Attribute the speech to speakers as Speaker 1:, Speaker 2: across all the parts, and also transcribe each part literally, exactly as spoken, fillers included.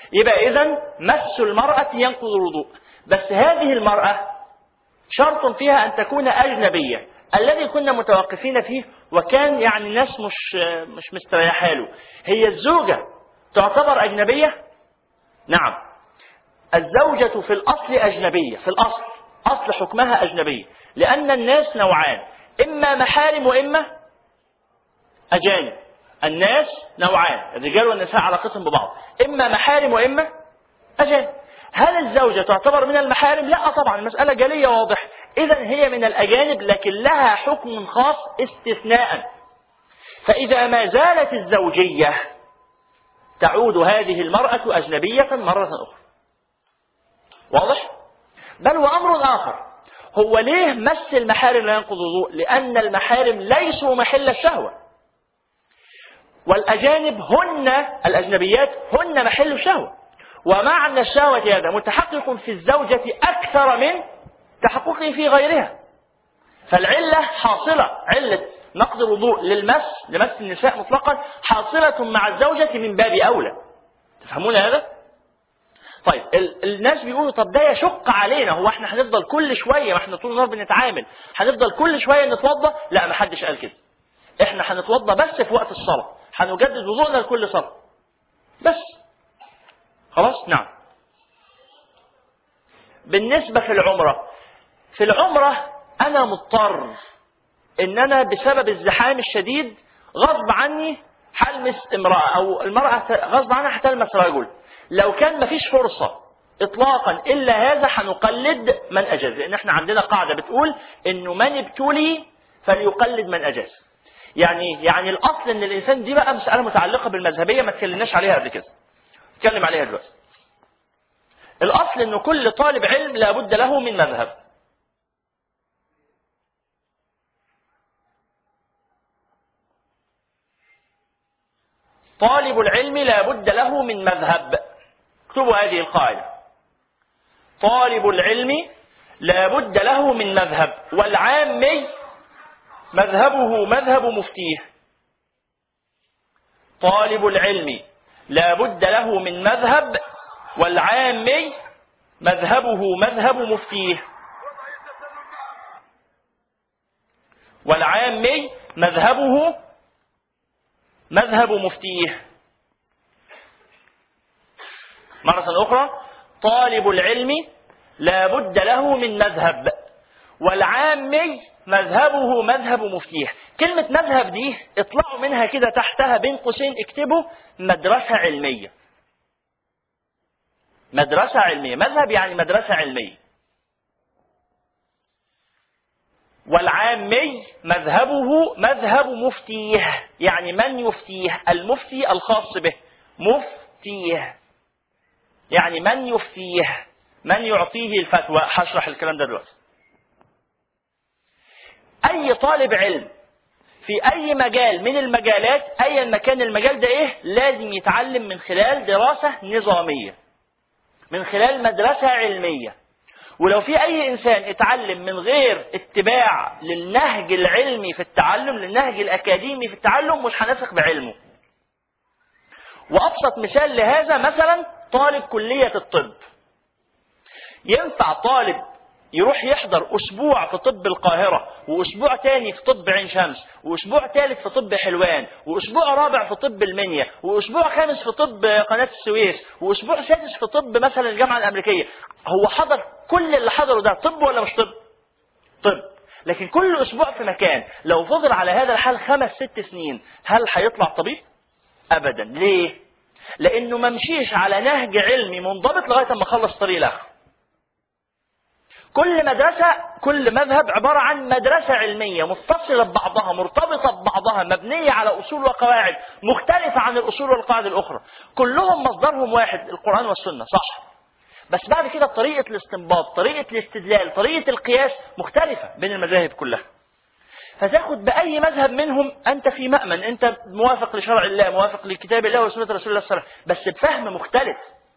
Speaker 1: يبقى إذن مس المرأة ينقض الوضوء، بس هذه المرأة شرط فيها أن تكون أجنبية. الذي كنا متوقفين فيه وكان يعني الناس مش مش مستريحة له، هي الزوجة تعتبر أجنبية؟ نعم، الزوجة في الأصل أجنبية، في الأصل أصل حكمها أجنبية، لأن الناس نوعان، إما محارم وإما أجانب. الناس نوعان، الرجال والنساء علاقتهم ببعض، إما محارم وإما أجانب. هل الزوجة تعتبر من المحارم؟ لا طبعا، المسألة جلية واضحة. إذن هي من الأجانب، لكن لها حكم خاص استثناء. فإذا ما زالت الزوجية تعود هذه المرأة أجنبية مرة أخرى. واضح؟ بل وأمر آخر، هو ليه مس المحارم لا ينقض الوضوء؟ لأن المحارم ليسوا محل الشهوة، والأجانب هن الأجنبيات هن محل الشهوة، ومعنى الشهوة هذا متحقق في الزوجة أكثر من تحققه في غيرها. فالعلة حاصلة، علة نقض الوضوء للمس لمس النساء مطلقا حاصلة مع الزوجة من باب أولى. تفهمون هذا؟ طيب الناس بيقولوا طب ده يشق علينا، هو احنا هنفضل كل شوية، ما احنا طول النهار بنتعامل، هنفضل كل شوية نتوضى؟ لا، ما حدش قال كده. احنا هنتوضى بس في وقت الصلاة، هنجدد وضوءنا لكل صلاة بس. خلاص؟ نعم. بالنسبة في العمرة، في العمرة أنا مضطر إن أنا بسبب الزحام الشديد غصب عني هلمس امرأة، أو المرأة غصب عنها هتلمس رجل. لو كان مفيش فرصة إطلاقا إلا هذا هنقلد من أجاز، لأن احنا عندنا قاعدة بتقول إنه من ابتلي فليقلد من أجاز. يعني يعني الأصل إن الإنسان، دي بقى مسألة متعلقة بالمذهبية ما تكلمناش عليها قبل كده، نتكلم عليها دلوقتي. الأصل إنه كل طالب علم لابد له من مذهب. طالب العلم لابد له من مذهب. اكتبوا هذه القاعدة: طالب العلم لابد له من مذهب، والعامي مذهبه مذهب مفتيه. طالب العلم لابد له من مذهب، والعامي مذهبه مذهب مفتيه. والعامي مذهبه مذهب مفتيه. مرة أخرى: طالب العلم لابد له من مذهب، والعامي مذهبه مذهب مفتيه. كلمة مذهب دي اطلعوا منها كده تحتها بين قوسين اكتبوا مدرسة علمية. مدرسة علمية، مذهب يعني مدرسة علمية. والعامي مذهبه مذهب مفتيه، يعني من يفتيه؟ المفتي الخاص به، مفتيه يعني من يفتيه، من يعطيه الفتوى. هشرح الكلام ده دلوقتي. أي طالب علم في أي مجال من المجالات، أيا ما كان المجال ده إيه، لازم يتعلم من خلال دراسة نظامية، من خلال مدرسة علمية. ولو في أي إنسان اتعلم من غير اتباع للنهج العلمي في التعلم، للنهج الأكاديمي في التعلم، مش هنثق بعلمه. وأبسط مثال لهذا مثلا طالب كلية الطب. ينفع طالب يروح يحضر أسبوع في طب القاهرة، وأسبوع تاني في طب عين شمس، وأسبوع ثالث في طب حلوان، وأسبوع رابع في طب المنيا، وأسبوع خامس في طب قناة السويس، وأسبوع سادس في طب مثلا الجامعة الأمريكية؟ هو حضر كل اللي حضره ده طب ولا مش طب؟ طب. لكن كل أسبوع في مكان. لو فضل على هذا الحال خمس ست سنين، هل هيطلع طبيب؟ أبدا. ليه؟ لأنه ما مشيش على نهج علمي منضبط لغاية ما خلص طريق الآخر. كل مدرسة، كل مذهب عبارة عن مدرسة علمية متصلة ببعضها، مرتبطة ببعضها، مبنية على أصول وقواعد مختلفة عن الأصول والقواعد الأخرى. كلهم مصدرهم واحد، القرآن والسنة، صح؟ بس بعد كده طريقة الاستنباط، طريقة الاستدلال، طريقة القياس مختلفة بين المذاهب كلها. فتاخد بأي مذهب منهم أنت في مأمن، أنت موافق لشرع الله، موافق لكتاب الله وسنة رسول الله صلى الله عليه وسلم، بس بفهم مختلف.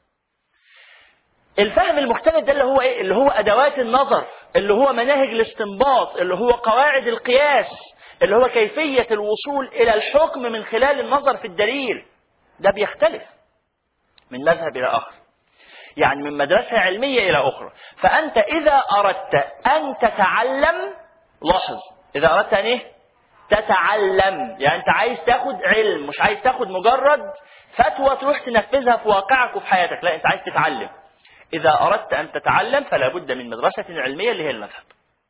Speaker 1: الفهم المختلف ده اللي هو ايه؟ اللي هو ادوات النظر، اللي هو مناهج الاستنباط، اللي هو قواعد القياس، اللي هو كيفية الوصول الى الحكم من خلال النظر في الدليل. ده بيختلف. من مذهب إلى آخر، يعني من مدرسة علمية إلى أخرى. فأنت إذا أردت أن تتعلم، لاحظ، إذا أردت أن إيه؟ تتعلم، يعني أنت عايز تاخد علم، مش عايز تاخد مجرد فتوى تروح تنفذها في واقعك وفي حياتك، لا، أنت عايز تتعلم. إذا أردت أن تتعلم فلا بد من مدرسة علمية اللي هي المذهب.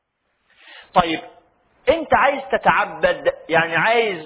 Speaker 1: طيب أنت عايز تتعبد، يعني عايز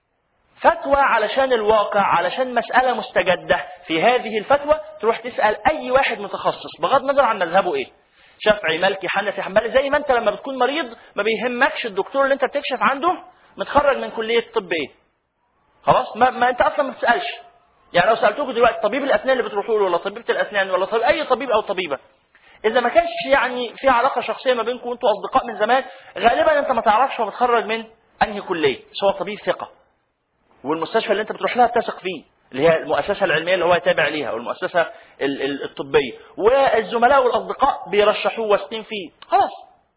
Speaker 1: فتوى علشان الواقع، علشان مسألة مستجدة، في هذه الفتوى تروح تسأل أي واحد متخصص بغض النظر عن مذهبه إيه، شافعي مالكي حنفي حنبلي، زي ما أنت لما بتكون مريض ما بيهمكش الدكتور اللي أنت بتكشف عنده متخرج من كلية طب إيه، خلاص ما, ما أنت أصلا ما بتسألش. يعني لو سألتوك دلوقتي طبيب الأسنان اللي بتروحوا له ولا طبيبة الأسنان ولا طبيب أي طبيب أو طبيبة، إذا ما كانش يعني في علاقة شخصية ما بينكم وأنتوا أصدقاء من زمان، غالبا أنت ما تعرفش هو متخرج من أنهي كلية، بس هو طبيب ثقة، والمستشفى اللي أنت بتروح لها بتثق فيه، اللي هي المؤسسة العلمية اللي هو يتابع ليها، أو المؤسسة الطبية، والزملاء والأصدقاء بيرشحوه واثقين فيه، خلاص.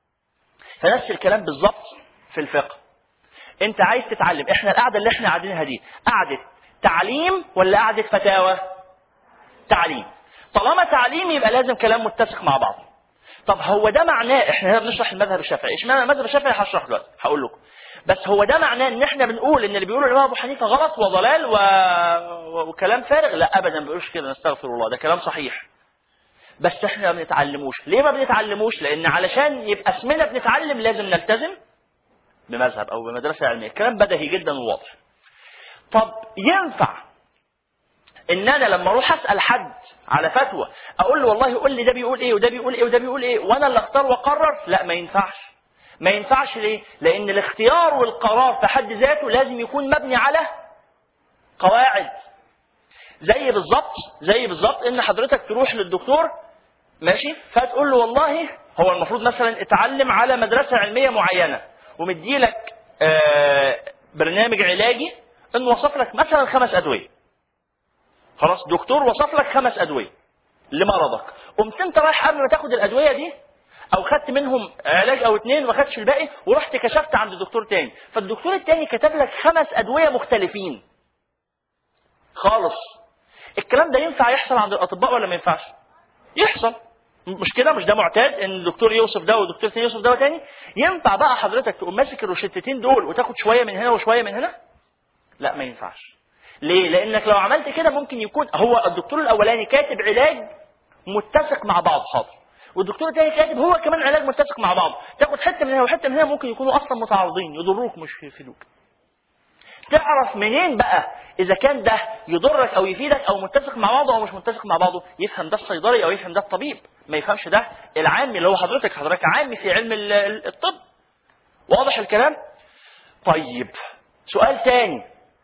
Speaker 1: فنفس الكلام بالظبط في الفقه. أنت عايز تتعلم، إحنا القعدة اللي إحنا قاعدينها دي قعدة تعليم ولا قعدة فتاوى؟ تعليم. طالما تعليم يبقى لازم كلام متسق مع بعض. طب هو ده معناه، احنا هنا بنشرح المذهب الشافعي، ايش معنى المذهب الشافعي؟ هشرح دلوقتي، هقول لكم. بس هو ده معناه ان احنا بنقول ان اللي بيقوله الامام ابو حنيفه غلط وضلال و... وكلام فارغ؟ لا ابدا، ما بنقولش كده، نستغفر الله، ده كلام صحيح. بس احنا ما بنتعلموش. ليه ما بنتعلموش؟ لان علشان يبقى اسمنا بنتعلم لازم نلتزم بمذهب او بمدرسه علميه. الكلام بديهي جدا وواضح. طب ينفع ان انا لما اروح اسال حد على فتوى اقول له والله قول لي ده بيقول ايه وده بيقول ايه وده بيقول ايه وانا اللي اختار واقرر؟ لا، ما ينفعش. ما ينفعش ليه؟ لان الاختيار والقرار في حد ذاته لازم يكون مبني على قواعد. زي بالظبط زي بالظبط ان حضرتك تروح للدكتور، ماشي، فتقول له والله هو المفروض مثلا اتعلم على مدرسه علميه معينه ومديلك آه برنامج علاجي انه وصف لك مثلا خمس ادويه، خلاص، دكتور وصف لك خمس ادويه لمرضك، قمت انت رايح قبل ما تاخد الادويه دي او خدت منهم علاج او اتنين وما خدتش الباقي ورحت كشفت عند دكتور تاني، فالدكتور التاني كتب لك خمس ادويه مختلفين خالص. الكلام ده ينفع يحصل عند الاطباء ولا ما ينفعش؟ يحصل، مش كده؟ مش ده معتاد ان الدكتور يوصف ده والدكتور تاني يوصف ده تاني؟ ينفع بقى حضرتك تقوم ماسك الروشتتين دول وتاخد شويه من هنا وشويه من هنا؟ لا، ما ينفعش. ليه؟ لانك لو عملت كده ممكن يكون هو الدكتور الاولاني كاتب علاج متسق مع بعض، حاضر، والدكتور الثاني كاتب هو كمان علاج متسق مع بعض، تاخد حته من هنا وحته من هنا، ممكن يكونوا اصلا متعارضين، يضروك مش يفيدوك. تعرف منين بقى اذا كان ده يضرك او يفيدك او متسق مع بعضه او مش متسق مع بعضه؟ يفهم ده الصيدلي او يفهم ده الطبيب، ما يفهمش ده العامي اللي هو حضرتك حضرتك عامي في علم الطب. واضح الكلام؟ طيب سؤال تاني،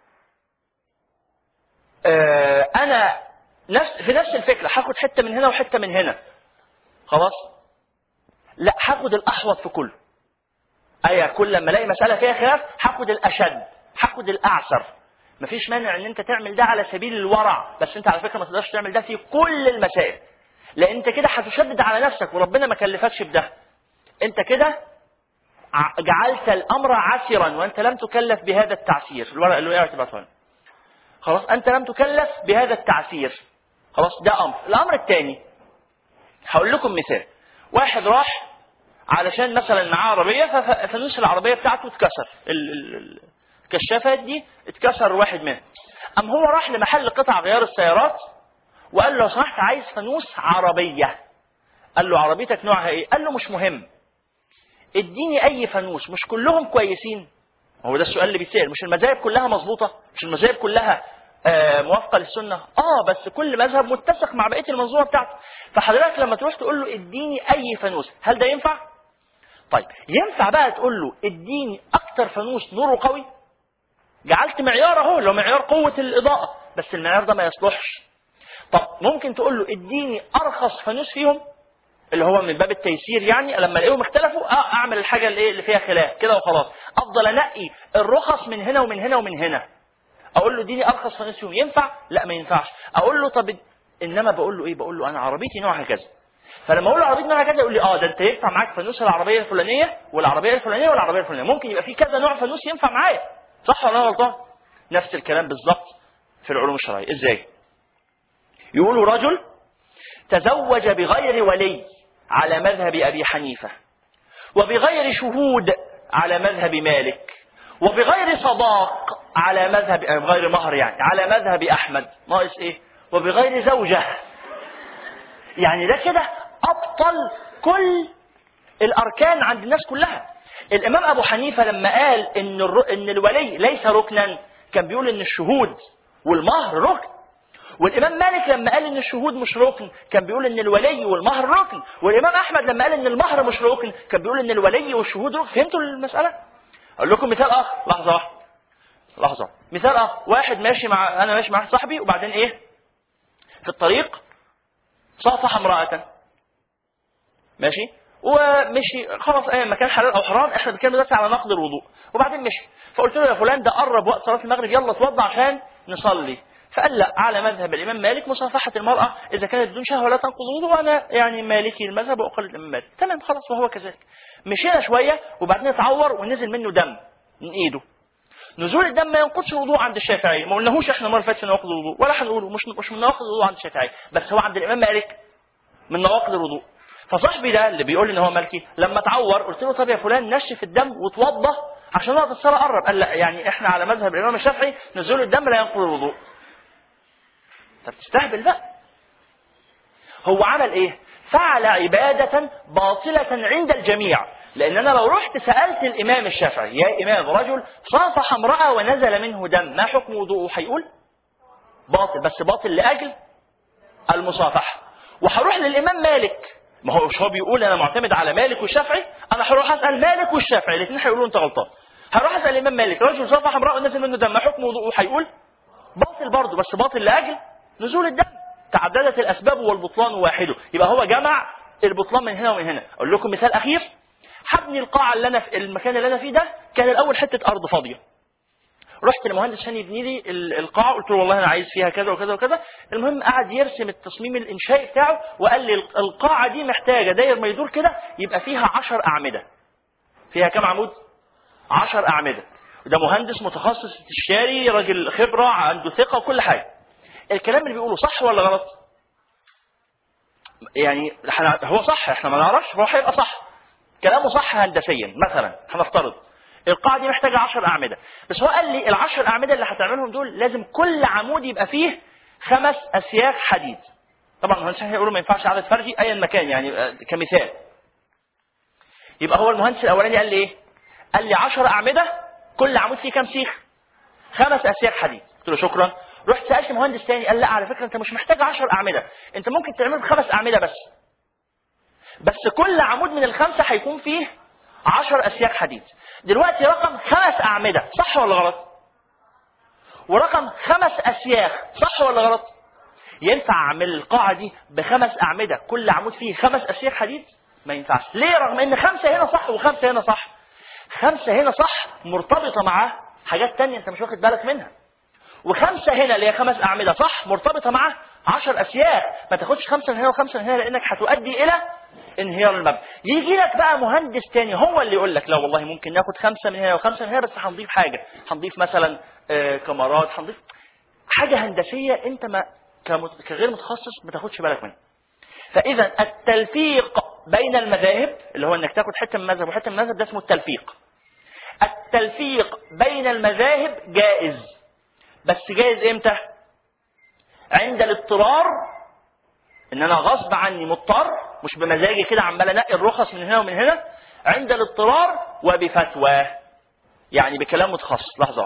Speaker 1: آه انا نفس في نفس الفكره هاخد حته من هنا وحته من هنا، خلاص؟ لا، هاخد الاحوط في كله. ايوه، كل لما الاقي مساله فيها خلاف هاخد الاشد، هاخد الاعسر. مفيش مانع ان انت تعمل ده على سبيل الورع، بس انت على فكره ما تقدرش تعمل ده في كل المسائل، لان انت كده هتشدد على نفسك وربنا ما كلفكش بده. انت كده جعلت الامر عسرا وانت لم تكلف بهذا التعسير. الورق اللي وقعت بعتها، خلاص، انت لم تكلف بهذا التعسير، خلاص، ده امر. الامر الثاني هقول لكم مثال. واحد راح علشان مثلا معاه عربيه ففانوس العربيه بتاعته اتكسر، الكشافات دي اتكسر واحد منها، ام هو راح لمحل قطع غيار السيارات وقال له لو سمحت عايز فانوس عربيه. قال له عربيتك نوعها ايه؟ قال له مش مهم، اديني اي فانوس، مش كلهم كويسين؟ هو ده السؤال اللي بيتسال. مش المذاهب كلها مظبوطه؟ مش المذاهب كلها آه موافقه للسنه؟ اه، بس كل مذهب متسق مع بقيه المنظومه بتاعته. فحضرتك لما تروح تقول له اديني اي فانوس، هل ده ينفع؟ طيب ينفع بقى تقول له اديني اكتر فانوس نوره قوي؟ جعلت معيار اهو، لو معيار قوه الاضاءه، بس المعيار ده ما يصلحش. طب ممكن تقول له اديني ارخص فانوس فيهم، اللي هو من باب التيسير، يعني لما الاقيهم اختلفوا اه اعمل الحاجه اللي اللي فيها خلاف كده وخلاص، افضل انقي الرخص من هنا ومن هنا ومن هنا. اقول له اديني ارخص فانوس فيهم، ينفع؟ لا، ما ينفعش. اقول له طب، انما بقول له ايه؟ بقول له انا عربيتي نوعها كذا، فلما اقول له عربيتي نوعها كذا يقول لي اه ده انت ينفع معاك فانوس العربيه الفلانيه والعربيه الفلانيه والعربيه الفلانيه، ممكن يبقى في كذا نوع فانوس ينفع معايا، صح ولا انا غلطان؟ نفس الكلام بالظبط في العلوم الشرعيه. ازاي؟ يقولوا رجل تزوج بغير ولي على مذهب أبي حنيفة، وبغير شهود على مذهب مالك، وبغير صداق على مذهب بغير مهر يعني على مذهب أحمد، ناقص إيه؟ وبغير زوجة. يعني ده كده أبطل كل الأركان عند الناس كلها. الإمام أبو حنيفة لما قال إن إن الولي ليس ركنا كان بيقول إن الشهود والمهر ركن، والإمام مالك لما قال إن الشهود مش ركن كان بيقول إن الولي والمهر ركن، والإمام أحمد لما قال إن المهر مش ركن كان بيقول إن الولي والشهود ركن. فهمتوا المسألة؟ أقول لكم مثال آخر. لحظة واحدة لحظة مثال آخر. واحد ماشي مع أنا ماشي مع صاحبي، وبعدين إيه في الطريق صافح امرأة، ماشي ومشي خلاص أي مكان حلال أو حرام، إحنا بنتكلم دلوقتي على نقض الوضوء، وبعدين مشي. فقلت له يا فلان ده قرب وقت صلاة المغرب، يلا اتوضى عشان نصلي. فقال لا، على مذهب الإمام مالك مصافحة المرأة إذا كانت بدون شهوة لا تنقض الوضوء، وأنا يعني مالكي المذهب وأقلد الإمام مالك. تمام خلاص، وهو كذلك. مشينا شوية وبعدين اتعور ونزل منه دم من إيده. نزول الدم ما ينقضش الوضوء عند الشافعي، ما قلناهوش احنا المره اللي فاتت نواقض الوضوء ولا هنقوله، مش مش من نواقض الوضوء عند الشافعي، بس هو عند الامام مالك من نواقض الوضوء. فصاحبي ده اللي بيقول ان هو مالكي لما اتعور قلت له طب يا فلان نشف الدم وتوضى عشان وقت الصلاه قرب. قال لا، يعني احنا على مذهب الامام الشافعي نزول الدم لا ينقض الوضوء. طب تستهبل بقى. هو عمل ايه؟ فعل عباده باطله عند الجميع. لأن أنا لو رحت سألت الإمام الشافعي يا إمام رجل صافح امرأة ونزل منه دم ما حكم وضوءه؟ هيقول باطل، بس باطل لأجل المصافحة. وهروح للإمام مالك، ما هو مش هو بيقول أنا معتمد على مالك والشافعي، أنا هروح أسأل مالك والشافعي الاثنين هيقولوا أنت غلطان. هروح أسأل الإمام مالك رجل صافح امرأة ونزل منه دم ما حكم وضوءه؟ هيقول باطل برضه، بس باطل لأجل نزول الدم. تعددت الأسباب والبطلان واحده. يبقى هو جمع البطلان من هنا ومن هنا. أقول لكم مثال أخير. حبني القاعة اللي أنا في المكان اللي أنا فيه ده كان الأول حتة أرض فاضية. رحت لمهندس عشان يبني لي القاعة، قلت له والله أنا عايز فيها كذا وكذا وكذا. المهم قعد يرسم التصميم الإنشائي بتاعه وقال لي القاعة دي محتاجة داير ما يدور كده يبقى فيها عشر أعمدة. فيها كم عمود؟ عشر أعمدة. ده مهندس متخصص استشاري، راجل خبرة عنده ثقة وكل حاجة. الكلام اللي بيقوله صح ولا غلط؟ يعني هو صح، احنا ما نعرفش، هو هيبقى صح. كلامه صح هندسيا. مثلا هنفترض القاعة دي محتاجة عشر أعمدة، بس هو قال لي العشر أعمدة اللي هتعملهم دول لازم كل عمود يبقى فيه خمس أسياخ حديد. طبعا المهندس هيقولوا ما ينفعش عدد فردي أيا مكان، يعني كمثال. يبقى هو المهندس الأولاني قال لي إيه؟ قال لي عشر أعمدة كل عمود فيه كم سيخ؟ خمس أسياخ حديد. قلت له شكرا. رحت سألت مهندس تاني قال لا على فكرة أنت مش محتاج عشر أعمدة، أنت ممكن تعمل خمس أعمدة بس. بس كل عمود من الخمسة هيكون فيه عشر أسياخ حديد. دلوقتي رقم خمس أعمدة صح ولا غلط؟ ورقم خمس أسياخ صح ولا غلط؟ ينفع أعمل القاعة دي بخمس أعمدة كل عمود فيه خمس أسياخ حديد؟ ما ينفعش. ليه؟ رغم إن خمسة هنا صح وخمسة هنا صح. خمسة هنا صح مرتبطة مع حاجات تانية أنت مش واخد بالك منها. وخمسة هنا اللي هي خمس أعمدة صح مرتبطة مع عشر أسياخ. ما تاخدش خمسة من هنا وخمسة من هنا لأنك هتؤدي إلى انهيار المبنى. يجي لك بقى مهندس تاني هو اللي يقول لك لا والله ممكن ناخد خمسة من هنا وخمسة من هنا، بس هنضيف حاجة، هنضيف مثلا آه كاميرات، هنضيف حاجة هندسية أنت ما كغير متخصص ما تاخدش بالك منها. فإذا التلفيق بين المذاهب اللي هو إنك تاخد حتة من مذهب وحتة من مذهب ده اسمه التلفيق. التلفيق بين المذاهب جائز، بس جائز إمتى؟ عند الاضطرار، إن أنا غصب عني مضطر مش بمزاجي كده عمال انقي الرخص من هنا ومن هنا. عند الاضطرار وبفتوى، يعني بكلام متخصص. لحظة.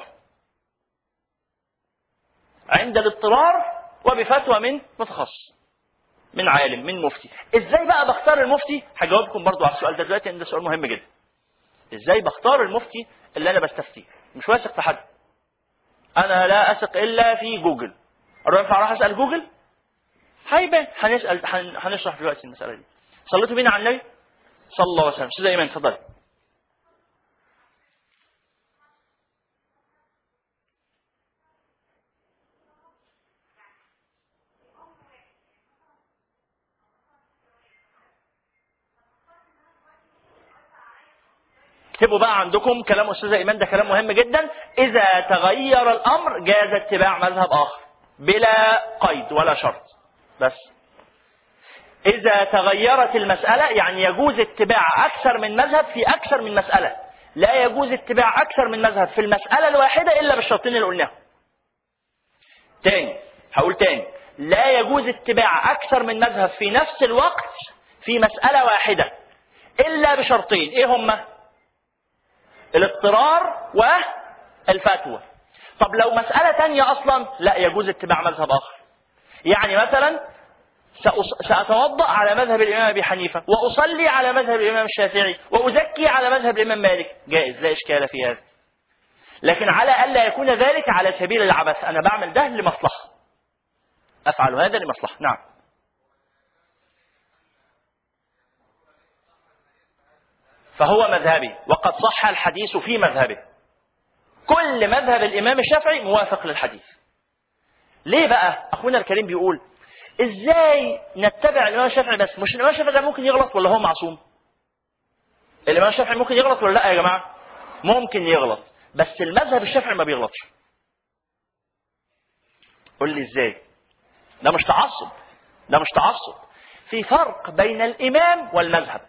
Speaker 1: عند الاضطرار وبفتوى من متخصص، من عالم، من مفتي. ازاي بقى بختار المفتي؟ هجاوبكم برضو على السؤال ده دلوقتي لان ده سؤال مهم جدا. ازاي بختار المفتي اللي انا بستفتيه؟ مش واثق في حد، انا لا اثق الا في جوجل. اروح ينفع اروح اسال جوجل؟ هيبان. هنسال هنشرح دلوقتي المساله دي. صليتوا بينا على النبي صلى الله عليه وسلم. استاذ ايمان اتفضل. اكتبوا بقى عندكم كلام استاذ ايمان، ده كلام مهم جدا. اذا تغير الامر جاز اتباع مذهب اخر بلا قيد ولا شرط. بس إذا تغيرت المسألة يعني يجوز اتباع أكثر من مذهب في أكثر من مسألة، لا يجوز اتباع أكثر من مذهب في المسألة الواحدة إلا بالشرطين اللي قلناهم. تاني هقول تاني، لا يجوز اتباع أكثر من مذهب في نفس الوقت في مسألة واحدة إلا بشرطين، إيه هما؟ الاضطرار والفتوى. طب لو مسألة تانية أصلا لا يجوز اتباع مذهب آخر. يعني مثلا سأتوضأ على مذهب الإمام أبي حنيفة، وأصلي على مذهب الإمام الشافعي، وأزكي على مذهب الإمام مالك، جائز لا إشكال في هذا. لكن على ألا يكون ذلك على سبيل العبث، أنا بعمل ده لمصلحة، أفعل هذا لمصلحة. نعم. فهو مذهبي وقد صح الحديث في مذهبه. كل مذهب الإمام الشافعي موافق للحديث. ليه بقى؟ أخونا الكريم بيقول إزاي نتبع الإمام الشافعي بس؟ مش الإمام الشافعي ده ممكن يغلط ولا هو معصوم؟ الإمام الشافعي ممكن يغلط ولا لا يا جماعة؟ ممكن يغلط، بس المذهب الشافعي ما بيغلطش. قل لي إزاي؟ ده مش تعصب، ده مش تعصب. في فرق بين الإمام والمذهب.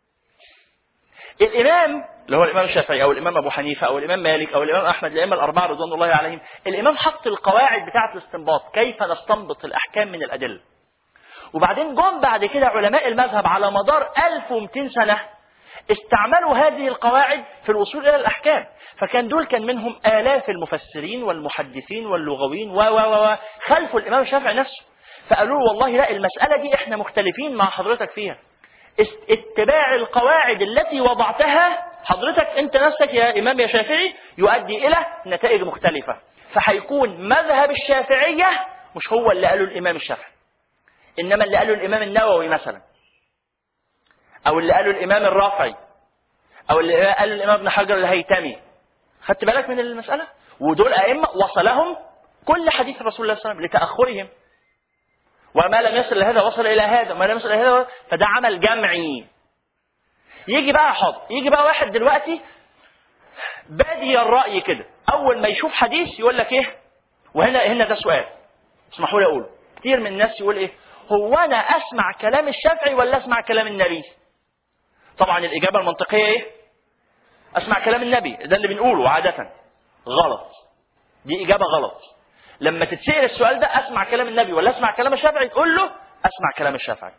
Speaker 1: الإمام اللي هو الإمام الشافعي أو الإمام أبو حنيفة أو الإمام مالك أو الإمام أحمد، الأئمة الأربعة رضوان الله عليهم، الإمام حط القواعد بتاعة الاستنباط، كيف نستنبط الأحكام من الأدلة. وبعدين جم بعد كده علماء المذهب على مدار ألف ومئتين سنة استعملوا هذه القواعد في الوصول إلى الأحكام. فكان دول كان منهم آلاف المفسرين والمحدثين واللغويين و و و خلفوا الإمام الشافعي نفسه، فقالوا له والله لا، المسألة دي إحنا مختلفين مع حضرتك فيها. اتباع القواعد التي وضعتها حضرتك أنت نفسك يا إمام يا شافعي يؤدي إلى نتائج مختلفة. فهيكون مذهب الشافعية مش هو اللي قاله الإمام الشافعي، إنما اللي قاله الإمام النووي مثلا، أو اللي قاله الإمام الرافعي، أو اللي قاله الإمام ابن حجر الهيتمي. خدت بالك من المسألة؟ ودول أئمة وصلهم كل حديث الرسول صلى الله عليه وسلم لتأخرهم، وما لم يصل لهذا وصل إلى هذا، وما لم يصل إلى هذا، فده عمل جمعي. يجي بقى حاضر، يجي بقى واحد دلوقتي بادي الرأي كده، أول ما يشوف حديث يقول لك إيه؟ وهنا هنا ده سؤال اسمحوا لي أقول، كتير من الناس يقول إيه؟ هو أنا أسمع كلام الشافعي ولا أسمع كلام النبي؟ طبعا الإجابة المنطقية إيه؟ أسمع كلام النبي، ده اللي بنقوله عادة. غلط، دي إجابة غلط. لما تتسأل السؤال ده أسمع كلام النبي ولا أسمع كلام الشافعي، تقول له أسمع كلام الشافعي.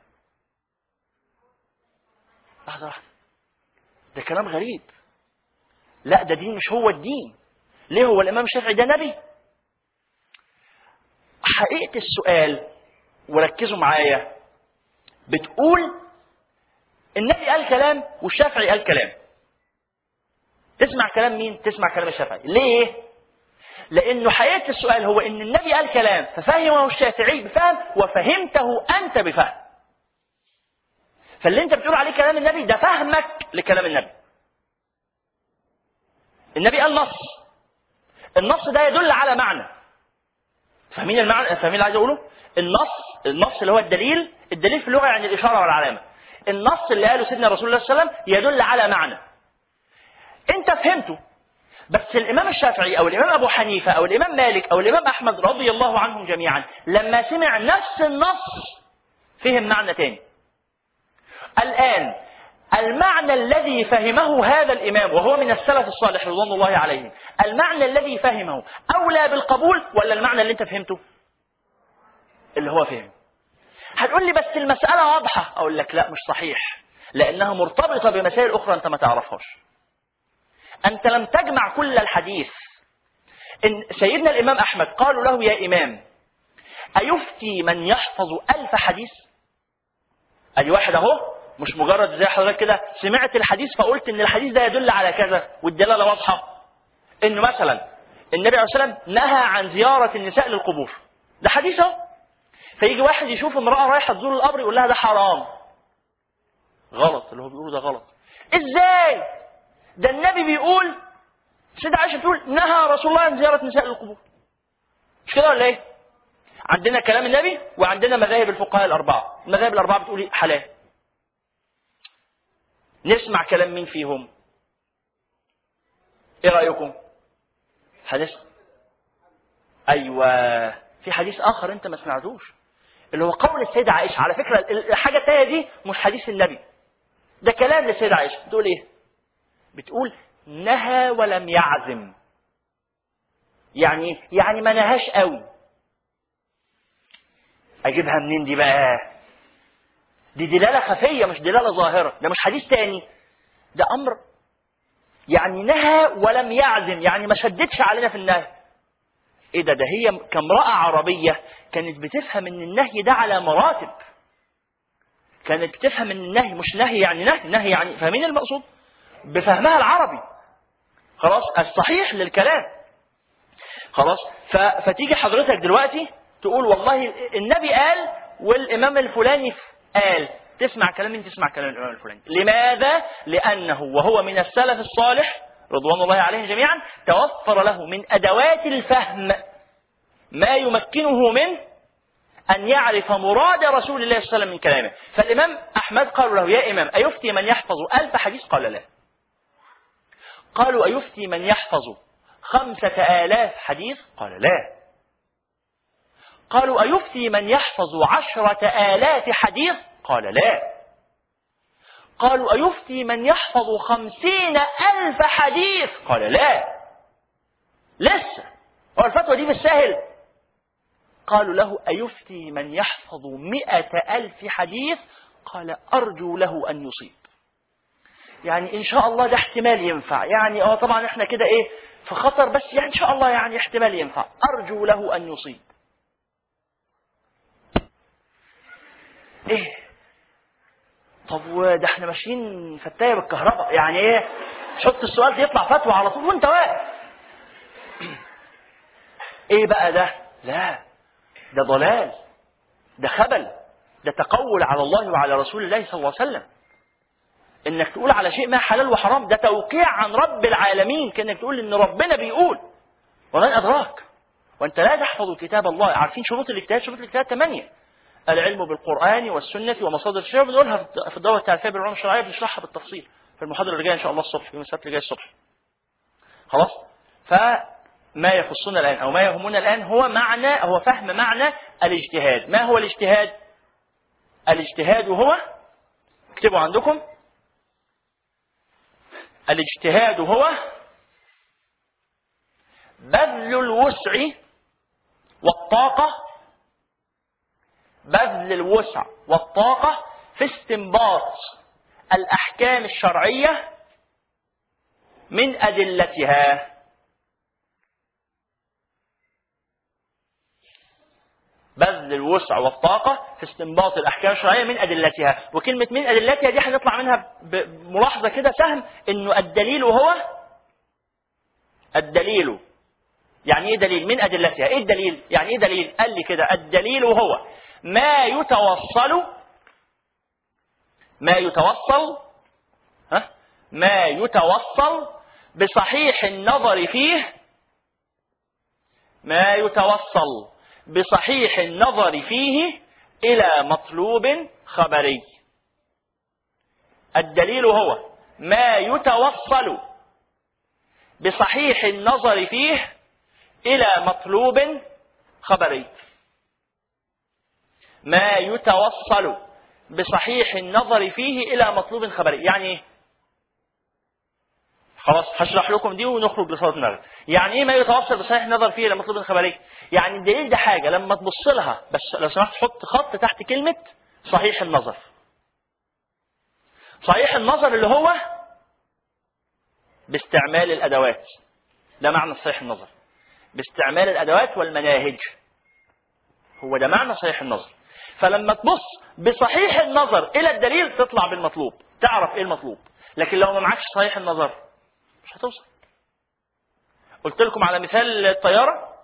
Speaker 1: لحظة واحدة، ده كلام غريب. لا ده دين، مش هو الدين. ليه؟ هو الإمام الشافعي ده نبي؟ حقيقة السؤال وركزوا معايا، بتقول النبي قال كلام والشافعي قال كلام، تسمع كلام مين؟ تسمع كلام الشافعي. ليه؟ لأنه حقيقة السؤال هو إن النبي قال كلام ففهمه الشافعي بفهم وفهمته أنت بفهم. فاللي أنت بتقول عليه كلام النبي ده فهمك لكلام النبي. النبي قال نص، النص ده يدل على معنى. فاهمين المعنى؟ فاهمين اللي عايز أقوله؟ النص، النص اللي هو الدليل، الدليل في اللغة يعني الإشارة والعلامة. النص اللي قاله سيدنا رسول الله صلى الله عليه وسلم يدل على معنى أنت فهمته. بس الإمام الشافعي أو الإمام أبو حنيفة أو الإمام مالك أو الإمام أحمد رضي الله عنهم جميعا لما سمع نفس النص فهم معنى تاني. الآن المعنى الذي فهمه هذا الإمام وهو من السلف الصالح رضوان الله عليهم، المعنى الذي فهمه أولى بالقبول ولا المعنى اللي أنت فهمته؟ اللي هو فهم. هتقول لي بس المسألة واضحة، أقول لك لا مش صحيح، لأنها مرتبطة بمسائل أخرى أنت ما تعرفهاش. أنت لم تجمع كل الحديث. إن سيدنا الإمام أحمد قالوا له يا إمام أيفتي من يحفظ ألف حديث؟ أدي واحد أهو، مش مجرد زي حضرتك كده سمعت الحديث فقلت إن الحديث ده يدل على كذا والدلالة واضحة. إنه مثلا النبي عليه الصلاة والسلام نهى عن زيارة النساء للقبور، ده حديث أهو. فيجي واحد يشوف امرأة رايحة تزور القبر يقول لها ده حرام. غلط، اللي هو بيقوله ده غلط. إزاي؟ ده النبي بيقول، سيدة عائشة بتقول نهى رسول الله عن زيارة نساء القبور. مش كده ولا ايه؟ عندنا كلام النبي وعندنا مذاهب الفقهاء الأربعة. المذاهب الأربعة بتقول حلال. نسمع كلام مين فيهم؟ ايه رأيكم؟ حديث؟ ايوه، في حديث آخر انت ما سمعتوش، اللي هو قول السيدة عائشة. على فكرة الحاجة التانية دي مش حديث النبي، ده كلام للسيدة عائشة. بتقول ايه؟ بتقول نهى ولم يعزم. يعني يعني ما نهاش قوي. اجيبها منين دي بقى؟ دي دلالة خفية مش دلالة ظاهرة، ده مش حديث تاني، ده امر. يعني نهى ولم يعزم، يعني ما شددش علينا في النهي. ايه ده؟ ده هي كامرأة عربية كانت بتفهم ان النهي ده على مراتب. كانت بتفهم ان النهي مش نهي يعني نهي، نهي يعني فاهمين المقصود؟ بفهمها العربي. خلاص الصحيح للكلام. خلاص فتيجي حضرتك دلوقتي تقول والله النبي قال والامام الفلاني قال، تسمع كلام مين؟ تسمع كلام الامام الفلاني. لماذا؟ لانه وهو من السلف الصالح رضوان الله عليهم جميعا توفر له من ادوات الفهم ما يمكنه من ان يعرف مراد رسول الله صلى الله عليه وسلم من كلامه. فالامام احمد قالوا له يا امام ايفتي من يحفظ الف حديث؟ قال لا. قالوا ايفتي من يحفظ خمسة آلاف حديث؟ قال لا. قالوا أيفتي من يحفظ عشرة آلاف حديث؟ قال لا. قالوا أيفتي من يحفظ خمسين ألف حديث؟ قال لا. لسه هو الفتوى دي بالسهل. قالوا له أيفتي من يحفظ مئة ألف حديث؟ قال أرجو له أن يصيب. يعني إن شاء الله ده احتمال ينفع، يعني اه طبعا احنا كده ايه في خطر، بس يعني إن شاء الله يعني احتمال ينفع، أرجو له أن يصيب. ايه؟ طب وده احنا ماشيين فتاية بالكهرباء، يعني ايه تحط السؤال ده يطلع فتوى على طول وانت واقف؟ ايه بقى ده؟ لا ده ضلال، ده خبل، ده تقول على الله وعلى رسول الله صلى الله عليه وسلم. انك تقول على شيء ما حلال وحرام ده توقيع عن رب العالمين، كأنك تقول ان ربنا بيقول ومن ادراك وانت لا تحفظ كتاب الله. عارفين شروط الاجتهاد؟ شروط الاجتهاد ثمانية: العلم بالقرآن والسنة ومصادر الشرع. بنقولها في الدورة التعريفية بالعلوم الشرعية، بنشرحها بالتفصيل في المحاضرة اللي جاية إن شاء الله الصبح، يوم السبت اللي جاي الصبح. خلاص؟ فما يخصنا الآن أو ما يهمنا الآن هو معنى، هو فهم معنى الاجتهاد. ما هو الاجتهاد؟ الاجتهاد هو، اكتبوا عندكم، الاجتهاد هو بذل الوسع والطاقة بذل الوسع والطاقة في استنباط الأحكام الشرعية من أدلتها. بذل الوسع والطاقة في استنباط الأحكام الشرعية من أدلتها. وكلمة من أدلتها دي هنطلع منها بملاحظة كده سهم، إنه الدليل هو الدليل. يعني إيه دليل؟ من أدلتها. إيه الدليل؟ يعني إيه دليل؟ قال لي كده الدليل هو ما يتوصل ما يتوصل ها ما يتوصل بصحيح النظر فيه ما يتوصل بصحيح النظر فيه إلى مطلوب خبري. الدليل هو ما يتوصل بصحيح النظر فيه إلى مطلوب خبري. ما يتوصل بصحيح النظر فيه إلى مطلوب خبري. يعني إيه؟ خلاص هشرح لكم دي ونخرج لصلاة المغرب. يعني إيه ما يتوصل بصحيح النظر فيه إلى مطلوب خبري؟ يعني الدليل ده حاجة لما تبص لها، بس لو سمحت حط خط تحت كلمة صحيح النظر. صحيح النظر اللي هو باستعمال الأدوات، ده معنى صحيح النظر، باستعمال الأدوات والمناهج، هو ده معنى صحيح النظر. فلما تبص بصحيح النظر إلى الدليل تطلع بالمطلوب، تعرف إيه المطلوب. لكن لو ما معكش صحيح النظر مش هتوصل. قلت لكم على مثال الطيارة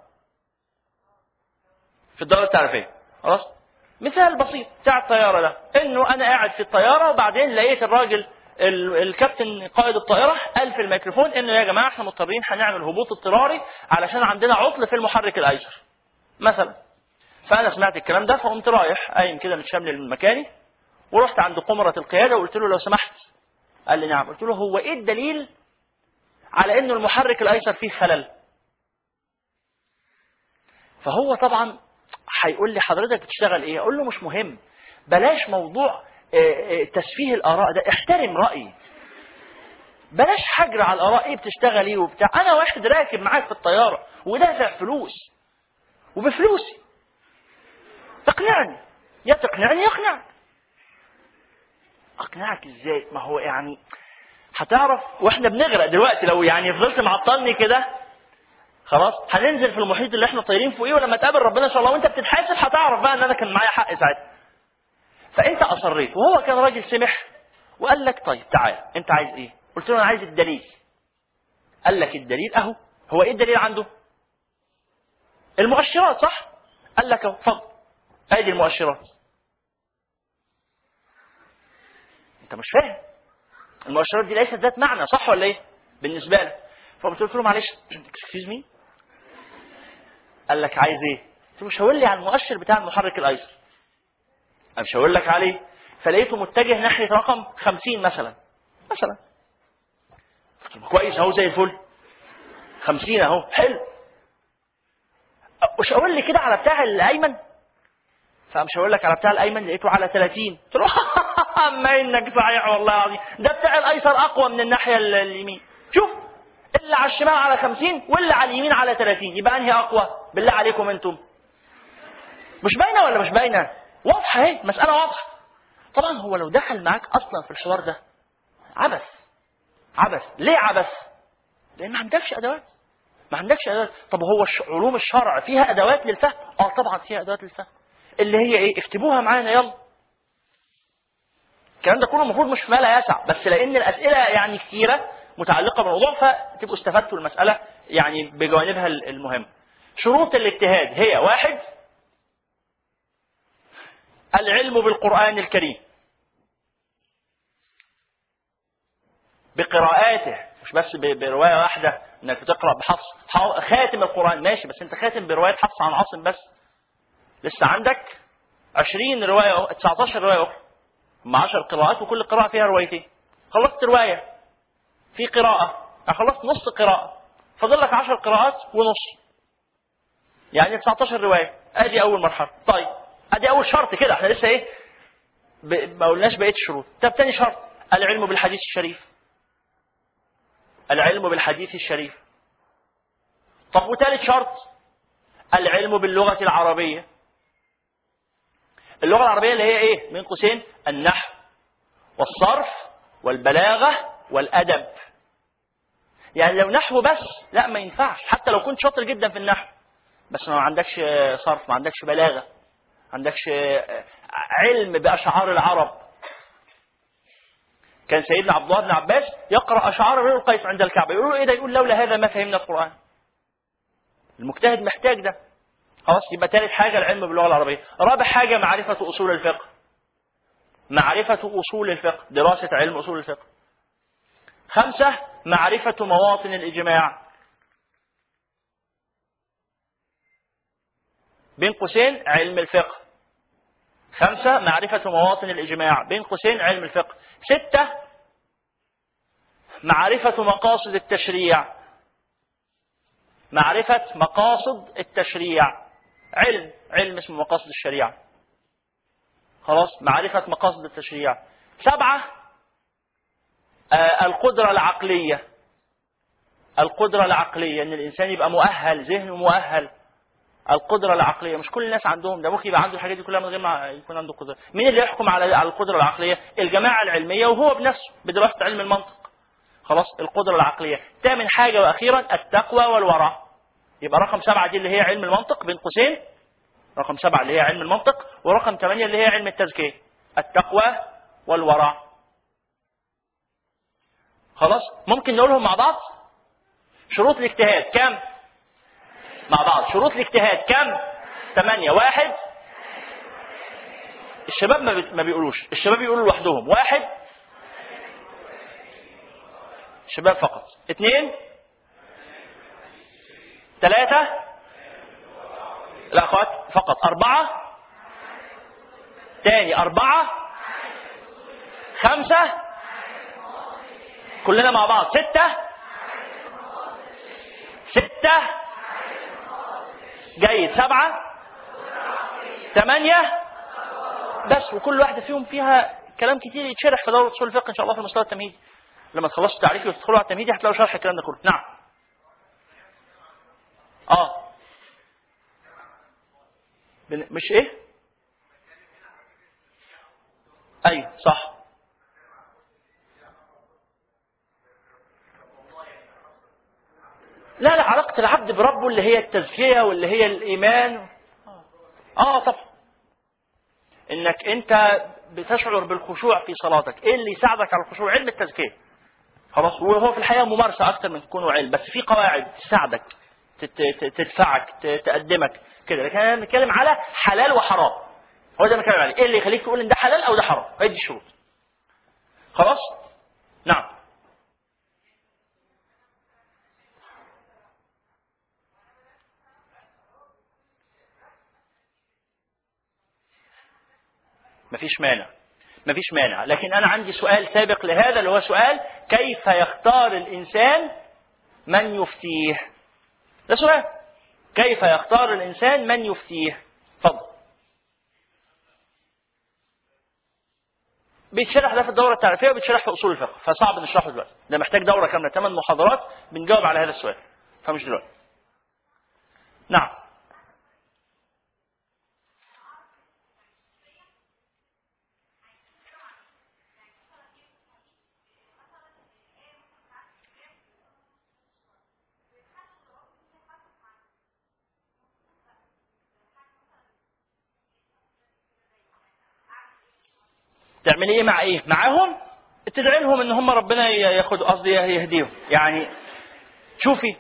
Speaker 1: في الدورة التعريفية، خلاص؟ مثال بسيط بتاع الطيارة ده، إنه أنا قاعد في الطيارة وبعدين لقيت الراجل الكابتن قائد الطائرة قال في الميكروفون إنه يا جماعة إحنا مضطرين هنعمل هبوط اضطراري علشان عندنا عطل في المحرك الأيسر مثلا. فأنا سمعت الكلام ده فقمت رايح قايم كده متشمل من مكاني ورحت عند قمرة القيادة وقلت له لو سمحت. قال لي نعم. قلت له هو إيه الدليل على إنه المحرك الأيسر فيه خلل؟ فهو طبعا هيقول لي حضرتك بتشتغل ايه؟ اقول له مش مهم، بلاش موضوع تسفيه الاراء ده، احترم رايي، بلاش حجر على الاراء، ايه بتشتغل ايه وبتاع. انا واحد راكب معاك في الطياره ودافع فلوس وبفلوسي، تقنعني، يا تقنعني يقنعك. اقنعك ازاي؟ ما هو يعني هتعرف واحنا بنغرق دلوقتي، لو يعني فضلت معطلني كده خلاص هننزل في المحيط اللي احنا طايرين فوقيه، ولما تقابل ربنا ان شاء الله وانت بتتحاسب هتعرف بقى ان انا كان معايا حق ساعتها. فانت اصريت، وهو كان راجل سمح وقال لك طيب تعال انت عايز ايه؟ قلت له انا عايز الدليل. قال لك الدليل اهو. هو ايه الدليل عنده؟ المؤشرات، صح؟ قال لك اهو اتفضل ادي المؤشرات. انت مش فاهم، المؤشرات دي ليست ذات معنى، صح ولا ايه بالنسبه لك؟ فقلت له معلش اكسكيوز مي. قال لك عايز ايه؟ قلت له شاور لي على المؤشر بتاع المحرك الايسر. انا مش هقول لك عليه. فلقيته متجه ناحيه رقم خمسين مثلا مثلا. قلت له كويس اهو زي الفل، خمسين اهو حلو. وش اقول لي كده على بتاع الايمن؟ فمش هقول لك على بتاع الايمن، لقيته على ثلاثين. قلت له اما انك صحيح والله العظيم، ده بتاع الايسر اقوى من الناحيه اليمين. شوف اللي على الشمال على خمسين واللي على اليمين على ثلاثين، يبقى انهي اقوى بالله عليكم انتم؟ مش باينه ولا مش باينه؟ واضحه اهي، مساله واضحه. طبعا هو لو دخل معاك اصلا في الحوار ده عبث عبث. ليه عبث؟ لان ما عندكش ادوات، ما عندكش ادوات. طب هو علوم الشرع فيها ادوات للفهم؟ اه طبعا فيها ادوات للفهم، اللي هي ايه؟ اكتبوها معانا يلا. الكلام ده كله المفروض مش ما لا يسع، بس لان الاسئله يعني كثيره متعلقه بالموضوع فتبقوا استفدتوا المساله يعني بجوانبها المهمه. شروط الاجتهاد هي: واحد، العلم بالقرآن الكريم بقراءاته، مش بس بروايه واحده انك بتقرا بحفص خاتم القرآن ماشي، بس انت خاتم بروايه حفص عن عاصم بس، لسه عندك عشرين روايه، تسعة عشر روايه اخرى، هم عشر قراءات وكل قراءه فيها روايتين. خلصت روايه في قراءه، خلصت نص قراءه، فاضل لك عشر قراءات ونص، يعني تسعة عشر روايه. ادي اول مرحله. طيب ادي اول شرط كده، احنا لسه ايه ما قلناش بقيه الشروط. طب تاني شرط: العلم بالحديث الشريف. العلم بالحديث الشريف. طب وثالث شرط: العلم باللغه العربيه. اللغه العربيه اللي هي ايه؟ من قوسين النحو والصرف والبلاغه والادب. يعني لو نحو بس لا ما ينفعش، حتى لو كنت شاطر جدا في النحو بس ما عندكش صرف، ما عندكش بلاغه، ما عندكش علم باشعار العرب. كان سيدنا عبد الله بن عباس يقرا اشعار امرؤ القيس عند الكعبه، يقولوا ايه ده؟ يقول لولا هذا ما فهمنا القران. المجتهد محتاج ده. خلاص، يبقى ثالث حاجه العلم باللغه العربيه. رابع حاجه معرفه اصول الفقه. معرفه اصول الفقه، دراسه علم اصول الفقه. خمسه معرفه مواطن الاجماع، بين قوسين علم الفقه. خمسه معرفه مواطن الاجماع، بين قوسين علم الفقه. سته معرفه مقاصد التشريع. معرفه مقاصد التشريع، علم علم اسمه مقاصد الشريعه. خلاص، معرفه مقاصد التشريع. سبعه آه القدره العقليه. القدره العقليه ان الانسان يبقى مؤهل، ذهنه مؤهل. القدره العقليه مش كل الناس عندهم ده، ممكن يبقى عنده الحاجات دي كلها من غير ما يكون عنده قدره. مين اللي يحكم على على القدره العقليه؟ الجماعه العلميه وهو بنفسه بدراسه علم المنطق. خلاص، القدره العقليه. ثامن حاجه واخيرا التقوى والورع. يبقى رقم سبعه دي اللي هي علم المنطق بين قوسين، رقم سبعه اللي هي علم المنطق، ورقم ثمانيه اللي هي علم التزكيه، التقوى والورع. خلاص، ممكن نقولهم مع بعض. شروط الاجتهاد كم؟ مع بعض. شروط الاجتهاد كم؟ ثمانية. واحد، الشباب ما بيقولوش، الشباب يقولوا لوحدهم. واحد، الشباب فقط. اثنين، ثلاثة، الأخوات فقط. أربعة، تاني أربعة. خمسة، كلنا مع بعض. ستة، ستة، جيد. سبعة، ثمانية بس، وكل واحدة فيهم فيها كلام كتير يتشرح في دورة أصول الفقه إن شاء الله في المستوى التمهيدي. لما تخلصوا التعريف وتدخلوا على التمهيدي هتلاقوا شرح الكلام ده كله. نعم. اه مش ايه؟ ايوه صح. لا لا، علاقة العبد بربه اللي هي التزكية واللي هي الإيمان. اه طبعا. انك انت بتشعر بالخشوع في صلاتك. ايه اللي يساعدك على الخشوع؟ علم التزكية. خلاص. وهو في الحقيقة ممارسة أكثر من كونه علم، بس في قواعد تساعدك تدفعك تقدمك كده. لكن انا بنتكلم على حلال وحرام. هو ده بنتكلم عليه. ايه اللي يخليك تقول ان ده حلال او ده حرام؟ هي دي الشروط. خلاص. نعم. مفيش مانع، مفيش مانع. لكن أنا عندي سؤال سابق لهذا اللي هو سؤال كيف يختار الإنسان من يفتيه؟ ده سؤال. كيف يختار الإنسان من يفتيه؟ تفضل. بيتشرح ده في الدورة التعريفية وبيتشرح في أصول الفقه، فصعب نشرحه دلوقتي. ده محتاج دورة كاملة ثمان محاضرات بنجاوب على هذا السؤال، فمش دلوقتي. نعم. تعملي ايه مع ايه؟ معاهم تدعي لهم ان هم ربنا ياخد، قصدي يهديهم. يعني شوفي،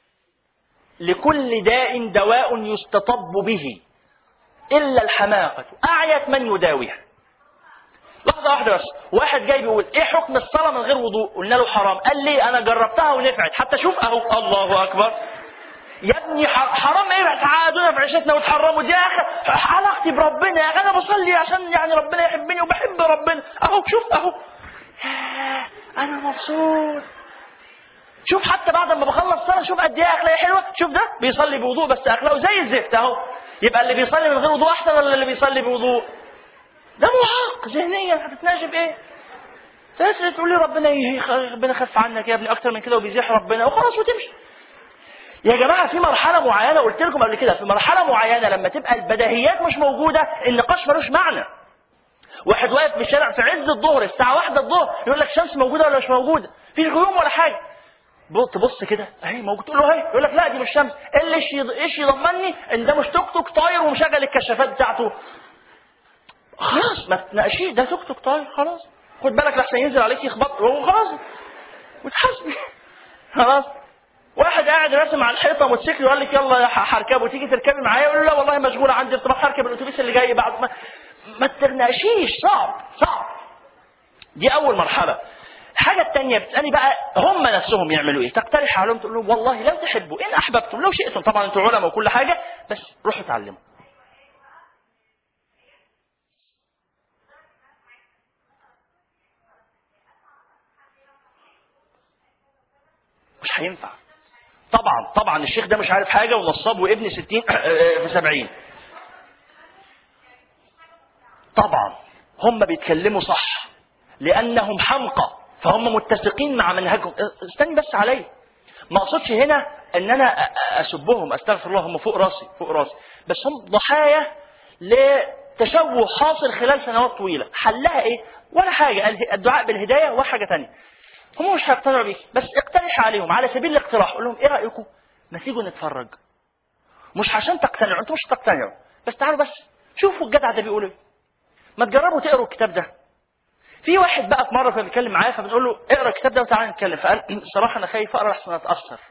Speaker 1: لكل داء دواء يستطب به الا الحماقة اعيت من يداويها. لحظة واحدة بس. واحد جاي بيقول ايه حكم الصلاة من غير وضوء؟ قلنا له حرام. قال لي انا جربتها ونفعت. حتى شوف اهو. الله اكبر. يا ابني حرام ايه؟ تعادنا في عيشتنا وتحرموا دي يا اخي. علاقتي بربنا يا اخي، انا بصلي عشان يعني ربنا يحبني وبحب ربنا. اهو شوف اهو. انا مبسوط. شوف حتى بعد ما بخلص صلاه شوف قد ايه اخلاقي حلوه. شوف ده بيصلي بوضوء بس اخلاقه زي الزفت اهو. يبقى اللي بيصلي من غير وضوء احسن ولا اللي بيصلي بوضوء؟ ده معاق ذهنيا. هتتناقش بايه؟ تسأل تقول لي ربنا ربنا خف عنك يا ابني اكتر من كده وبيزيح ربنا وخلاص وتمشي. يا جماعة في مرحلة معينة قلت لكم قبل كده، في مرحلة معينة لما تبقى البديهيات مش موجودة النقاش ملوش معنى. واحد واقف في الشارع في عز الظهر الساعة واحدة الظهر يقول لك شمس موجودة ولا مش موجودة؟ فيش غيوم ولا حاجة. تبص كده اهي موجود، تقول له اهي، يقول لك لا دي مش شمس. اللي ايش يضمني ان ده مش توك توك طاير ومشغل الكشافات بتاعته؟ خلاص ما تناقشيش، ده توك توك طاير خلاص. خد بالك لحسن ينزل عليك يخبط وخلاص وتحاسبي. خلاص. واحد قاعد راسم على الحيطه موتوسيكل وقال لك يلا هركبه وتيجي تركبي معايا، يقول له لا والله مشغوله عندي ارتباط هركب الاتوبيس اللي جاي بعد. ما ما تناقشيش. صعب صعب. دي اول مرحله. الحاجه الثانيه بتسالني بقى هم نفسهم يعملوا ايه؟ تقترح عليهم تقول لهم والله لو تحبوا ان احببتم لو شئتم، طبعا انتوا علماء وكل حاجه، بس روحوا اتعلموا. مش هينفع. طبعا طبعا الشيخ ده مش عارف حاجه ونصاب وابن ستين في سبعين. طبعا هم بيتكلموا صح لانهم حمقى فهم متسقين مع منهجهم. استني بس علي، ما اقصدش هنا ان انا اسبهم، استغفر الله، هم فوق راسي فوق راسي، بس هم ضحايا لتشوه حاصل خلال سنوات طويله. حلها ايه؟ ولا حاجه. الدعاء بالهدايه وحاجه ثانيه. هم مش هيقتنعوا بيه، بس اقترح عليهم على سبيل الاقتراح. قول لهم ايه رايكم ما تيجوا نتفرج؟ مش عشان تقتنعوا، انتوا مش تقتنعوا، بس تعالوا بس شوفوا الجدع ده بيقول ايه. ما تجربوا تقروا الكتاب ده. في واحد بقى في مره كان بيتكلم معايا فبنقول له اقرا الكتاب ده وتعالى نتكلم، فقال الصراحه انا خايف اقرا احسن اتاثر.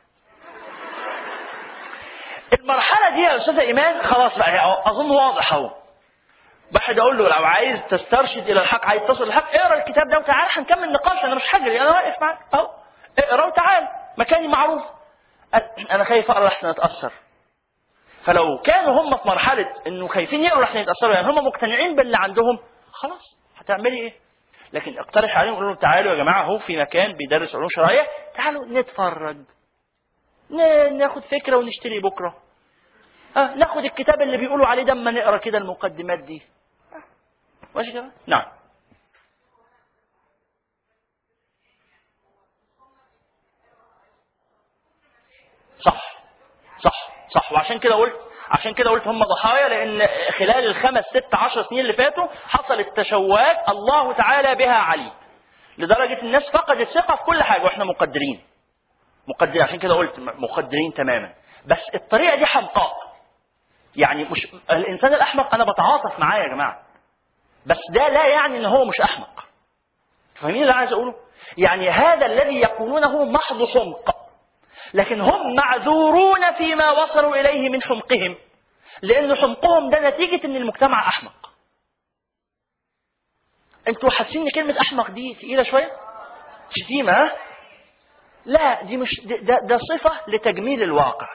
Speaker 1: المرحله دي يا استاذه ايمان خلاص بقى اظن واضح اهو. واحد اقول له لو عايز تسترشد الى الحق، عايز تصل للحق، اقرا الكتاب ده وتعالى هنكمل نقاش. انا مش هجري، انا واقف معاك اهو. اقرا وتعالى، مكاني معروف. انا خايف اقرا احسن اتاثر. فلو كانوا هم في مرحله انه خايفين يقروا احسن يتاثروا، يعني هم مقتنعين باللي عندهم، خلاص هتعملي ايه؟ لكن اقترح عليهم قول لهم تعالوا يا جماعه اهو في مكان بيدرس علوم شرعيه، تعالوا نتفرج، ناخد فكره ونشتري بكره. اه ناخد الكتاب اللي بيقولوا عليه ده اما نقرا كده المقدمات دي. ماشي كده؟ نعم. صح صح صح. وعشان كده قلت عشان كده قلت هم ضحايا، لان خلال الخمس ست عشر سنين اللي فاتوا حصلت تشوهات الله تعالى بها عليم، لدرجه الناس فقدت ثقه في كل حاجه، واحنا مقدرين مقدرين عشان كده قلت مقدرين تماما. بس الطريقه دي حمقاء، يعني مش الانسان الاحمق انا بتعاطف معاه يا جماعه، بس ده لا يعني ان هو مش احمق. فاهمين اللي عايز اقوله؟ يعني هذا الذي يقولونه محض حمق، لكن هم معذورون فيما وصلوا إليه من حمقهم، لأن حمقهم ده نتيجة أن المجتمع أحمق. أنتوا حاسين أن كلمة أحمق دي تقيلة شوية؟ شتيمة؟ ها؟ لا، دي مش ده, ده صفة لتجميل الواقع،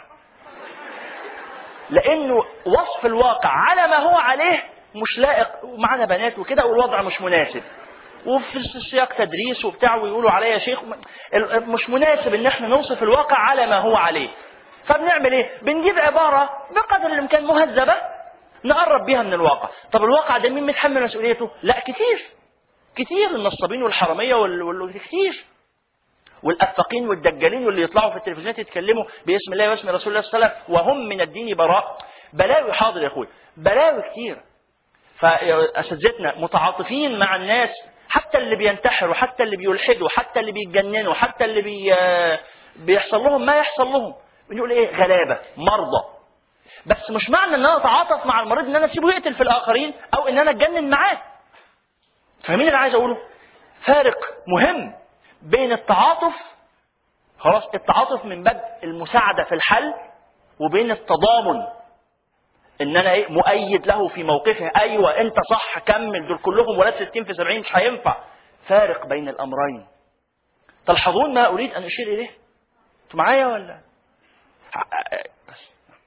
Speaker 1: لأنه وصف الواقع على ما هو عليه مش لائق، ومعنا بنات وكده والوضع مش مناسب، وفي سياق تدريس وبتاع ويقولوا عليا شيخ، مش مناسب ان احنا نوصف الواقع على ما هو عليه. فبنعمل ايه؟ بنجيب عباره بقدر الامكان مهذبه نقرب بيها من الواقع. طب الواقع ده مين متحمل مسؤوليته؟ لا كتير كتير، النصابين والحراميه وال كتير، والافاقين والدجالين واللي يطلعوا في التلفزيونات يتكلموا باسم الله واسم رسول الله صلى الله عليه وسلم وهم من الدين براء. بلاوي، حاضر يا اخوي، بلاوي كتير. فاساتذتنا متعاطفين مع الناس، حتى اللي بينتحروا، حتى اللي بيلحدوا، حتى اللي بيتجننوا، حتى اللي بي... بيحصل لهم ما يحصل لهم. بنقول ايه؟ غلابه، مرضى. بس مش معنى ان انا اتعاطف مع المريض ان انا اسيبه يقتل في الاخرين او ان انا اتجنن معاه. فاهمين اللي عايز اقوله؟ فارق مهم بين التعاطف، خلاص التعاطف من باب المساعده في الحل، وبين التضامن ان انا ايه؟ مؤيد له في موقفه. ايوه انت صح، كمل، دول كلهم ولاد ستين في سبعين، مش هينفع. فارق بين الامرين. تلحظون ما اريد ان اشير اليه؟ انتوا معايا ولا؟ بس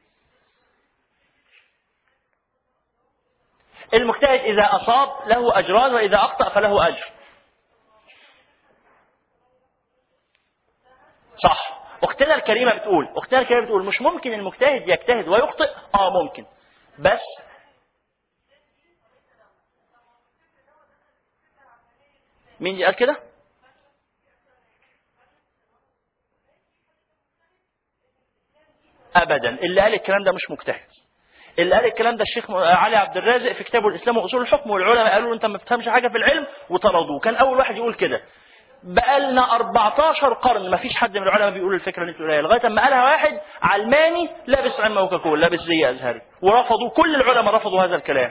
Speaker 1: المجتهد اذا اصاب له اجران واذا اخطا فله اجر. صح. اختنا الكريمه بتقول اختنا الكريمه بتقول مش ممكن المجتهد يجتهد ويخطئ؟ اه ممكن، بس مين اللي قال كده؟ ابدا، اللي قال الكلام ده مش مجتهد. اللي قال الكلام ده الشيخ علي عبد الرازق في كتابه الاسلام واصول الحكم، والعلماء قالوا له انت ما بتفهمش حاجه في العلم وطردوه. كان اول واحد يقول كده. بقالنا أربعتاشر قرن ما فيش حد من العلماء بيقول الفكره اللي انتوا قولها، لغايه اما قالها واحد علماني لابس عمه وكاكول، لابس زي ازهري، ورفضوا. كل العلماء رفضوا هذا الكلام.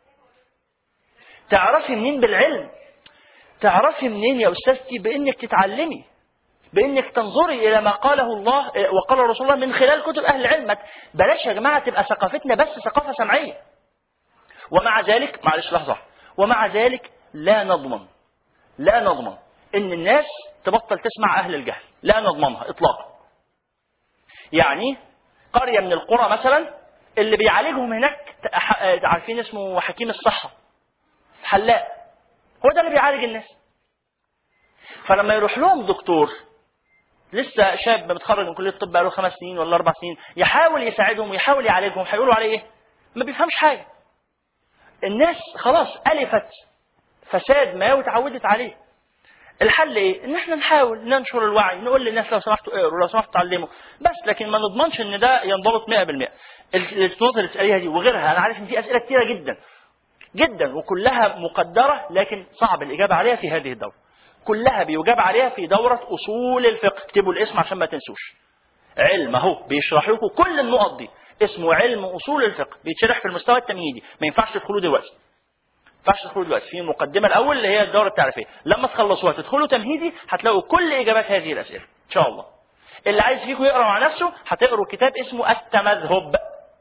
Speaker 1: تعرفي منين بالعلم؟ تعرفي منين يا استاذتي؟ بانك تتعلمي، بانك تنظري الى ما قاله الله وقال رسول الله من خلال كتب اهل العلم. بلاش يا جماعه تبقى ثقافتنا بس ثقافه سمعيه. ومع ذلك، معلش لحظه، ومع ذلك لا نضمن لا نضمن ان الناس تبطل تسمع اهل الجهل، لا نضمنها اطلاقا. يعني قريه من القرى مثلا اللي بيعالجهم هناك، عارفين اسمه حكيم الصحه، حلاق، هو ده اللي بيعالج الناس. فلما يروح لهم دكتور لسه شاب متخرج من كليه الطب بقاله خمس سنين ولا اربع سنين، يحاول يساعدهم ويحاول يعالجهم، هيقولوا عليه ايه؟ ما بيفهمش حاجه. الناس خلاص الفت فساد ما وتعودت عليه. الحل ايه؟ ان احنا نحاول ننشر الوعي، نقول للناس لو سمحتوا اقروا، لو سمحتوا اتعلموا، بس لكن ما نضمنش ان ده ينضبط مئة بالمئة. النقطه اللي تساليها دي وغيرها، انا عارف ان في اسئله كثيره جدا جدا وكلها مقدره، لكن صعب الاجابه عليها في هذه الدوره. كلها بيجاب عليها في دوره اصول الفقه، اكتبوا الاسم عشان ما تنسوش. علم اهو بيشرح لكم كل النقط دي، اسمه علم اصول الفقه، بيتشرح في المستوى التمهيدي، ما ينفعش تدخلوا دلوقتي. ما ينفعش تدخلوا دلوقتي، في المقدمه الاول اللي هي الدوره التعريفيه، لما تخلصوها تدخلوا تمهيدي هتلاقوا كل اجابات هذه الاسئله ان شاء الله. اللي عايز فيكم يقرا مع نفسه هتقروا كتاب اسمه التمذهب.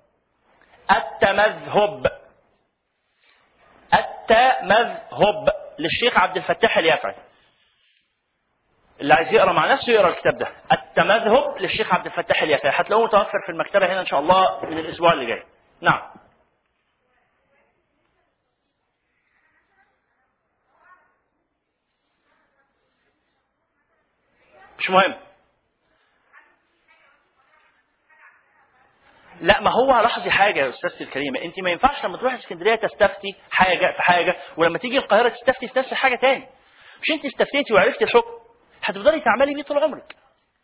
Speaker 1: التمذهب التمذهب للشيخ عبد الفتاح اليافعي. اللي عايز يقرا مع نفسه يقرا الكتاب ده، التمذهب للشيخ عبد الفتاح اليافعي، هتلاقوه متوفر في المكتبه هنا ان شاء الله من الاسبوع اللي جاي. نعم. مش مهم. لا ما هو لاحظي حاجه يا استاذتي الكريمه، انت ما ينفعش لما تروحي اسكندريه تستفتي حاجه في حاجه ولما تيجي القاهره تستفتي في نفس الحاجه تاني. مش انت استفتيتي وعرفتي الحكم هتفضلي تعملي بيه طول عمرك.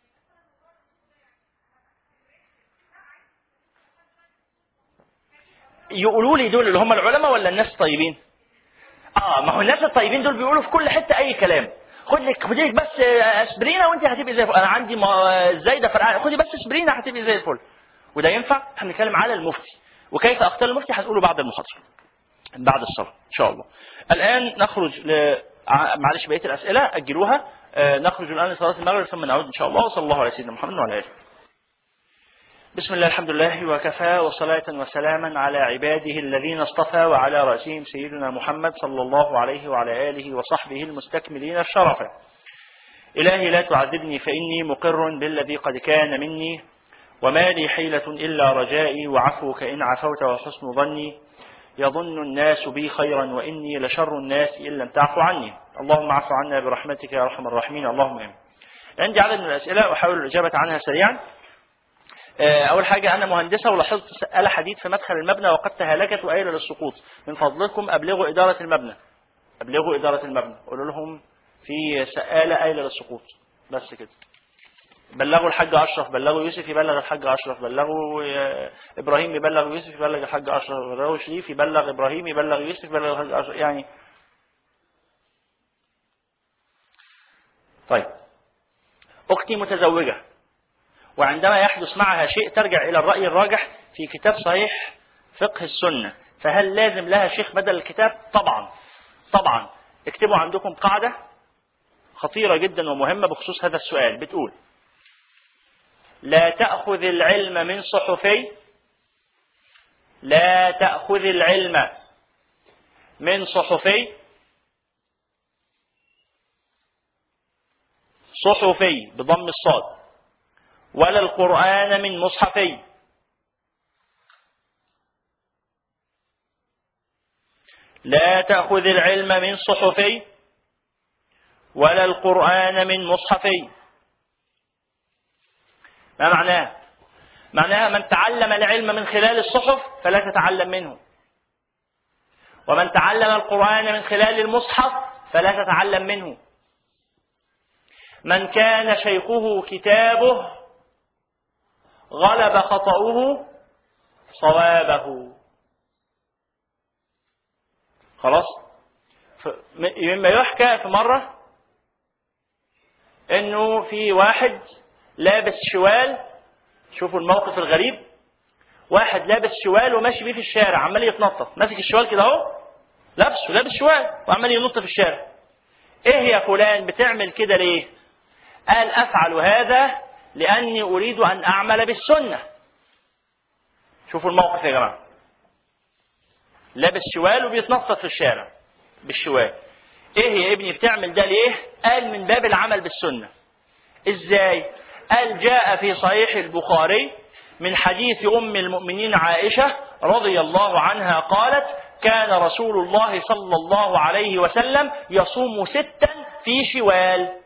Speaker 1: يقولوا لي دول اللي هم العلماء ولا الناس الطيبين؟ اه ما هو الناس الطيبين دول بيقولوا في كل حته اي كلام. خد لك خدي لك بس اسبرينا وانت هتبقي زي الفل. انا عندي زايده فرقعه، خدي بس اسبرينا هتبقي زي الفل. وده ينفع؟ احنا بنتكلم على المفتي، وكيف اقتل المفتي هنقوله بعد المحاضره بعد الصلاه ان شاء الله. الان نخرج ل معلش بقيه الاسئله اجلوها. آه نخرج الان لصلاه المغرب ثم نعود ان شاء الله. وصلى الله على سيدنا محمد وعلى اله. بسم الله الحمد لله وكفى وصلاة وسلاما على عباده الذين اصطفى وعلى رأسهم سيدنا محمد صلى الله عليه وعلى آله وصحبه المستكملين الشرفة. إلهي لا تعذبني فإني مقر بالذي قد كان مني، وما لي حيلة إلا رجائي وعفوك إن عفوت وحسن ظني. يظن الناس بي خيرا وإني لشر الناس إن لم تعفو عني. اللهم اعف عنا برحمتك يا أرحم الراحمين اللهم آمين. عندي عدد من الأسئلة أحاول الإجابة عنها سريعا. أول حاجة أنا مهندسة ولاحظت سقالة حديد في مدخل المبنى وقد تهالكت وآيلة للسقوط، من فضلكم أبلغوا إدارة المبنى. أبلغوا إدارة المبنى قولوا لهم في سقالة آيلة للسقوط بس كده. بلغوا الحاج أشرف، بلغوا يوسف يبلغ الحاج أشرف، بلغوا إبراهيم يبلغ يوسف يبلغ الحاج أشرف، بلغوا شريف يبلغ إبراهيم يبلغ يوسف يبلغ الحاج أشرف. يعني طيب أختي متزوجة وعندما يحدث معها شيء ترجع إلى الرأي الراجح في كتاب صحيح فقه السنة، فهل لازم لها شيخ بدل الكتاب؟ طبعا طبعا. اكتبوا عندكم قاعدة خطيرة جدا ومهمة بخصوص هذا السؤال بتقول: لا تأخذ العلم من صحفي لا تأخذ العلم من صحفي صحفي بضم الصاد، ولا القرآن من مصحفي. لا تأخذ العلم من صحفي ولا القرآن من مصحفي. ما معناه؟ معناها من تعلم العلم من خلال الصحف فلا تتعلم منه، ومن تعلم القرآن من خلال المصحف فلا تتعلم منه. من كان شيخه كتابه غلب خطأه صوابه. خلاص. مما يحكى في مرة انه في واحد لابس شوال، شوفوا الموقف الغريب، واحد لابس شوال وماشي بيه في الشارع عمال يتنطط، ماسك الشوال كده اهو لابسه لابس شوال وعمال ينط في الشارع. ايه يا فلان بتعمل كده ليه؟ قال افعل هذا لاني اريد ان اعمل بالسنة. شوفوا الموقف يا جماعة، لابس شوال وبيتنطط في الشارع بالشوال. ايه يا ابني بتعمل ده ليه؟ قال من باب العمل بالسنة. ازاي؟ قال جاء في صحيح البخاري من حديث ام المؤمنين عائشة رضي الله عنها قالت: كان رسول الله صلى الله عليه وسلم يصوم ستا في شوال.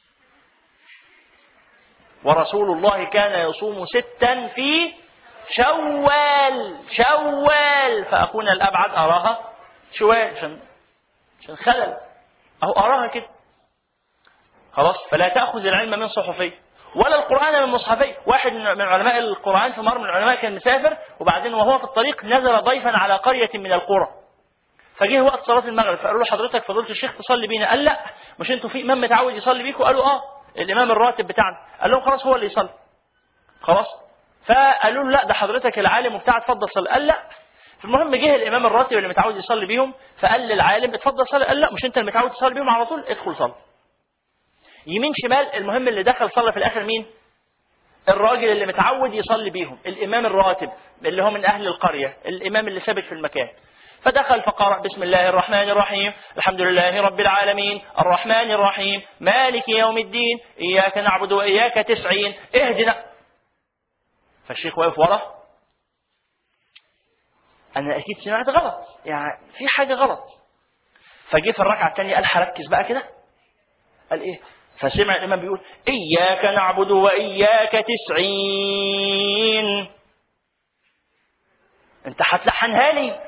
Speaker 1: ورسول الله كان يصوم ستا في شوال. شوال فأكون الأبعد أراها شوال عشان عشان خلل أهو أراها كده. خلاص. فلا تأخذ العلم من صحفي ولا القرآن من مصحفي. واحد من علماء القرآن في مرة من العلماء كان مسافر، وبعدين وهو في الطريق نزل ضيفا على قرية من القرى، فجه وقت صلاة المغرب فقالوا له: حضرتك فضيلة الشيخ تصلي بينا؟ قال: لا، مش انتوا في إمام متعود يصلي بيكم؟ قالوا: اه الإمام الراتب بتاعنا. قال لهم: خلاص هو اللي يصلي. خلاص. فقالوا له: لا ده حضرتك العالم وبتاع اتفضل صلي. قال: لا. فالمهم جه الإمام الراتب اللي متعود يصلي بيهم فقال للعالم: اتفضل صلي. قال: لا، مش انت اللي متعود تصلي بيهم على طول، ادخل صلي. يمين شمال، المهم اللي دخل صلى في الآخر مين؟ الراجل اللي متعود يصلي بيهم، الإمام الراتب اللي هو من أهل القرية، الإمام اللي ثابت في المكان. فدخل فقرأ: بسم الله الرحمن الرحيم، الحمد لله رب العالمين، الرحمن الرحيم، مالك يوم الدين، إياك نعبد وإياك تسعين، اهدنا. فالشيخ واقف ورا، أنا أكيد سمعت غلط، يعني في حاجة غلط. فجي في الركعة الثانية قال: هركز بقى كده. قال: إيه؟ فسمع الإمام بيقول: إياك نعبد وإياك تسعين. انت هتلحنها لي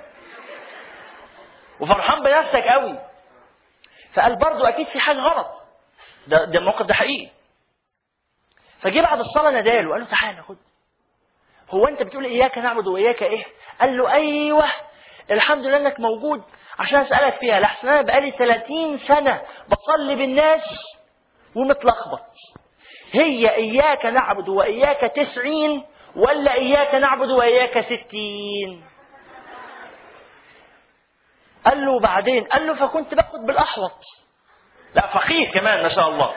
Speaker 1: وفرحان بنفسك قوي. فقال برضو اكيد في حاجه غلط، ده ده الموقف ده حقيقي. فجي بعد الصلاه ناداله وقال له تعالى خد، هو انت بتقول اياك نعبد واياك ايه؟ قال له ايوه الحمد لله انك موجود عشان اسالك فيها، لحسن انا بقالي ثلاثين سنه بصلي بالناس ومتلخبط، هي اياك نعبد واياك تسعين ولا اياك نعبد واياك ستين؟ قال له بعدين، قال له فكنت باخد بالاحوط، لا فقيه كمان ما شاء الله.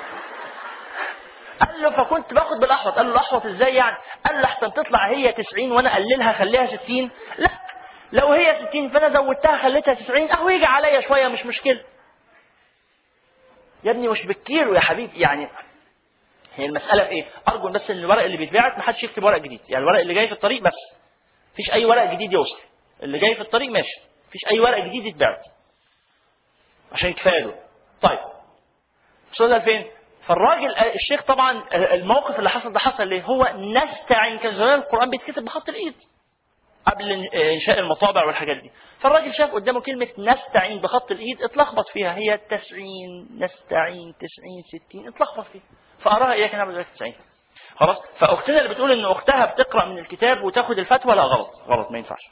Speaker 1: قال له فكنت باخد بالاحوط. قال له الاحوط ازاي يعني؟ قال له احسن تطلع هي تسعين وانا اقللها خليها ستين، لا لو هي ستين فانا زودتها خليتها تسعين اهو يجي عليا شويه مش مشكله. يا ابني مش بالكيلو يا حبيبي، يعني هي المساله في ايه؟ ارجو بس ان الورق اللي بيتباعت ما حدش يكتب ورق جديد، يعني الورق اللي جاي في الطريق بس، مفيش اي ورق جديد يوصل، اللي جاي في الطريق ماشي، مفيش اي ورق جديد يتباعت عشان كفايه له. طيب وصلنا لفين؟ فالراجل الشيخ طبعا الموقف اللي حصل ده حصل ليه؟ هو نستعين، كان زمان القرآن بيتكتب بخط الإيد قبل إنشاء المطابع والحاجات دي، فالراجل شاف قدامه كلمة نستعين بخط الإيد اتلخبط فيها، هي تسعين نستعين تسعين ستين اتلخبط فيها، فأراها إياك نعبد وإياك تسعين. خلاص. فأختنا اللي بتقول إن أختها بتقرأ من الكتاب وتاخد الفتوى، لا غلط غلط ما ينفعش.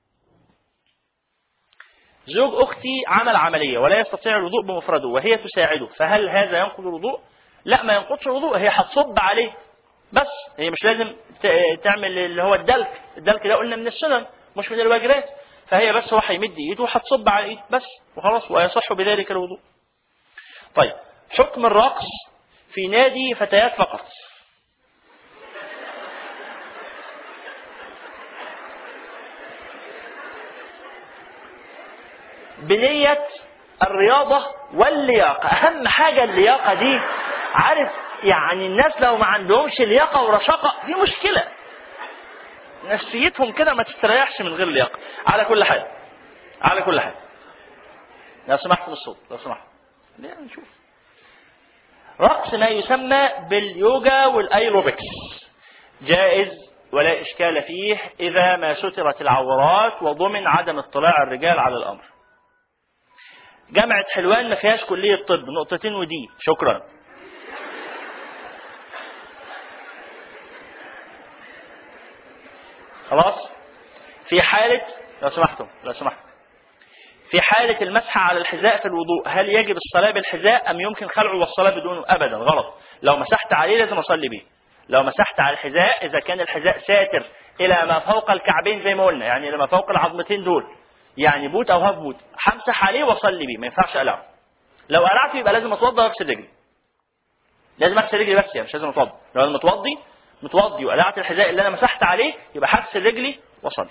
Speaker 1: زوج أختي عمل عملية ولا يستطيع الوضوء بمفرده وهي تساعده، فهل هذا ينقض الوضوء؟ لا ما ينقضش الوضوء، هي هتصب عليه بس، هي مش لازم تعمل اللي هو الدلك، الدلك ده قلنا من السنن مش من الواجبات، فهي بس هو هيمد ايده وهتصب على ايده بس وخلاص ويصح بذلك الوضوء. طيب حكم الرقص في نادي فتيات فقط. بنية الرياضة واللياقة، أهم حاجة اللياقة دي، عارف يعني الناس لو ما عندهمش لياقة ورشاقة في مشكلة، نفسيتهم كده ما تستريحش من غير لياقة. على كل حال على كل حال لو سمحت من الصوت لو سمحت ليه نشوف. رقص ما يسمى باليوجا والايروبكس جائز ولا إشكال فيه إذا ما سترت العورات وضمن عدم اطلاع الرجال على الأمر. جامعة حلوان ما فيهاش كلية طب، نقطتين ودي شكرا. خلاص. في حالة لو سمحتم لو سمحتم في حالة المسح على الحذاء في الوضوء، هل يجب الصلاة بالحذاء أم يمكن خلعه والصلاة بدونه؟ أبدا غلط، لو مسحت عليه لازم أصلي به. لو مسحت على الحذاء إذا كان الحذاء ساتر إلى ما فوق الكعبين زي ما قلنا، يعني إلى ما فوق العظمتين دول، يعني بوت أو هاف بوت، همسح عليه وأصلي به، ما ينفعش أقلعه. لو قلعته يبقى لازم أتوضأ وأغسل رجلي، لازم أغسل رجلي بس، يعني مش لازم أتوضأ. لو أنا متوضي متوضي وقلعت الحذاء اللي أنا مسحت عليه يبقى هغسل رجلي وأصلي.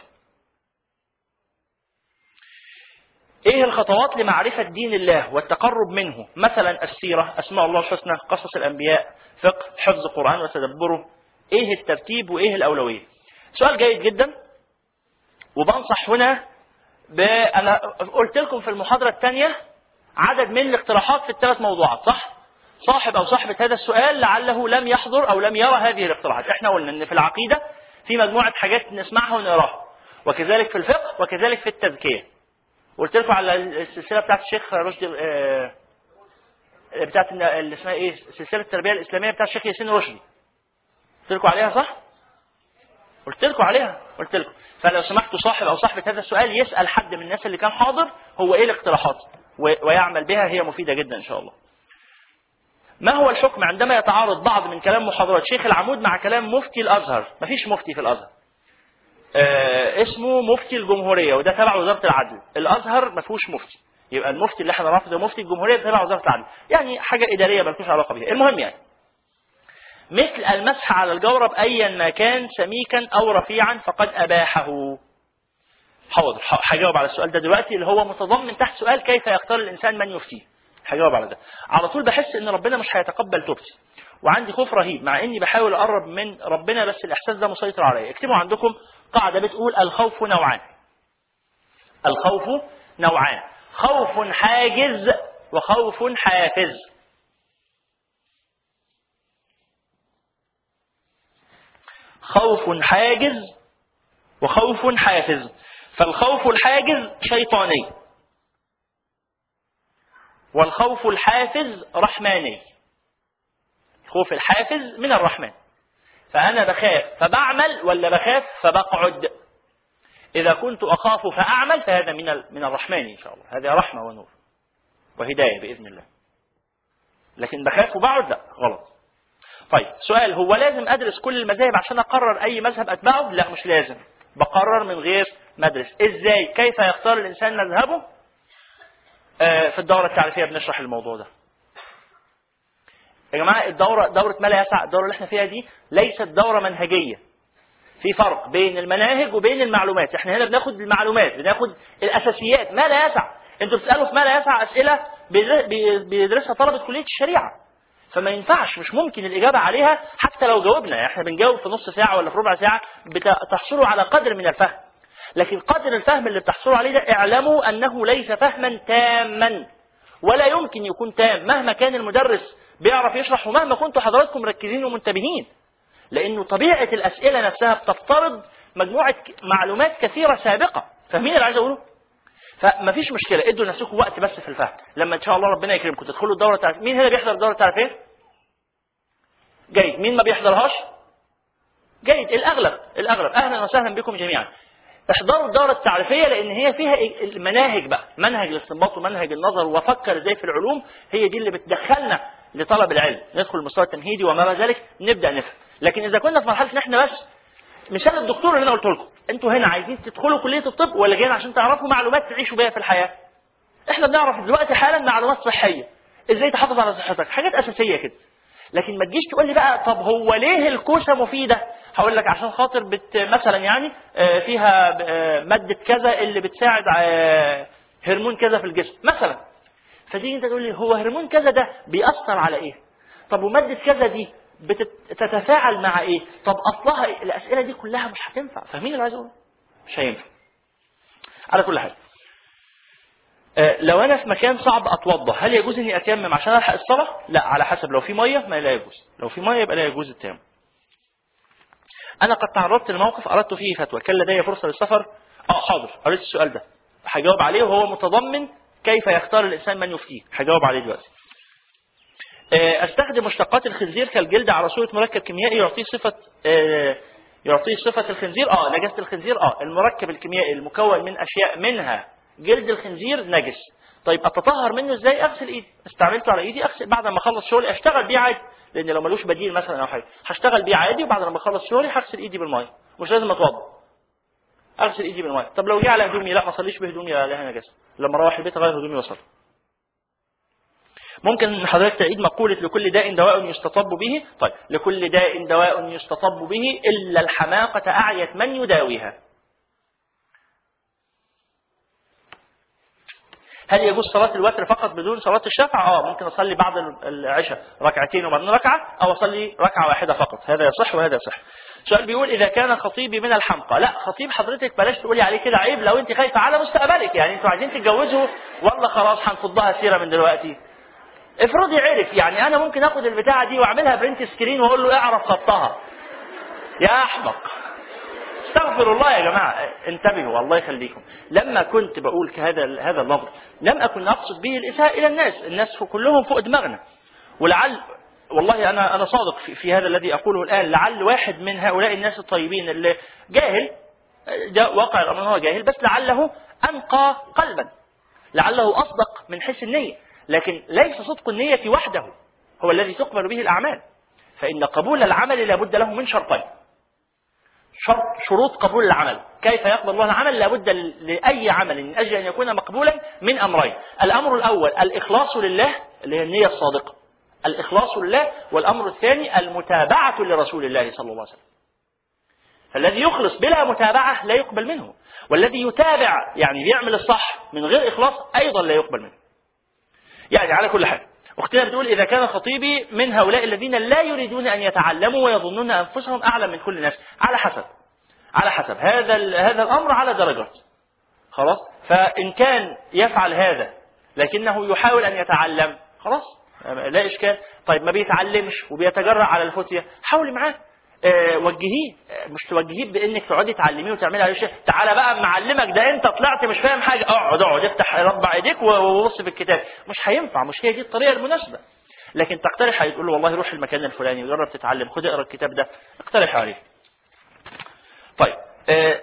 Speaker 1: ايه الخطوات لمعرفة دين الله والتقرب منه؟ مثلا السيرة، اسماء الله الحسنى، قصص الانبياء، فقه، حفظ القرآن وتدبره. ايه الترتيب وايه الاولوية؟ سؤال جيد جدا. وبنصح هنا ب... انا قلت لكم في المحاضرة الثانية عدد من الاقتراحات في الثلاث موضوعات، صح؟ صاحب او صاحبة هذا السؤال لعله لم يحضر او لم يرى هذه الاقتراحات. احنا قلنا ان في العقيدة في مجموعة حاجات نسمعها ونقراها، وكذلك في الفقه وكذلك في التزكية. قلت لكم على السلسله بتاعت الشيخ رشدي آه بتاعت اللي اسمها ايه، سلسله التربيه الاسلاميه بتاعت الشيخ ياسين رشدي. قلت لكم عليها صح؟ قلت لكم عليها قلت لكم. فلو سمحتوا صاحب او صاحبه هذا السؤال يسال حد من الناس اللي كان حاضر هو ايه الاقتراحات ويعمل بها، هي مفيده جدا ان شاء الله. ما هو الحكم عندما يتعارض بعض من كلام محاضرات شيخ العمود مع كلام مفتي الازهر؟ مفيش مفتي في الازهر، آه اسمه مفتي الجمهورية وده تبع وزارة العدل. الأزهر ما فيهوش مفتي، يبقى المفتي اللي احنا نرفضه مفتي الجمهورية تبع وزارة العدل، يعني حاجة إدارية ما لهاش علاقة بيها. المهم يعني مثل المسح على الجورب أيا ما كان سميكا أو رفيعا فقد أباحه. حاضر هجاوب على السؤال ده دلوقتي اللي هو متضمن تحت سؤال كيف يختار الإنسان من يفتيه. هجاوب على ده. على طول بحس إن ربنا مش هيتقبل توبتي وعندي خوف رهيب مع إني بحاول أقرب من ربنا بس الإحساس ده مسيطر عليا. اكتبوا عندكم قاعدة بتقول الخوف نوعان. الخوف نوعان، خوف حاجز وخوف حافز. خوف حاجز وخوف حافز. فالخوف الحاجز شيطاني، والخوف الحافز رحماني. الخوف الحافز من الرحمن، فأنا بخاف فبعمل ولا بخاف فبقعد؟ إذا كنت أخاف فأعمل فهذا من من الرحمن إن شاء الله، هذا رحمة ونور وهداية بإذن الله. لكن بخاف وبقعد لا، غلط. طيب سؤال، هو لازم أدرس كل المذاهب عشان أقرر أي مذهب أتبعه؟ لا مش لازم، بقرر من غير مدرس. إزاي؟ كيف يختار الإنسان مذهبه؟ آه في الدورة التعريفية بنشرح الموضوع ده. يا جماعة الدورة دورة ما لا يسع، الدورة اللي احنا فيها دي ليست دورة منهجية. في فرق بين المناهج وبين المعلومات. احنا هنا بناخد المعلومات، بناخد الأساسيات ما لا يسع. انتوا بتسألوا في ما لا يسع أسئلة بيدرسها طلبة كلية الشريعة، فما ينفعش، مش ممكن الإجابة عليها حتى لو جاوبنا. احنا بنجاوب في نص ساعة ولا في ربع ساعة، بتحصلوا على قدر من الفهم. لكن قدر الفهم اللي بتحصلوا عليه ده اعلموا أنه ليس فهما تاما، ولا يمكن يكون تام مهما كان المدرس بيعرف يشرح ومهما كنتوا حضراتكم مركزين ومنتبهين، لأنه طبيعة الأسئلة نفسها بتفترض مجموعة معلومات كثيرة سابقة. فاهمين اللي عايز أقوله؟ فما فيش مشكلة، ادوا لنفسكم وقت بس في الفهم. لما إن شاء الله ربنا يكرمكم تدخلوا الدورة التعريفية. مين هنا بيحضر الدورة التعريفية؟ جيد. مين ما بيحضرهاش؟ جيد. الأغلب الأغلب أهلا وسهلا بكم جميعا. احضروا الدورة التعريفية لأن هي فيها المناهج بقى، منهج الاستنباط ومنهج النظر وفكر ازاي في العلوم، هي دي اللي بتدخلنا لطلب العلم، ندخل المستوى التمهيدي وما ذلك نبدأ نفهم. لكن إذا كنا في مرحلة إن احنا بس مثال الدكتور اللي أنا قلت لكم، أنتوا هنا عايزين تدخلوا كلية الطب ولا جايين عشان تعرفوا معلومات تعيشوا بيها في الحياة؟ احنا بنعرف دلوقتي حالا معلومات صحية، ازاي تحافظ على صحتك، حاجات أساسية كده. لكن ما تجيش تقول لي بقى طب هو ليه الكوسة مفيدة؟ هقول لك عشان خاطر بت مثلا يعني فيها مادة كذا اللي بتساعد هرمون كذا في الجسم مثلا. فتيجي انت تقول لي هو هرمون كذا ده بيأثر على ايه؟ طب ومادة كذا دي بتتفاعل مع ايه؟ طب اصلها إيه؟ الاسئلة دي كلها مش هتنفع. فاهمين اللي عايز اقوله؟ مش هينفع. على كل حال لو انا في مكان صعب اتوضى، هل يجوز اني اتيمم عشان الحق الصلاه؟ لا، على حسب. لو في ميه ما لا يجوز، لو في ميه يبقى لا يجوز التيمم. انا قد تعرضت لموقف اردت فيه فتوى، كان لدي فرصه للسفر. اه حاضر، قريت السؤال ده هجاوب عليه، وهو متضمن كيف يختار الانسان من يفتيه، هجاوب عليه دلوقتي. استخدم مشتقات الخنزير كالجلد على صوره مركب كيميائي يعطيه صفه يعطيه صفه الخنزير. اه نجاسه الخنزير. اه المركب الكيميائي المكون من اشياء منها جلد الخنزير نجس. طيب اتطهر منه ازاي؟ اغسل ايدي، استعملته على ايدي اغسل بعد ما اخلص شغلي، اشتغل بيه عادي، لان لو ملوش بديل مثلا او حاجه هشتغل بيه عادي، وبعد ما اخلص شغلي هغسل ايدي بالميه، مش لازم اتوضا، اغسل ايدي بالميه. طب لو جه على هدومي، لا ما اصليش بهدومي عليها نجاسه، لما اروح البيت اغير هدومي واصلي. ممكن حضرتك تعيد مقوله لكل داء دواء يستطب به؟ طيب لكل داء دواء يستطب به الا الحماقه اعيت من يداويها. هل يجوز صلاة الوتر فقط بدون صلاة الشفع؟ اه ممكن اصلي بعد العشاء ركعتين وبعدين ركعة، او اصلي ركعة واحدة فقط، هذا يصح وهذا يصح. سؤال بيقول اذا كان خطيبي من الحمقى. لا خطيب حضرتك بلاش تقولي عليه كده، عيب لو انت خايفة على مستقبلك، يعني انتوا عايزين تتجوزوا والله خلاص هنفضها سيرة من دلوقتي. افرضي عرف، يعني انا ممكن اخد البتاعة دي واعملها برنت سكرين واقول له اعرف خطها. يا احمق، استغفر الله يا جماعة، انتبهوا الله يخليكم. لما كنت بقول هذا هذا اللفظ لم أكن أقصد به الإساءة إلى الناس، الناس كلهم فوق دماغنا، ولعل والله أنا أنا صادق في, في هذا الذي أقوله الآن، لعل واحد من هؤلاء الناس الطيبين اللي جاهل، ده واقع الأمر هو جاهل، بس لعله أنقى قلبا، لعله أصدق من حيث النية، لكن ليس صدق النية وحده هو الذي تقبل به الأعمال، فإن قبول العمل لابد له من شرطين. شرط شروط قبول العمل، كيف يقبل الله العمل؟ لابد لأي عمل من أجل أن يكون مقبولا من أمرين. الأمر الأول الإخلاص لله اللي هي النية الصادقة، الإخلاص لله، والأمر الثاني المتابعة لرسول الله صلى الله عليه وسلم. فالذي يخلص بلا متابعة لا يقبل منه، والذي يتابع يعني يعمل الصح من غير إخلاص أيضا لا يقبل منه. يعني على كل حال أختنا بتقول إذا كان خطيبي من هؤلاء الذين لا يريدون أن يتعلموا ويظنون أنفسهم أعلم من كل الناس، على حسب على حسب هذا هذا الأمر على درجات. خلاص، فإن كان يفعل هذا لكنه يحاول أن يتعلم خلاص لا إشكال. طيب ما بيتعلمش وبيتجرأ على الفتية، حاولي معاه، آه وجهيه، مش توجهيه بانك تقعدي تعلميه وتعملي عليه شيء. تعالى بقى معلمك ده انت طلعت مش فاهم حاجه، اقعد اقعد افتح ربع ايديك وبص في الكتاب. مش هينفع، مش هي دي الطريقه المناسبه. لكن تقترح عليه، تقول له والله روح المكان الفلاني وجرب تتعلم، خد اقرا الكتاب ده، اقترح عليه. طيب آه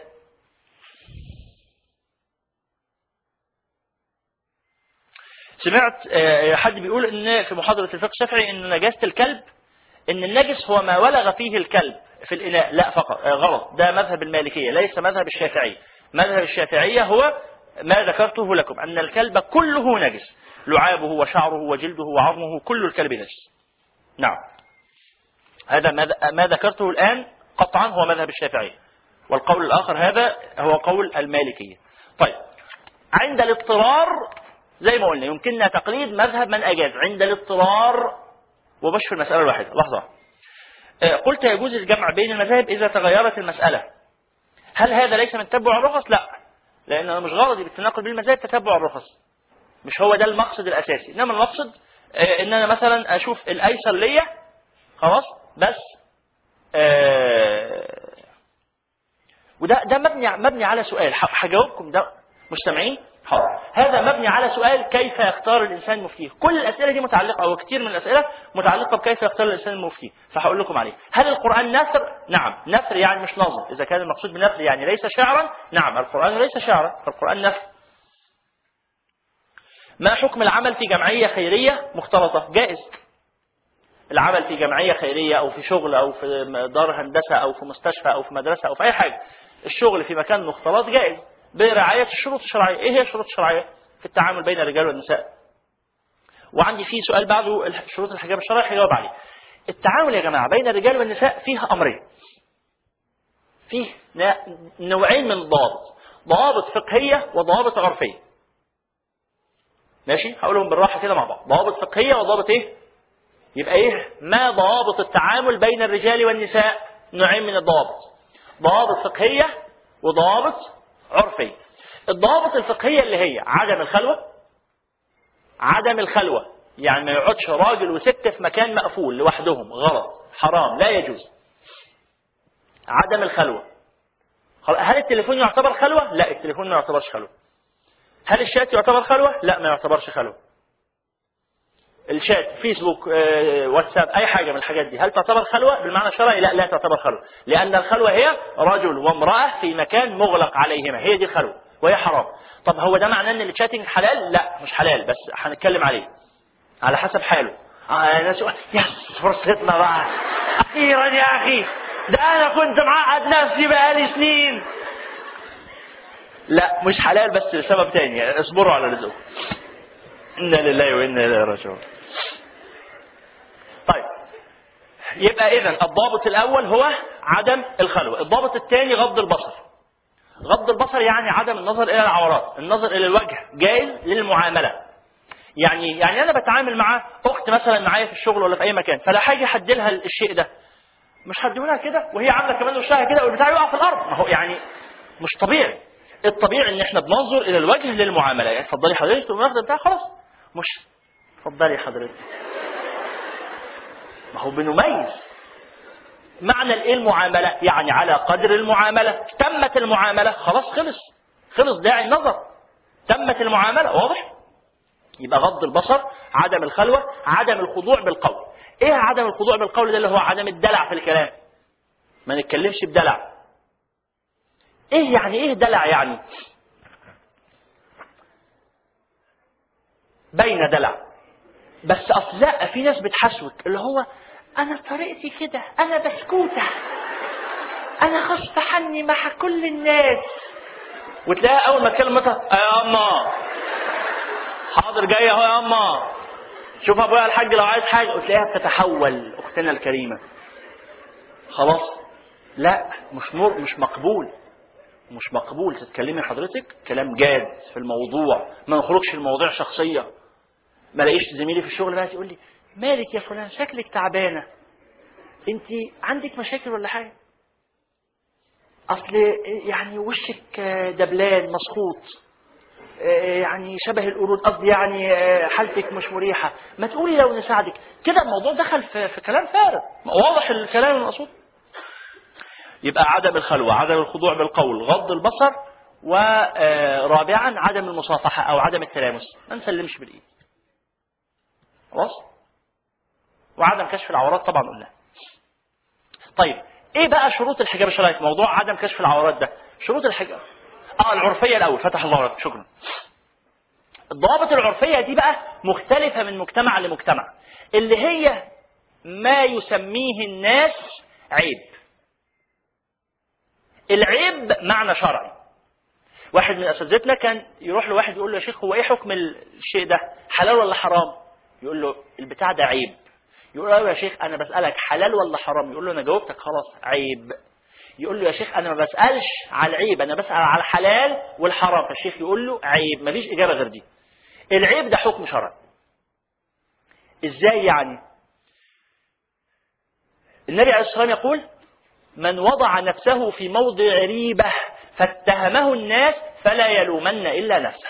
Speaker 1: سمعت آه حد بيقول ان في محاضره الفقه الشافعي ان نجاسه الكلب، ان النجس هو ما ولغ فيه الكلب في الاناء. لا فقط، آه غلط، ده مذهب المالكيه ليس مذهب الشافعيه. مذهب الشافعيه هو ما ذكرته لكم، ان الكلب كله نجس، لعابه وشعره وجلده وعظمه، كل الكلب نجس. نعم، هذا ما ذكرته الآن قطعا هو مذهب الشافعي، والقول الآخر هذا هو قول المالكية. طيب عند الاضطرار زي ما قلنا يمكننا تقليد مذهب من أجاز عند الاضطرار. وبش في المسألة الواحدة لحظة، قلت يجوز الجمع بين المذاهب إذا تغيرت المسألة. هل هذا ليس من تتبع الرخص؟ لا، لأن مش غرضي بالتناقض بين المذاهب تتبع الرخص، مش هو ده المقصد الأساسي. إنما المقصد إن أنا مثلا أشوف الأيسر ليا خلاص، بس آه وده ده مبني مبني على سؤال هجاوبكم ده مستمعين. حاضر، هذا مبني على سؤال كيف يختار الانسان مفتيه. كل الاسئله دي متعلقه او كثير من الاسئله متعلقه بكيف يختار الانسان المفتي، فهقول لكم عليه. هل القران نثر؟ نعم، نثر يعني مش نظم. اذا كان المقصود بنثر يعني ليس شعرا، نعم القران ليس شعرا، فالقران نثر. ما حكم العمل في جمعيه خيريه مختلطه؟ جائز. العمل في جمعية خيرية أو في شغل أو في دار هندسة أو في مستشفى أو في مدرسة أو في أي حاجة، الشغل في مكان مختلط جائز برعاية الشروط الشرعية. إيه هي الشروط الشرعية في التعامل بين الرجال والنساء؟ وعندي فيه سؤال بعده، شروط الحجاب الشرعي هجاوب عليه. التعامل يا جماعة بين الرجال والنساء فيها أمرين، فيه نوعين من الضوابط، ضوابط فقهية وضوابط عرفية. ماشي، هقولهم بالراحة كده مع بعض. ضوابط فقهية وضوابط إيه؟ يبقى ايه ما ضوابط التعامل بين الرجال والنساء؟ نوعين من الضوابط، ضوابط فقهية وضوابط عرفية. الضوابط الفقهية اللي هي عدم الخلوة، عدم الخلوة يعني ما يقعدش راجل وست في مكان مقفول لوحدهم، غلط، حرام، لا يجوز. عدم الخلوة. هل التليفون يعتبر خلوة؟ لا، التليفون ما يعتبرش خلوة. هل الشات يعتبر خلوة؟ لا، ما يعتبرش خلوة. الشات، فيسبوك، واتساب، اي حاجه من الحاجات دي هل تعتبر خلوه بالمعنى الشرعي؟ لا، لا تعتبر خلوه، لان الخلوه هي رجل وامراه في مكان مغلق عليهما، هي دي الخلوه وهي حرام. طب هو ده معناه ان الشاتنج حلال؟ لا مش حلال، بس هنتكلم عليه على حسب حاله. اه ناس يس فرصتنا بقى اخيرا يا اخي، ده انا كنت معقد نفسي بقالي سنين. لا مش حلال، بس لسبب تاني، اصبروا على رزقكم. إنا لله وإنا إليه راجعون. طيب يبقى إذن الضابط الأول هو عدم الخلوة. الضابط الثاني غض البصر. غض البصر يعني عدم النظر إلى العورات، النظر إلى الوجه جائز للمعاملة. يعني يعني أنا بتعامل مع أخت مثلا معايا في الشغل ولا في أي مكان، فلا حاجة حد لها الشيء ده، مش هديهولها كده وهي عاملة كمان وشها كده والبتاع يقع في الأرض، ما هو يعني مش طبيعي. الطبيعي إن إحنا بننظر إلى الوجه للمعاملة. يعني اتفضلي حضرتك تقوم واخدة بتاع خلاص، مش اتفضلي حضرتك، ما هو بنميز. معنى الايه المعامله؟ يعني على قدر المعامله، تمت المعامله خلاص، خلص خلص داعي النظر، تمت المعامله، واضح؟ يبقى غض البصر، عدم الخلوه، عدم الخضوع بالقول. ايه عدم الخضوع بالقول ده؟ اللي هو عدم الدلع في الكلام، ما نتكلمش بدلع. ايه يعني ايه دلع؟ يعني بين دلع، بس اصل لا، في ناس بتحسوك اللي هو انا طريقتي كده، انا بسكوته، انا غصب عني مع كل الناس، وتلاقيها اول ما تكلم مثلا يا اما حاضر جاي اهو يا اما شوف ابويا الحاج لو عايز حاجه، وتلاقيها بتتحول اختنا الكريمه خلاص. لا مش مر مش مقبول، مش مقبول تتكلمي حضرتك كلام جاد في الموضوع، ما نخرجش المواضيع شخصيه. ما لاقيش زميلي في الشغل بقى يقول لي مالك يا فلان شكلك تعبانه، انت عندك مشاكل ولا حاجه؟ اصل يعني وشك دبلان مسخوط، يعني شبه القرود، قصدي يعني حالتك مش مريحه، ما تقولي لو نساعدك كده. الموضوع دخل في, في كلام فارغ، واضح الكلام المقصود. يبقى عدم الخلوة، عدم الخضوع بالقول، غض البصر، ورابعا عدم المصافحة أو عدم التلامس، ما نسلمش بالإيد. خلاص؟ وعدم كشف العورات طبعا قلنا. طيب ايه بقى شروط الحجاب الشرعي؟ موضوع عدم كشف العورات ده شروط الحجاب اه العرفية الأول، فتح الله عليك، شكرا. الضوابط العرفية دي بقى مختلفة من مجتمع لمجتمع، اللي هي ما يسميه الناس عيب. العيب معنى شرعي. واحد من اساتذتنا كان يروح لواحد يقول له يا شيخ هو ايه حكم الشيء ده؟ حلال ولا حرام؟ يقول له البتاع ده عيب. يقول له يا شيخ انا بسألك حلال ولا حرام؟ يقول له انا جاوبتك خلاص عيب. يقول له يا شيخ انا ما بسألش على العيب، انا بسأل على الحلال والحرام. فالشيخ يقول له عيب، مفيش اجابة غير دي. العيب ده حكم شرعي. ازاي يعني؟ النبي عليه الصلاة والسلام يقول من وضع نفسه في موضع ريبة فاتهمه الناس فلا يلومن إلا نفسه.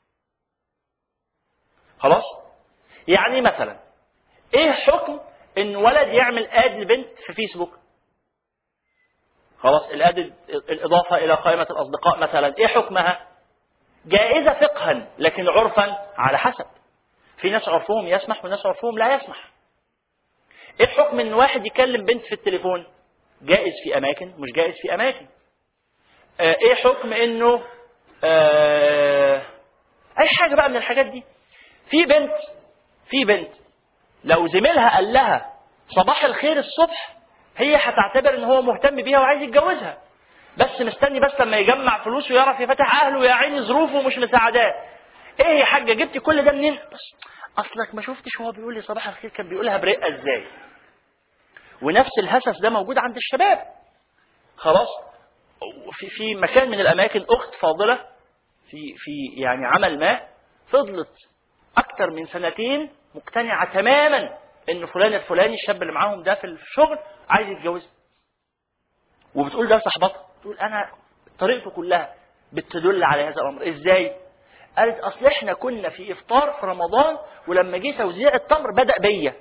Speaker 1: خلاص؟ يعني مثلا ايه حكم ان ولد يعمل اد لبنت في فيسبوك؟ خلاص، الاد الاضافة الى قائمة الاصدقاء مثلا، ايه حكمها؟ جائزة فقها، لكن عرفا على حسب. في ناس عرفهم يسمح وناس عرفهم لا يسمح. ايه حكم ان واحد يكلم بنت في التليفون؟ جائز في اماكن، مش جائز في اماكن. آه ايه حكم انه آه اي حاجة بقى من الحاجات دي. في بنت في بنت لو زميلها قال لها صباح الخير الصبح، هي هتعتبر ان هو مهتم بيها وعايز يتجوزها، بس مستني بس لما يجمع فلوس ويعرف يفتح اهله، يا عيني ظروفه مش مساعداه. ايه يا حاجه جبتي كل ده منين؟ بس اصلك ما شفتش هو بيقول لي صباح الخير كان بيقولها برقه ازاي. ونفس الهسس ده موجود عند الشباب. خلاص، في في مكان من الاماكن اخت فاضله في في يعني عمل ما، فضلت اكتر من سنتين مقتنعه تماما ان فلان الفلاني الشاب اللي معاهم ده في الشغل عايز يتجوز. وبتقول ده صاحبتها، بتقول انا طريقته كلها بتدل على هذا الامر. ازاي؟ قالت اصل احنا كنا في افطار في رمضان، ولما جه توزيع التمر بدا بيا.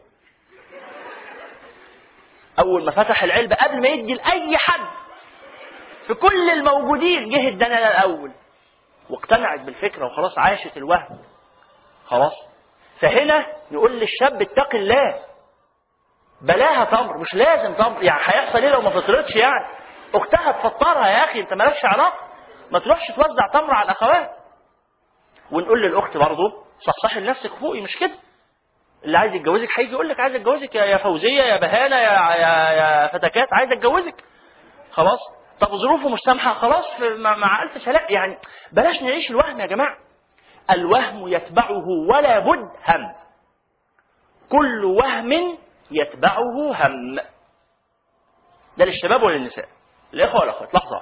Speaker 1: اول ما فتح العلبه قبل ما يدي لاي حد في كل الموجودين جه ادانا الاول، واقتنعت بالفكره وخلاص عاشت الوهم. خلاص، فهنا نقول للشاب اتق الله، بلاها تمر، مش لازم تمر. يعني هيحصل ايه لو ما فطرتش؟ يعني اختها تفطرها يا اخي، انت مالكش علاقه، ما تروحش توزع تمر على الاخوات. ونقول للاخت برضه صحصحي لنفسك فوقي، مش كده. اللي عايز يتجوزك هيجي يقول لك عايز اتجوزك يا فوزيه يا بهانه يا يا, يا فتكات، عايز اتجوزك. خلاص، طب ظروفه مش سامحه، خلاص مع الف سلام. يعني بلاش نعيش الوهم يا جماعه. الوهم يتبعه ولا بد هم. كل وهم يتبعه هم. ده للشباب وللنساء، الاخوه والاخوات. لحظه،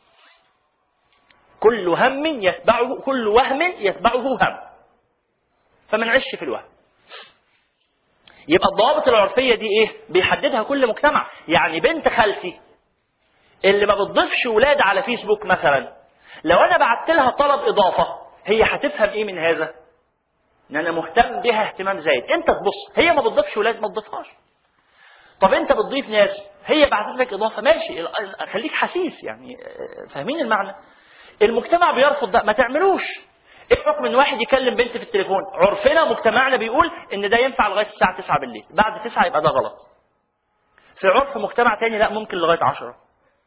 Speaker 1: كل هم يتبعه كل وهم يتبعه هم، فما نعيش في الوهم. يبقى الضوابط العرفيه دي ايه؟ بيحددها كل مجتمع. يعني بنت خالتي اللي ما بتضيفش ولاد على فيسبوك مثلا، لو انا بعت لها طلب اضافه، هي هتفهم ايه من هذا؟ ان انا مهتم بها اهتمام زايد. انت تبص، هي ما بتضيفش ولاد ما تضيفهاش. طب انت بتضيف ناس، هي بعتت لك اضافه، ماشي، خليك حسيس. يعني فاهمين المعنى؟ المجتمع بيرفض ده، ما تعملوش. ايه حكم ان واحد يكلم بنت في التليفون؟ عرفنا مجتمعنا بيقول ان ده ينفع لغايه الساعه تسعة بالليل، بعد تسعة يبقى ده غلط. في عرف مجتمع تاني لا، ممكن لغايه عشرة.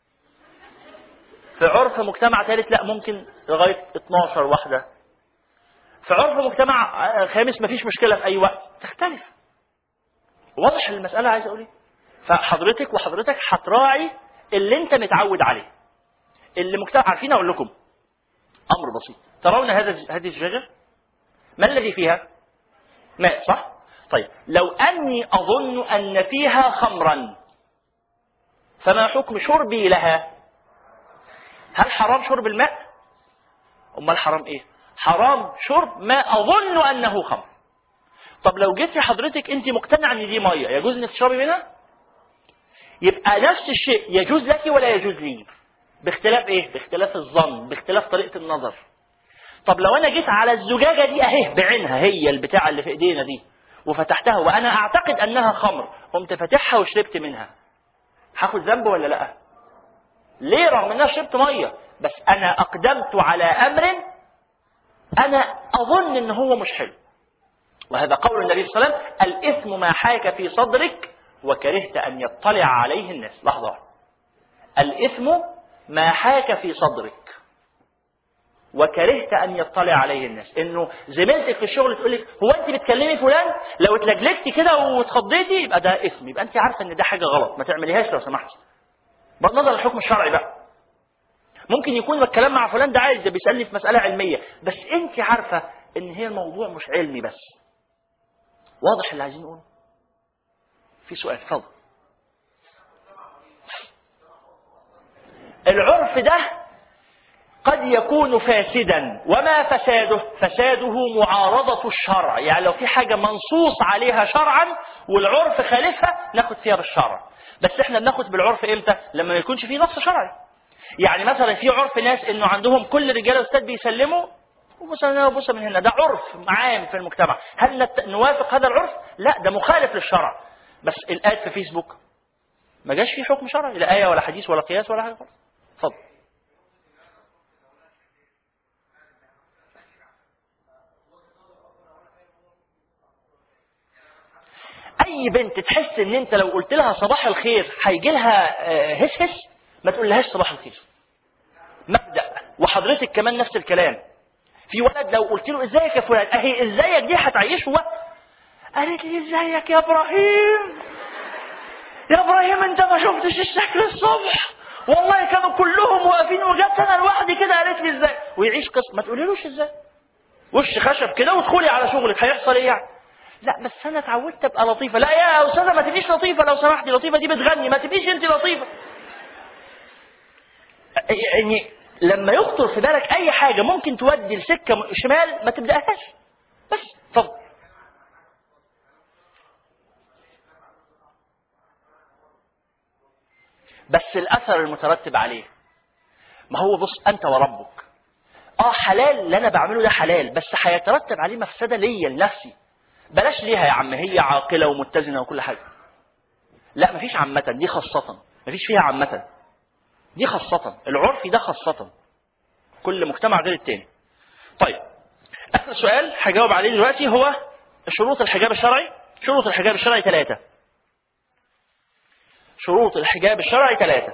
Speaker 1: في عرف مجتمع ثالث لا، ممكن لغايه اتناشر واحده. في عرف مجتمع خامس مفيش مشكله في اي وقت، تختلف. واضح المساله عايز اقول ايه؟ فحضرتك وحضرتك هتراعي اللي انت متعود عليه. اللي مجتمع عارفين. اقول لكم امر بسيط. ترون هذا هذه الزجاجه؟ ما الذي فيها؟ ماء، صح؟ طيب لو اني اظن ان فيها خمرا، فما حكم شربي لها؟ هل حرام شرب الماء؟ امال حرام ايه؟ حرام شرب ما اظن انه خمر. طب لو جيتي حضرتك انت مقتنعه ان دي ميه، يجوز انك تشربي منها؟ يبقى نفس الشيء يجوز لك ولا يجوز لي، باختلاف ايه؟ باختلاف الظن، باختلاف طريقه النظر. طب لو انا جيت على الزجاجه دي اهي بعينها، هي البتاعه اللي في ايدينا دي، وفتحتها وانا اعتقد انها خمر، قمت فاتحها وشربت منها، هاخد ذنب ولا لا؟ ليه؟ رغم ان انا شربت ميه، بس انا اقدمت على امر انا اظن ان هو مش حلو. وهذا قول النبي صلى الله عليه وسلم: الاثم ما حاك في صدرك وكرهت ان يطلع عليه الناس. لحظه، الاثم ما حاك في صدرك وكرهت ان يطلع عليه الناس. انه زميلتك في الشغل تقول لك: هو انت بتكلمي فلان؟ لو اتلجلجتي كده واتخضيتي يبقى ده اثم، يبقى انت عارفه ان ده حاجه غلط، ما تعمليهاش لو سمحتي. بالنظر للحكم الشرعي بقى، ممكن يكون الكلام مع فلان ده عادي، ده بيسالني في مساله علميه، بس انت عارفه ان هي الموضوع مش علمي بس. واضح اللي عايزين نقوله؟ في سؤال؟ اتفضل. العرف ده قد يكون فاسدا، وما فساده؟ فساده معارضة الشرع. يعني لو في حاجة منصوص عليها شرعا والعرف خالفها ناخد فيها بالشرع، بس احنا بناخد بالعرف امتى؟ لما ما يكونش فيه نص شرعي. يعني مثلا في عرف ناس انه عندهم كل رجاله وستات بيسلموا وبص بص من هنا، ده عرف عام في المجتمع. هل نوافق هذا العرف؟ لا، ده مخالف للشرع. بس الآية في فيسبوك ما جاش فيه حكم شرعي، لا آية ولا حديث ولا قياس ولا حاجة خالص. اتفضل. اي بنت تحس ان انت لو قلت لها صباح الخير هيجي لها هس هس، ما تقولهاش صباح الخير. مبدأ. وحضرتك كمان نفس الكلام. في ولد لو قلت له ازيك يا فلان، اهي ازيك دي هتعيشه وقت. قالت لي: ازيك يا ابراهيم؟ يا ابراهيم انت ما شفتش الشكل الصبح، والله كانوا كلهم واقفين وجت انا لوحدي كده. قالت لي ازاي؟ ويعيش قصه. ما تقوليلوش ازاي، وش خشب كده وادخلي على شغلك، هيحصل ايه يعني؟ لا بس انا اتعودت ابقى لطيفه. لا يا استاذه ما تبقيش لطيفه لو سمحتي، لطيفه دي بتغني، ما تبقيش انت لطيفه. يعني لما يخطر في بالك اي حاجه ممكن تودي لسكه شمال ما تبداهاش. بس اتفضل. بس الاثر المترتب عليه، ما هو بص انت وربك. اه حلال اللي انا بعمله ده حلال، بس هيترتب عليه مفسده ليا لنفسي. بلاش ليها يا عم، هي عاقله ومتزنه وكل حاجه. لا مفيش عامه، دي خاصه. مفيش فيها عامه، دي خاصه. العرفي ده خاصه، كل مجتمع غير التاني. طيب اخر سؤال هجاوب عليه دلوقتي هو شروط الحجاب الشرعي. شروط الحجاب الشرعي ثلاثه. شروط الحجاب الشرعي ثلاثه.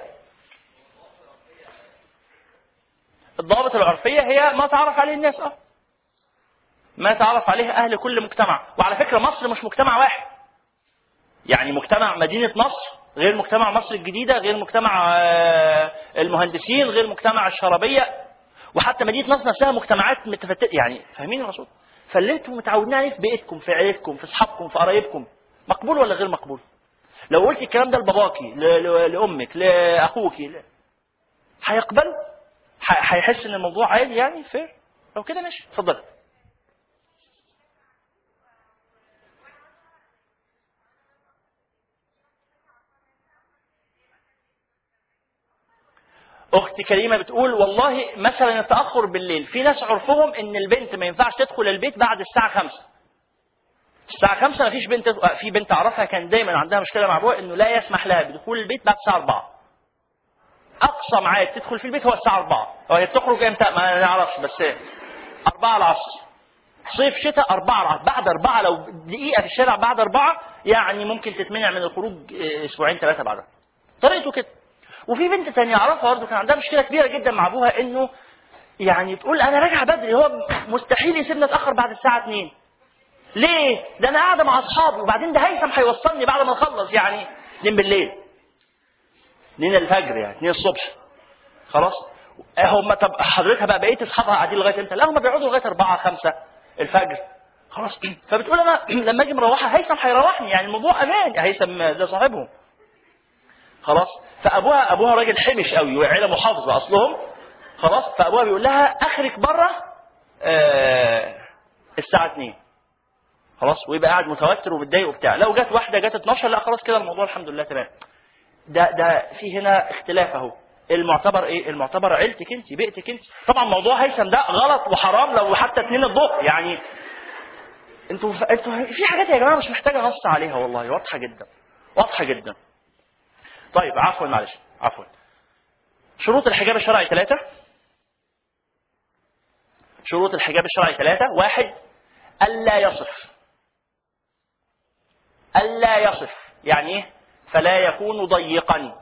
Speaker 1: الضوابط العرفيه هي ما تعرف عليه الناس، اه ما تعرف عليه اهل كل مجتمع. وعلى فكره مصر مش مجتمع واحد، يعني مجتمع مدينه نصر غير مجتمع مصر الجديده، غير مجتمع المهندسين، غير مجتمع الشرابيه، وحتى مدينه نصر نفسها مجتمعات متفتته. يعني فاهمين الرسول؟ فاللي انتم متعودين عليه في بيئتكم، في عيلتكم، في اصحابكم، في قرايبكم، مقبول ولا غير مقبول؟ لو قلت الكلام ده لباباكي، لامك، لاخوكي، هيقبل؟ هيحس ان الموضوع عادي يعني فير؟ لو كده ماشي. اتفضل. اختي كريمه بتقول: والله مثلا التاخر بالليل، في ناس عرفهم ان البنت ما ينفعش تدخل البيت بعد الساعه خمسة. الساعه خمسة ما فيش بنت. في بنت اعرفها كان دايما عندها مشكله مع ابوها انه لا يسمح لها بدخول البيت بعد الساعه أربعة. اقصى ميعاد تدخل في البيت هو الساعه أربعة. وهي بتخرج امتى ما نعرفش، بس أربعة العصر، صيف شتاء أربعة العصر. بعد أربعة لو دقيقه في الشارع بعد أربعة يعني ممكن تتمنع من الخروج اسبوعين ثلاثه بعدها. طريقته كده. وفي بنت ثانيه اعرفها برضه كان عندها مشكله كبيره جدا مع ابوها، انه يعني تقول انا راجعه بدري، هو مستحيل يسيبني اتاخر بعد الساعه اتنين. ليه؟ ده انا قاعده مع اصحابي، وبعدين ده هيثم هيوصلني بعد ما نخلص يعني اتنين بالليل، اتنين الفجر، يعني اتنين الصبح. خلاص هم. طب حضرتها بقى بقيت اصحابها قاعدين لغايه امتى؟ لا هم بيقعدوا لغايه أربعة خمسة الفجر. خلاص فبتقول انا لما اجي مروحه هيثم هيروحني، يعني الموضوع امان، هيثم ده صاحبهم. خلاص فابوها ابوها راجل حمش قوي وعيله محافظه اصلهم. خلاص فابوها بيقول لها اخرك بره آه الساعه اتنين. خلاص ويبقى قاعد متوتر ومتضايق وبتاع. لو جت واحده جت اتناشر لا خلاص كده الموضوع الحمد لله تمام. ده ده في هنا اختلاف اهو. المعتبر ايه؟ المعتبر عيلتك انت، بيئتك انت. طبعا موضوع هيثم ده غلط وحرام لو حتى اتنين الظهر، يعني انتوا انتوا في حاجات يا جماعه مش محتاجه نص عليها، والله واضحه جدا، واضحه جدا. طيب عفوا معلش عفوا. شروط الحجاب الشرعي ثلاثة. شروط الحجاب الشرعي ثلاثة. واحد، ألا يصف. ألا يصف يعني إيه؟ فلا يكون ضيقا.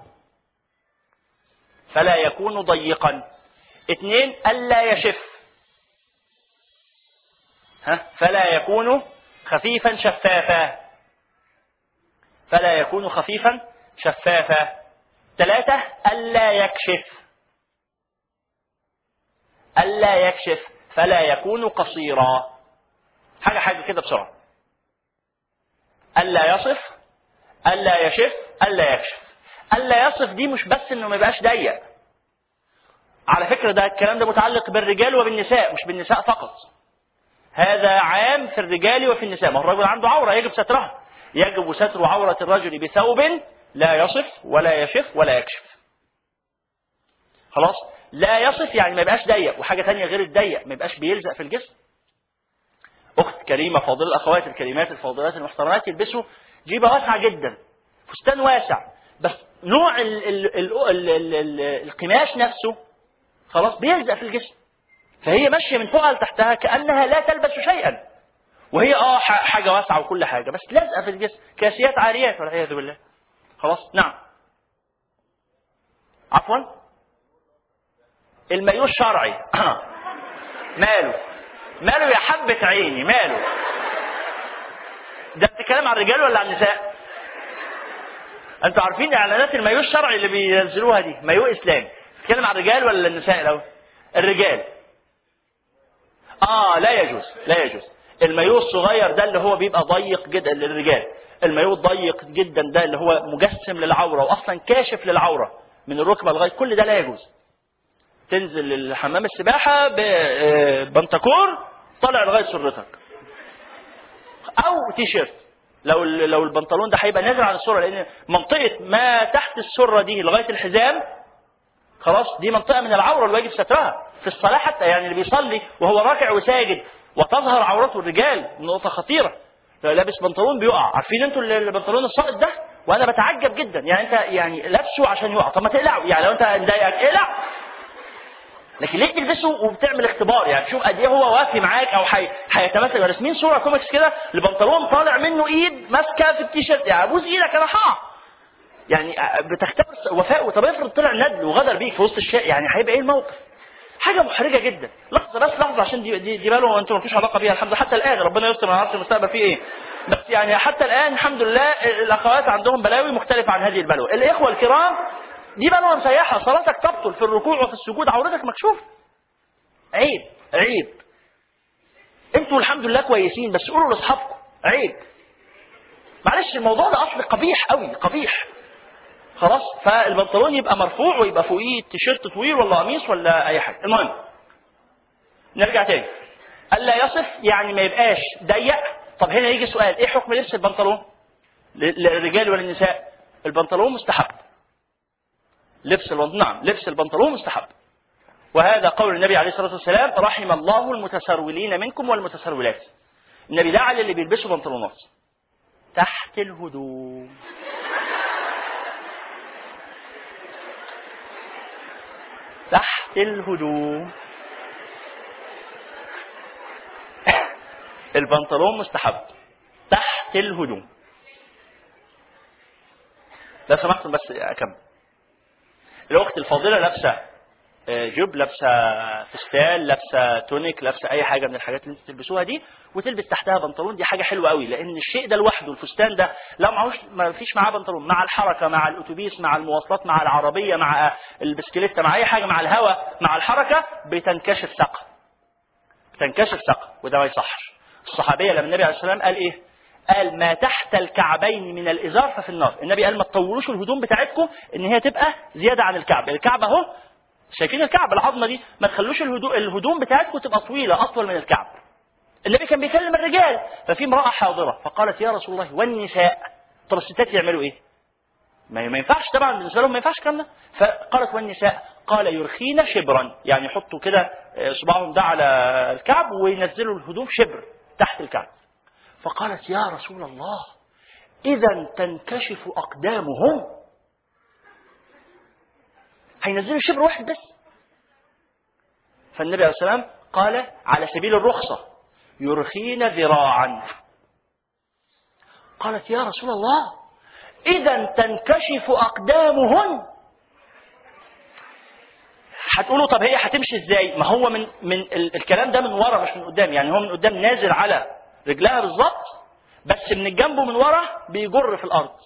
Speaker 1: فلا يكون ضيقا. اثنين، ألا يشف. ها؟ فلا يكون خفيفا شفافا. فلا يكون خفيفا شفافا. ثلاثة، ألا يكشف. ألا يكشف فلا يكون قصيرا. حاجة حاجة كده بسرعة. ألا يصف، ألا يشف، ألا يكشف. ألا يصف دي مش بس إنه ما يبقاش ضيق. على فكرة ده الكلام ده متعلق بالرجال وبالنساء، مش بالنساء فقط. هذا عام في الرجال وفي النساء. ما هو الرجل عنده عورة يجب سترها. يجب ستر عورة الرجل بثوب لا يصف ولا يشف ولا يكشف. خلاص؟ لا يصف يعني ما يبقاش ضيق. وحاجة تانية غير الضيق، ما يبقاش بيلزق في الجسم. أخت كريمة فاضلة، الأخوات الكريمات الفاضلات المحترمات يلبسوا جيبة واسعة جدا، فستان واسع، بس نوع ال ال ال ال ال ال القماش نفسه خلاص بيلزق في الجسم، فهي ماشية من فوقها لتحتها كأنها لا تلبس شيئا، وهي اه حاجة واسعة وكل حاجة بس لازقة في الجسم، كاسيات عاريات والعياذ بالله. خلاص؟ نعم. عفوا؟ المايو الشرعي ماله؟ ماله يا حبة عيني؟ ماله؟ ده بتتكلم عن الرجال ولا عن النساء؟ انتوا عارفين اعلانات المايو الشرعي اللي بينزلوها دي مايو اسلامي، بتتكلم عن الرجال ولا النساء الاول؟ الرجال. اه لا يجوز، لا يجوز. المايو الصغير ده اللي هو بيبقى ضيق جدا للرجال، المايو الضيق جدا ده اللي هو مجسم للعوره واصلا كاشف للعوره من الركبه لغايه كل ده لا يجوز. تنزل الحمام السباحه ببنتكور طالع لغايه سرتك، او تي شيرت. لو لو البنطلون ده هيبقى نازل عن السره، لان منطقه ما تحت السره دي لغايه الحزام خلاص دي منطقه من العوره اللي واجب سترها في الصلاه حتى. يعني اللي بيصلي وهو راكع وساجد وتظهر عورته الرجال نقطه خطيره، لو لابس بنطلون بيقع. عارفين انتوا البنطلون الساقط ده؟ وانا بتعجب جدا، يعني انت يعني لابسه عشان يقع، طب ما تقلعه، يعني لو انت مضايقك اقلع، لكن ليه تلبسه وبتعمل اختبار؟ يعني شوف قد ايه هو وافي معاك او هيتمثل. رسمين صوره كوميكس كده لبنطلون طالع منه ايد ماسكه في التيشيرت، يعني ابوس ايدك انا هقع. يعني بتختبر وفاء. طب افرض طلع ندل وغدر بيك في وسط الشارع، يعني هيبقى ايه الموقف؟ حاجه محرجه جدا. لحظه بس لحظه، عشان دي دي, دي باله انتوا مالكوش علاقه بيها الحمد لله حتى الان، ربنا يستر ما نعرفش المستقبل فيه ايه، بس يعني حتى الان الحمد لله الاخوات عندهم بلاوي مختلفه عن هذه البلوى. الاخوه الكرام دي بلوى مسيحه، صلاتك تبطل في الركوع وفي السجود، عورتك مكشوفه. عيب عيب. انتوا الحمد لله كويسين، بس قولوا لاصحابكم عيب. معلش الموضوع ده اصل قبيح قوي، قبيح. خلاص؟ فالبنطلون يبقى مرفوع ويبقى فوقيه تيشيرت طويل ولا قميص ولا اي حاجه. المهم نرجع تاني. الا يصف يعني ما يبقاش ضيق. طب هنا يجي سؤال، ايه حكم لبس البنطلون للرجال وللنساء؟ البنطلون مستحب. لبس البنطلون نعم لبس البنطلون مستحب، وهذا قول النبي عليه الصلاه والسلام: رحم الله المتسرولين منكم والمتسرولات. النبي دعا للي بيلبسوا بنطلونات تحت الهدوم. تحت الهدوم. البنطلون مستحب تحت الهدوم. لو سمحتم بس اكمل. الاخت الفاضله لابسه جيب، لابسه فستان، لابسه تونيك، لابسه اي حاجه من الحاجات اللي انت تلبسوها دي وتلبس تحتها بنطلون، دي حاجه حلوه قوي، لان الشيء ده لوحده الفستان ده لو معهوش ما فيش معاه بنطلون، مع الحركه، مع الاتوبيس، مع المواصلات، مع العربيه، مع البسكليته، مع اي حاجه، مع الهواء، مع الحركه، بتنكشف ساقها. بتنكشف ساقها وده ما يصحش. الصحابيه لما النبي عليه الصلاه والسلام قال ايه؟ قال: ما تحت الكعبين من الازار ففي النار. النبي قال: ما تطولوش الهدوم بتاعتكم ان هي تبقى زياده عن الكعب. الكعب اهو، شايفين الكعب العظمه دي؟ ما تخلوش الهدوم الهدوم بتاعتكم تبقى طويله اطول من الكعب. النبي كان بيكلم الرجال، ففي امراه حاضره فقالت: يا رسول الله والنساء؟ طب الستات يعملوا ايه؟ ما ما ينفعش طبعا بالنسبه لهم، ما ينفعش الكلام ده. فقالت: والنساء؟ قال: يرخين شبرا، يعني يحطوا كده صباعهم ده على الكعب وينزلوا الهدوم شبر تحت الكعب. فقالت: يا رسول الله اذا تنكشف اقدامهم. هينزلوا شبر واحد بس. فالنبي عليه الصلاة والسلام قال على سبيل الرخصة يرخين ذراعا. قالت يا رسول الله إذا تنكشف أقدامهن. هتقولوا طب هي هتمشي ازاي؟ ما هو من من الكلام ده من ورا مش من قدام، يعني هو من قدام نازل على رجلها بالظبط، بس من الجنب ومن ورا بيجر في الارض.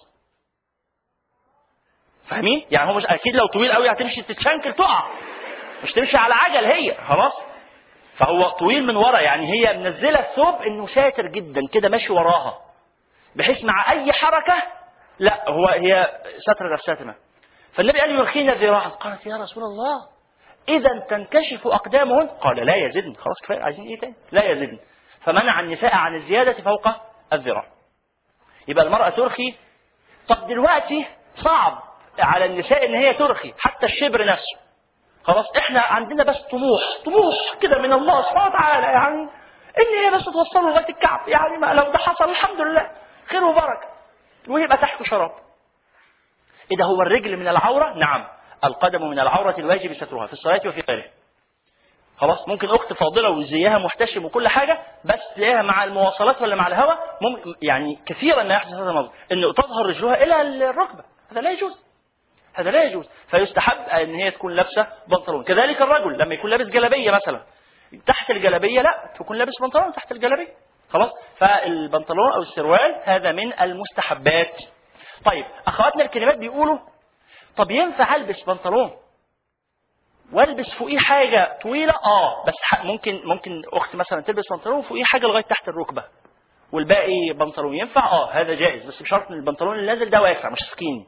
Speaker 1: فاهمين؟ يعني هو مش اكيد لو طويل قوي هتمشي تتشنكل تقع، مش تمشي على عجل هي خلاص. فهو طويل من ورا، يعني هي منزله الثوب انه ساتر جدا كده ماشي وراها، بحيث مع اي حركه لا هو هي ستر نفسها تمام. فالنبي قال يرخينا ذراعا. قالت يا رسول الله إذا تنكشف أقدامهن. قال لا يزدن. خلاص كفاية، عايزين إيه تاني؟ لا يزدن. فمنع النساء عن الزيادة فوق الذراع. يبقى المرأة ترخي. طب دلوقتي صعب على النساء إن هي ترخي حتى الشبر نفسه. خلاص إحنا عندنا بس طموح طموح كده من الله سبحانه وتعالى، يعني إن هي بس توصله لغاية الكعب، يعني ما لو ده حصل الحمد لله خير وبركة ويبقى تحته شراب. إذا هو الرجل من العورة؟ نعم. القدم من العورة الواجب سترها في الصلاة وفي غيرها. خلاص ممكن أخت فاضلة وزيها محتشم وكل حاجة، بس تلاقيها مع المواصلات ولا مع الهواء ممكن يعني كثيرا ما يحدث هذا الموضوع إنه تظهر رجلها إلى الركبة. هذا لا يجوز، هذا لا يجوز. فيستحب أن هي تكون لابسة بنطلون. كذلك الرجل لما يكون لابس جلابية مثلا، تحت الجلابية لا تكون لابس بنطلون تحت الجلابية. خلاص فالبنطلون أو السروال هذا من المستحبات. طيب أخواتنا الكلمات بيقولوا طب ينفع ألبس بنطلون والبس فوقيه حاجة طويلة؟ اه بس ممكن ممكن أخت مثلا تلبس بنطلون فوقيه حاجة لغاية تحت الركبة والباقي بنطلون، ينفع؟ اه هذا جائز، بس بشرط ان البنطلون اللي نازل ده واسع مش سكيني.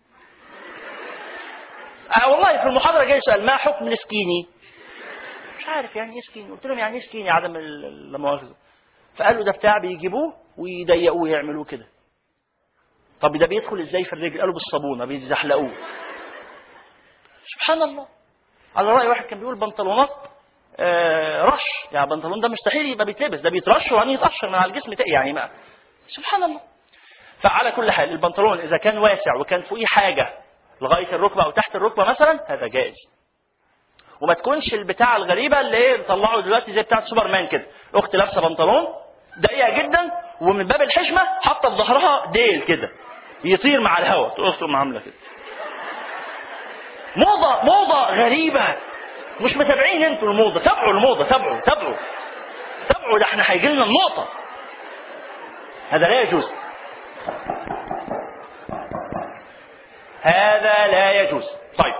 Speaker 1: آه والله في المحاضرة جاي سؤال ما حكم السكيني؟ مش عارف يعني ايه سكيني. قلت لهم يعني ايه سكيني عدم المؤاخذة. فقالوا ده بتاع بيجيبوه ويضيقوه يعملوه كده. طب ده بيدخل ازاي في الرجل؟ قالوا بالصابونه بيزحلقوه. سبحان الله. على رأي واحد كان بيقول بنطلونات آه رش، يعني بنطلون ده مستحيل يبقى بيتلبس، ده بيترش وبعدين يتقشر من على الجسم يعني ما. سبحان الله. فعلى كل حال البنطلون اذا كان واسع وكان فوقيه حاجه لغايه الركبه او تحت الركبه مثلا هذا جائز. وما تكونش البتاع الغريبه اللي ايه طلعوا دلوقتي زي بتاعه سوبر مان كده، اخت لابسه بنطلون ضيقه جدا ومن باب الحشمه حاطه في ظهرها ديل كده يطير مع الهواء، تقوم عامله كده. موضه موضه غريبه، مش متابعين انتوا الموضه. تابعوا الموضه، تابعوا تابعوا تابعوا ده احنا هيجي لنا النقطه. هذا لا يجوز، هذا لا يجوز. طيب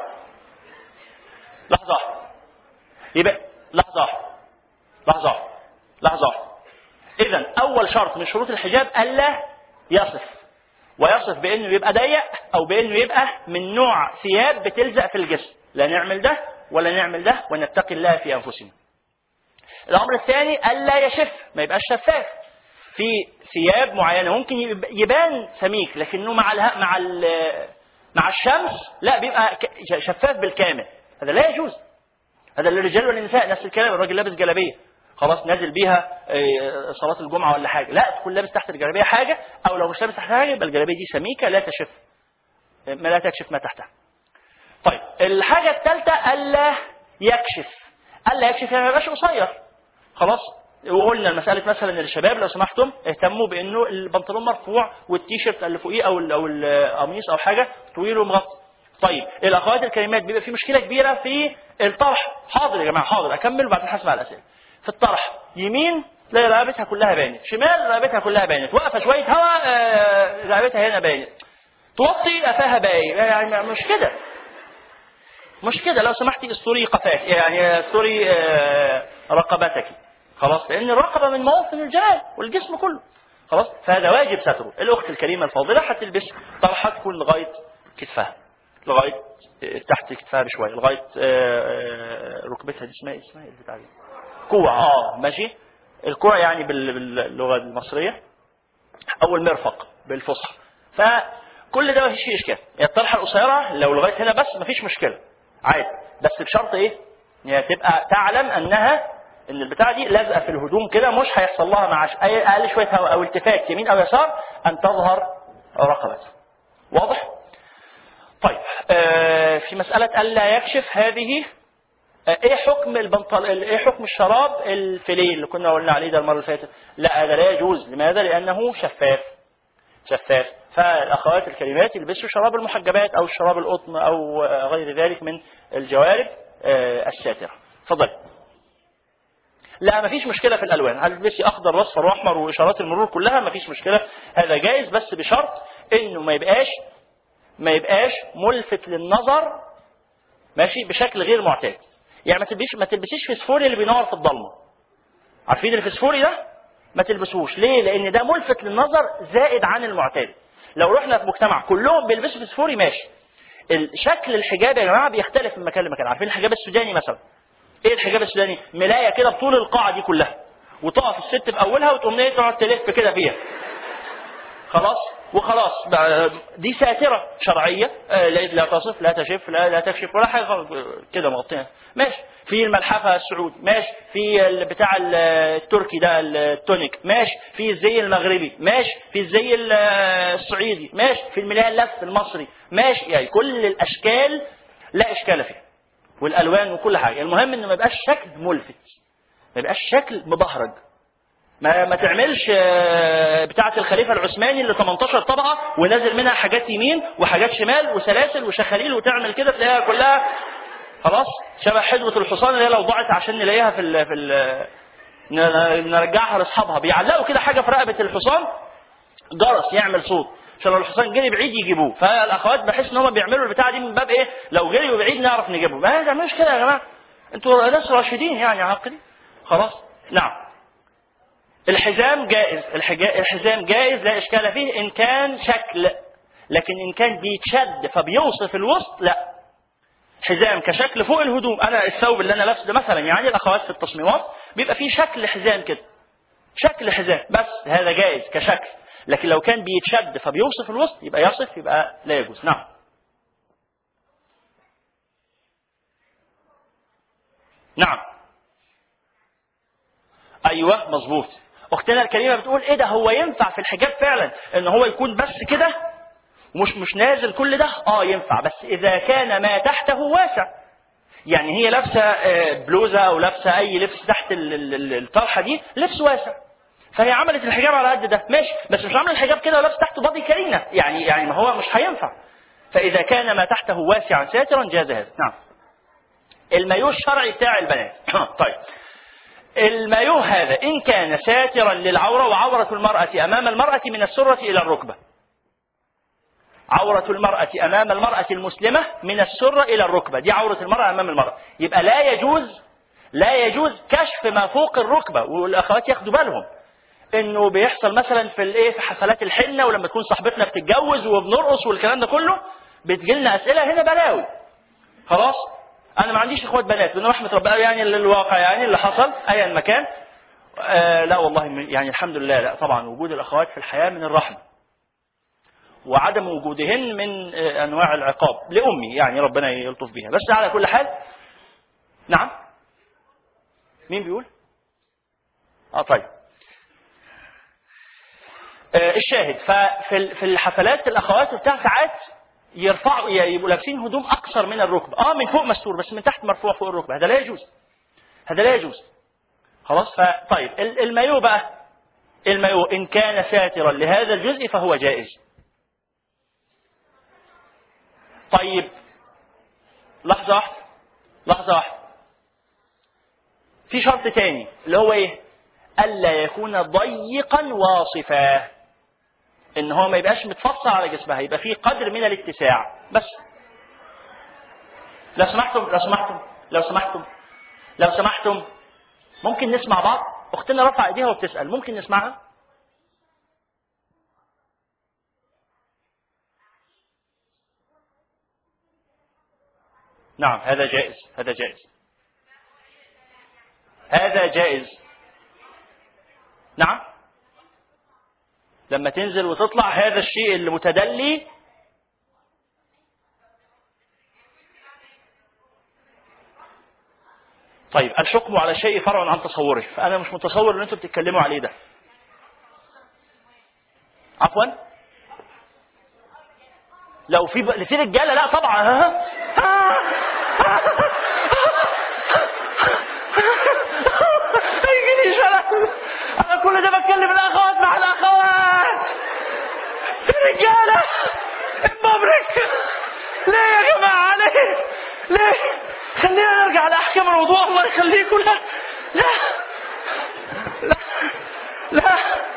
Speaker 1: لحظه يبقى لحظه لحظه لحظه اذا اول شرط من شروط الحجاب الا يصف، ويصف بانه يبقى ضيق او بانه يبقى من نوع ثياب بتلزق في الجسم. لا نعمل ده ولا نعمل ده ونتقي الله في انفسنا. الامر الثاني الا يشف، ما يبقاش شفاف. في ثياب معينه ممكن يبان سميك لكنه مع اله... مع ال... مع الشمس لا بيبقى شفاف بالكامل. هذا لا يجوز. هذا للرجال والنساء نفس الكلام. الراجل لابس جلابيه خلاص نازل بيها صلاه الجمعه ولا حاجه، لا تكون لابس تحت الجلابيه حاجه، او لو مش لابس تحت حاجه يبقى الجلابيه دي سميكه لا تشف ما لا تكشف ما تحتها. طيب الحاجه الثالثه الا يكشف. الا يكشف يعني ما يبقاش قصير. خلاص وقلنا المساله مثلا للشباب لو سمحتم اهتموا بانه البنطلون مرفوع والتيشيرت اللي فوقيه او او القميص او حاجه طويل ومغطي. طيب الاخوات الكريمات بيبقى في مشكله كبيره في الطرح. حاضر يا جماعه حاضر اكمل وبعدين هسمع الاسئله. في الطرح يمين لا رقبتها كلها بانت، شمال رقبتها كلها بانت، واقفه شويه هواء آه رقبتها هنا بانت، توطي قفاها باين، يعني مش كده مش كده. لو سمحتي استوري قفاك، يعني استوري آه رقبتك خلاص، لان الرقبه من مواطن الجمال والجسم كله خلاص. فهذا واجب ستره. الاخت الكريمه الفاضله هتلبس طرحه تكون لغايه كتفها، لغايه تحت كتفها بشويه، لغايه آه ركبتها. دي اسمها اسمها ايه البتاع دي؟ كوع. اه ماشي. الكوع يعني باللغه المصريه او المرفق بالفصحى. فكل ده ما فيش فيه اشكال. الطرحه القصيره لو لغايه هنا بس ما فيش مشكله عادي، بس بشرط ايه؟ يعني تبقى تعلم انها ان البتاعه دي لازقه في الهدوم كده، مش هيحصل لها مع اقل شويه هواء او التفات يمين او يسار ان تظهر رقبتها. واضح؟ طيب آه في مسألة ألا يكشف هذه، آه ايه حكم البنطل ايه حكم الشراب الفيليه اللي كنا قلنا عليه ده المرة اللي فاتت؟ لا هذا لا يجوز. لماذا؟ لأنه شفاف شفاف فالأخوات الكريمات يلبسوا شراب المحجبات أو الشراب القطن أو غير ذلك من الجوارب آه الساترة. تفضل. لا مفيش مشكلة في الألوان، هتلبسي أخضر وأصفر وأحمر وإشارات المرور كلها مفيش مشكلة، هذا جائز، بس بشرط إنه ما يبقاش ما يبقاش ملفت للنظر ماشي بشكل غير معتاد. يعني ما تلبسيش ما تلبسيش فسفوري اللي بينور في الضلمة. عارفين الفسفوري ده؟ ما تلبسوش. ليه؟ لأن ده ملفت للنظر زائد عن المعتاد. لو رحنا في مجتمع كلهم بيلبسوا فسفوري ماشي. شكل الحجاب يا جماعة بيختلف من مكان لمكان. عارفين الحجاب السوداني مثلا؟ ايه الحجاب السوداني؟ ملايه كده بطول القاعه دي كلها، وتقف الست في اولها وتقوم ايه تقعد تلف كده فيها. خلاص وخلاص دي ساتره شرعيه، لا تصف لا تشف لا, لا تكشف ولا حاجه كده مغطيه ماشي. في الملحفه السعودي ماشي، في بتاع التركي ده التونيك ماشي، في الزي المغربي ماشي، في الزي الصعيدي ماشي، في الملايه اللف المصري ماشي. يعني كل الاشكال لا اشكال فيها، والالوان وكل حاجه. المهم انه ما يبقاش شكل ملفت، ما يبقاش شكل مبهرج. ما ما تعملش بتاعه الخليفه العثماني اللي ثمانية عشر طبقه ونازل منها حاجات يمين وحاجات شمال وسلاسل وشخاليل، وتعمل كده تلاقيها كلها خلاص شبه حدوه الحصان اللي هي لو ضاعت عشان نلاقيها في ال في ال نرجعها لاصحابها. بيعلقوا كده حاجه في رقبه الحصان، جرس يعمل صوت عشان لو الحصان جري بعيد يجيبوه. فالاخوات بحس ان هم بيعملوا البتاعه دي من باب ايه؟ لو جري بعيد نعرف نجيبه. ما تعملوش كده يا جماعه، انتوا ناس راشدين يعني عاقلين. خلاص نعم. الحزام جائز، الحزام جائز لا اشكال فيه ان كان شكل، لكن ان كان بيتشد فبيوصف الوسط لا. حزام كشكل فوق الهدوم، انا الثوب اللي انا لابسه ده مثلا يعني الاخوات في التصميمات بيبقى فيه شكل حزام كده، شكل حزام بس، هذا جائز كشكل. لكن لو كان بيتشد فبيوصف الوسط يبقى يصف، يبقى لا يجوز. نعم. نعم ايوه مظبوط. اختنا الكريمه بتقول ايه ده، هو ينفع في الحجاب فعلا ان هو يكون بس كده ومش مش نازل كل ده؟ اه ينفع، بس اذا كان ما تحته واسع. يعني هي لابسه بلوزه او لابسه اي لبس تحت الطرحه دي لبس واسع، فهي عملت الحجاب على قد ده ماشي، بس مش عامله الحجاب كده ولابس تحته بادي كريمه، يعني يعني ما هو مش هينفع. فاذا كان ما تحته واسعا ساترا جاز هذا. نعم. المايو الشرعي بتاع البنات طيب المايو هذا إن كان ساترا للعورة، وعورة المرأة أمام المرأة من السرة إلى الركبة، عورة المرأة أمام المرأة المسلمة من السرة إلى الركبة، دي عورة المرأة أمام المرأة، يبقى لا يجوز لا يجوز كشف ما فوق الركبة. والأخوات ياخدوا بالهم إنه بيحصل مثلا في الإيه في حفلات الحنة، ولما تكون صاحبتنا بتتجوز وبنرقص والكلام ده كله بتجيلنا أسئلة هنا بلاوي. خلاص أنا ما عنديش إخوات بنات من رحمة ربنا يعني الواقع يعني اللي حصل أيا مكان. آه لا والله يعني الحمد لله، لا طبعا وجود الأخوات في الحياة من الرحمة، وعدم وجودهن من آه أنواع العقاب لأمي يعني ربنا يلطف بها. بس على كل حال نعم. مين بيقول؟ آه طيب آه الشاهد ففي في الحفلات الأخوات بتاع ساعات يرفعوا يبقوا لابسين هدوم أقصر من الركبة، اه من فوق مستور بس من تحت مرفوع فوق الركبة، هذا لا يجوز، هذا لا يجوز. خلاص. فطيب المايو بقى، المايو إن كان ساترا لهذا الجزء فهو جائز. طيب لحظة واحدة لحظة واحدة في شرط تاني اللي هو ايه؟ ألا يكون ضيقا واصفا، ان هو ما يبقاش متفصل على جسمها، يبقى فيه قدر من الاتساع بس. لو سمحتم لو سمحتم لو سمحتم لو سمحتم ممكن نسمع بعض؟ اختنا رفع ايديها وبتسأل، ممكن نسمعها؟ نعم هذا جائز، هذا جائز، هذا جائز. نعم لما تنزل وتطلع هذا الشيء المتدلي طيب الحكم على شيء فرع عن تصوره، فأنا مش متصور ان انتم بتتكلموا عليه ده. عفوا لو في ب... في رجاله لا طبعا. ها يجيني شلل. انا كل ده بتكلم الاخوات مع الاخوات. في رجاله مبرك. ليه يا جماعه ليه؟ ليه؟ خلينا نرجع لاحكام الوضوء الله يخليكم. لا لا لا لا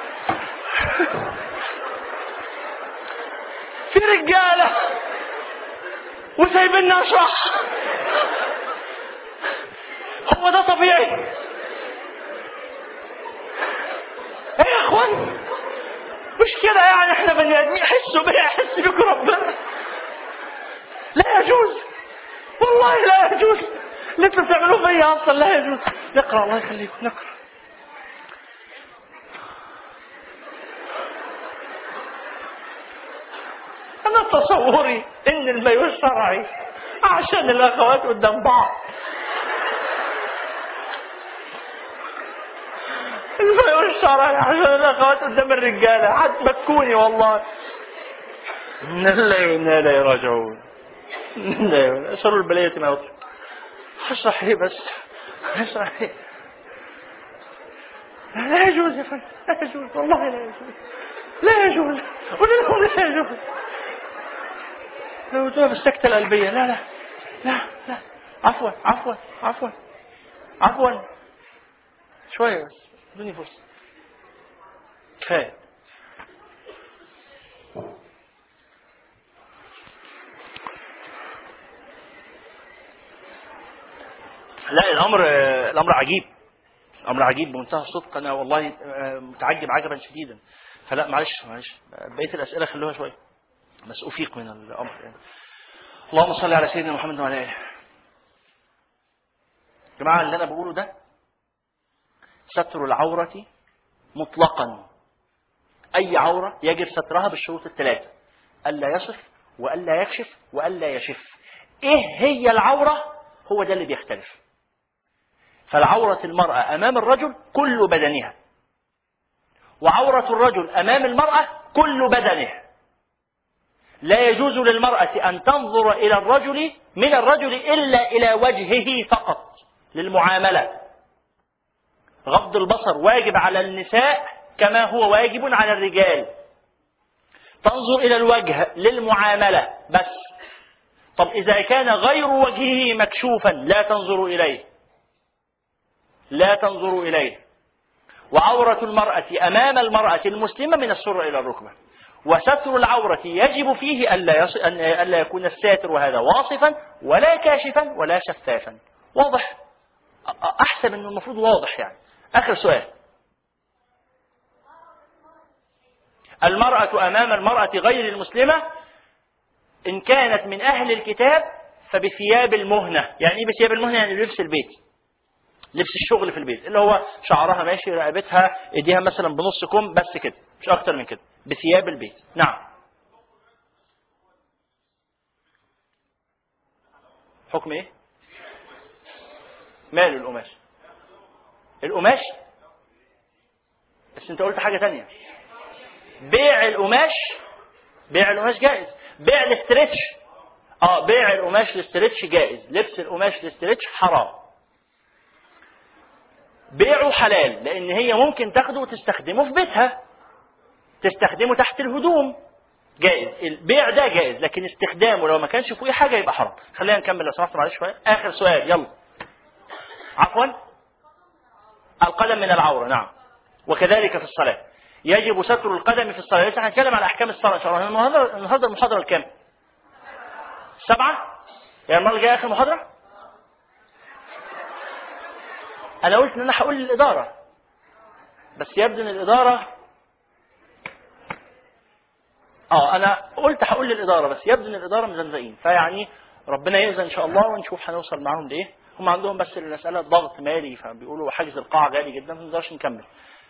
Speaker 1: في رجاله وسايبنا اشرح. هو ده طبيعي؟ ايه يا اخوان مش كده يعني؟ احنا بني ادمين حسوا بيا حس بكم ربنا. لا يجوز والله لا يجوز اللي انتوا بتعملوه فيا اصلا لا يجوز. نقرا الله يخليكم نقرا. انا تصوري ان المايو الشرعي عشان الاخوات قدام بعض. المايو الشرعي عشان الاخوات قدام الرجاله. هتبكوني والله. ان الله وانا اليه راجعون. لا شر البلية ما يطلق. هشرح ايه بس؟ هشرح ايه؟ لا يجوز يا فندم لا يجوز والله لا يجوز لا يجوز قولي لهم لا يجوز. لو جواب السكتة القلبية لا لا لا لا عفوا عفوا عفوا عفوا شوية بس ادوني فرصة كفاية. لا الامر الامر عجيب. امر عجيب بمنتهى الصدق. انا والله متعجب عجبا شديدا. فلا معلش معلش بقيه الاسئله خلوها شويه بس افيق من الامر يعني. اللهم صل على سيدنا محمد وعلى اله. يا جماعه اللي انا بقوله ده ستر العوره مطلقا. اي عوره يجب سترها بالشروط الثلاثه: الا يصف والا يكشف والا يشف. ايه هي العوره؟ هو ده اللي بيختلف. فالعورة المرأة أمام الرجل كل بدنها، وعورة الرجل أمام المرأة كل بدنه. لا يجوز للمرأة أن تنظر إلى الرجل من الرجل إلا إلى وجهه فقط للمعاملة. غض البصر واجب على النساء كما هو واجب على الرجال. تنظر إلى الوجه للمعاملة بس. طب إذا كان غير وجهه مكشوفا لا تنظر إليه لا تنظر إليه. وعورة المرأة أمام المرأة المسلمة من السرة إلى الركبة. وستر العورة يجب فيه ألا, يص... ألا يكون الساتر وهذا واصفا ولا كاشفا ولا شفافا. واضح؟ أحسن أنه المفروض واضح يعني. آخر سؤال. المرأة أمام المرأة غير المسلمة إن كانت من أهل الكتاب فبثياب المهنة. يعني إيه بثياب المهنة؟ يعني لبس البيت، لبس الشغل في البيت، اللي هو شعرها ماشي، رقبتها، ايديها مثلا بنص كم، بس كده مش اكتر من كده، بثياب البيت. نعم. حكم ايه؟ ماله القماش؟ القماش بس انت قلت حاجة تانية. بيع القماش بيع القماش جائز. بيع الاسترتش اه بيع القماش الاسترتش جائز. لبس القماش الاسترتش حرام. بيعه حلال لان هي ممكن تاخده وتستخدمه في بيتها، تستخدمه تحت الهدوم، جائز. البيع ده جائز، لكن استخدامه لو ما كانش فيه حاجه يبقى حرام. خلينا نكمل لو سمحت معلش شويه. اخر سؤال يلا. عفوا. القدم من العوره نعم. وكذلك في الصلاه يجب ستر القدم في الصلاه. لسه هنتكلم على احكام الصلاه ان شاء الله. النهارده النهارده المحاضره الكام؟ سبعه؟ يعني المره الجايه اخر محاضره؟ انا قلت ان انا هقول للاداره بس يبدو ان الاداره اه انا قلت هقول للاداره بس يبدو ان الاداره مزنزقين. فيعني ربنا يأذن ان شاء الله ونشوف هنوصل معاهم لايه. هم عندهم بس المساله ضغط مالي، فبيقولوا حجز القاعه غالي جدا ما نقدرش نكمل.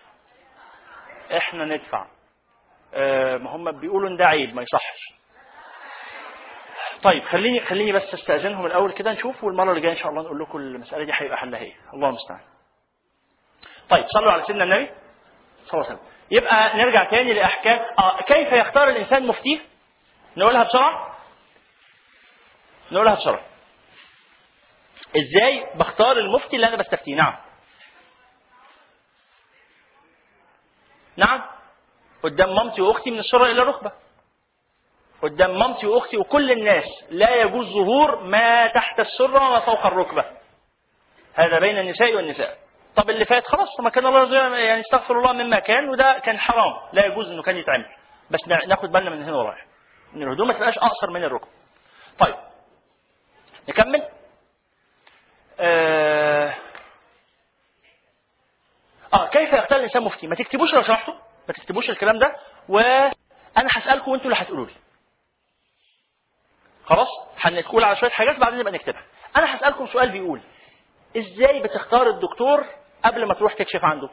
Speaker 1: احنا ندفع. آه ما هم بيقولوا ان ده عيب ما يصحش. طيب خليني خليني بس استاذنهم الاول كده نشوف، والمره اللي جايه ان شاء الله نقول لكم المساله دي هيبقى حلها ايه. الله المستعان. طيب صلوا على سيدنا النبي صلى الله عليه وسلم. يبقى نرجع تاني لاحكام. اه كيف يختار الانسان مفتيه؟ نقولها بسرعه. نقولها بسرعه. ازاي بختار المفتي اللي انا بستفتيه؟ نعم نعم قدام مامتي واختي من السره الى الركبه، قدام مامتي واختي وكل الناس، لا يجوز ظهور ما تحت السره وما فوق الركبه، هذا بين النساء والنساء. طب اللي فات خلاص ما كان الله يعني استغفر الله مما كان، وده كان حرام لا يجوز انه كان يتعمل، بس ناخد بالنا من هنا ورايح ان الهدوم ما تبقاش اقصر من الركبه. طيب نكمل. آه... اه كيف يختار الانسان مفتي؟ ما تكتبوش لو سمحتوا، ما تكتبوش الكلام ده، وانا هسالكم وانتوا اللي هتقولوا لي. خلاص هنقول على شويه حاجات بعدين نبقى نكتبها. انا هسالكم سؤال بيقول ازاي بتختار الدكتور قبل ما تروح تكشف عنده؟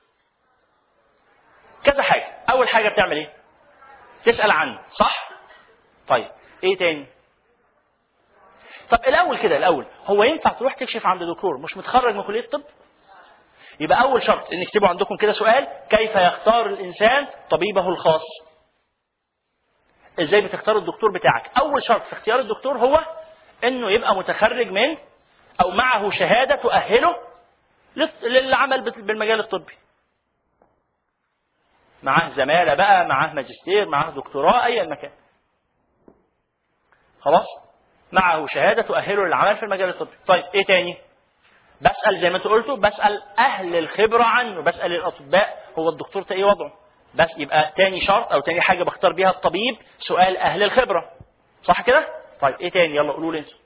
Speaker 1: كذا حاجه. اول حاجه بتعمل ايه؟ تسال عنه، صح؟ طيب ايه تاني؟ طب الاول كده الاول هو ينفع تروح تكشف عند دكتور مش متخرج من كليه الطب؟ يبقى اول شرط ان اكتبوا عندكم كده سؤال: كيف يختار الانسان طبيبه الخاص؟ ازاي بتختار الدكتور بتاعك؟ اول شرط في اختيار الدكتور هو انه يبقى متخرج من او معه شهاده تؤهله للعمل بالمجال الطبي، معاه زماله بقى، معاه ماجستير، معاه دكتوراه، اي مكان. خلاص معه شهاده تؤهله للعمل في المجال الطبي. طيب ايه تاني؟ بسال زي ما انتوا قلتوا، بسال اهل الخبره عنه، بسال الاطباء هو الدكتور ده ايه وضعه. بس يبقى تاني شرط او تاني حاجه بختار بيها الطبيب سؤال اهل الخبره، صح كده؟ طيب ايه تاني؟ يلا قولوا لي انتوا.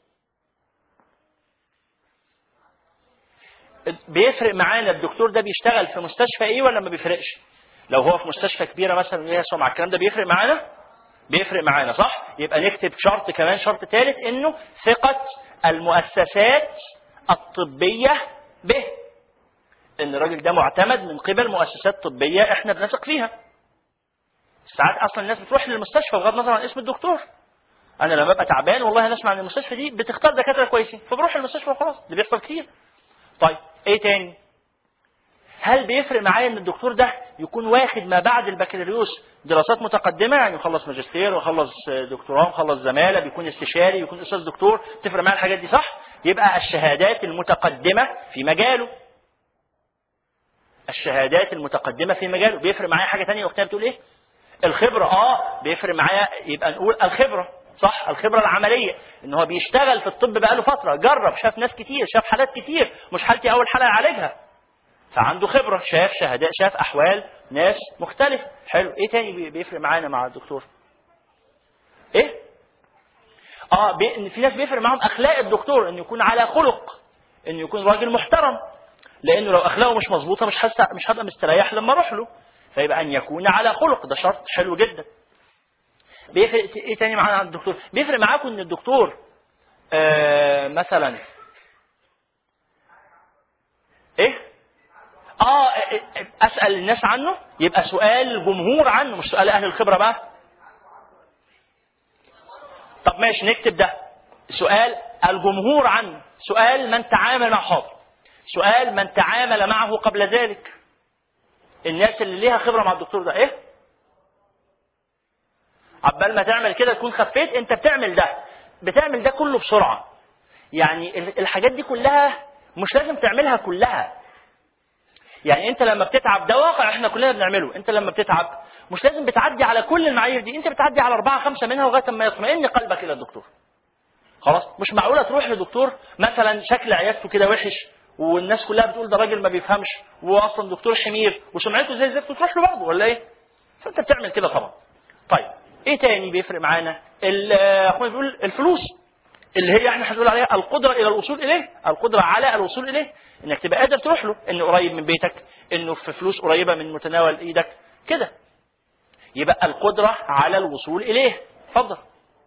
Speaker 1: بيفرق معانا الدكتور ده بيشتغل في مستشفى ايه ولا ما بيفرقش؟ لو هو في مستشفى كبيره مثلا ليها سمعه، الكلام ده بيفرق معانا؟ بيفرق معانا صح؟ يبقى نكتب شرط كمان، شرط ثالث، انه ثقه المؤسسات الطبيه به، ان الراجل ده معتمد من قبل مؤسسات طبيه احنا بنثق فيها. ساعات اصلا الناس بتروح للمستشفى بغض النظر عن اسم الدكتور. انا لما ببقى تعبان والله انا اسمع ان المستشفى دي بتختار دكاتره كويسين فبروح المستشفى وخلاص، ده بيحصل كتير. طيب ايه تاني؟ هل بيفرق معايا ان الدكتور ده يكون واخد ما بعد البكالوريوس دراسات متقدمه، يعني يخلص ماجستير ويخلص دكتوراه ويخلص زماله، بيكون استشاري، يكون استاذ دكتور؟ تفرق معايا الحاجات دي صح؟ يبقى الشهادات المتقدمه في مجاله، الشهادات المتقدمه في مجاله. بيفرق معايا حاجه ثانيه واختها بتقول ايه؟ الخبره. اه بيفرق معايا، يبقى نقول الخبره، صح؟ الخبره العمليه، ان هو بيشتغل في الطب بقاله فتره، جرب، شاف ناس كتير، شاف حالات كتير، مش حالتي اول حاله يعالجها، فعنده خبره، شاف شهادات، شاف احوال ناس مختلفه. حلو. ايه تاني بيفرق معانا مع الدكتور؟ ايه؟ اه بي... ان في ناس بيفرق معاهم اخلاق الدكتور، انه يكون على خلق، انه يكون راجل محترم، لانه لو اخلاقه مش مظبوطه مش حس... مش هبقى مستريح لما اروح له، فيبقى ان يكون على خلق، ده شرط حلو جدا. بيفرق ايه تاني معانا عن الدكتور؟ بيفرق معاكم ان الدكتور آه مثلا ايه؟ اه اسال الناس عنه، يبقى سؤال جمهور عنه مش سؤال اهل الخبره بقى. طب ماشي نكتب ده، سؤال الجمهور عنه، سؤال من تعامل مع حاضر، سؤال من تعامل معه قبل ذلك، الناس اللي ليها خبره مع الدكتور ده. ايه؟ عبال ما تعمل كده تكون خفيت. انت بتعمل ده بتعمل ده كله بسرعه، يعني الحاجات دي كلها مش لازم تعملها كلها. يعني انت لما بتتعب، ده واقع احنا كلنا بنعمله، انت لما بتتعب مش لازم بتعدي على كل المعايير دي، انت بتعدي على اربعه خمسه منها لغايه ما يطمئن قلبك الى الدكتور. خلاص؟ مش معقوله تروح لدكتور مثلا شكل عيادته كده وحش والناس كلها بتقول ده راجل ما بيفهمش واصلا دكتور حمير وسمعته زي الزفت وتروح له برضه، ولا ايه؟ فانت بتعمل كده طبعا. طيب ايه تاني بيفرق معانا؟ اخويا بيقول الفلوس، اللي هي احنا هنقول عليها القدره الى الوصول اليه، القدره على الوصول اليه، انك تبقى قادر تروح له، انه قريب من بيتك، انه في فلوس قريبه من متناول ايدك كده، يبقى القدره على الوصول اليه. اتفضل.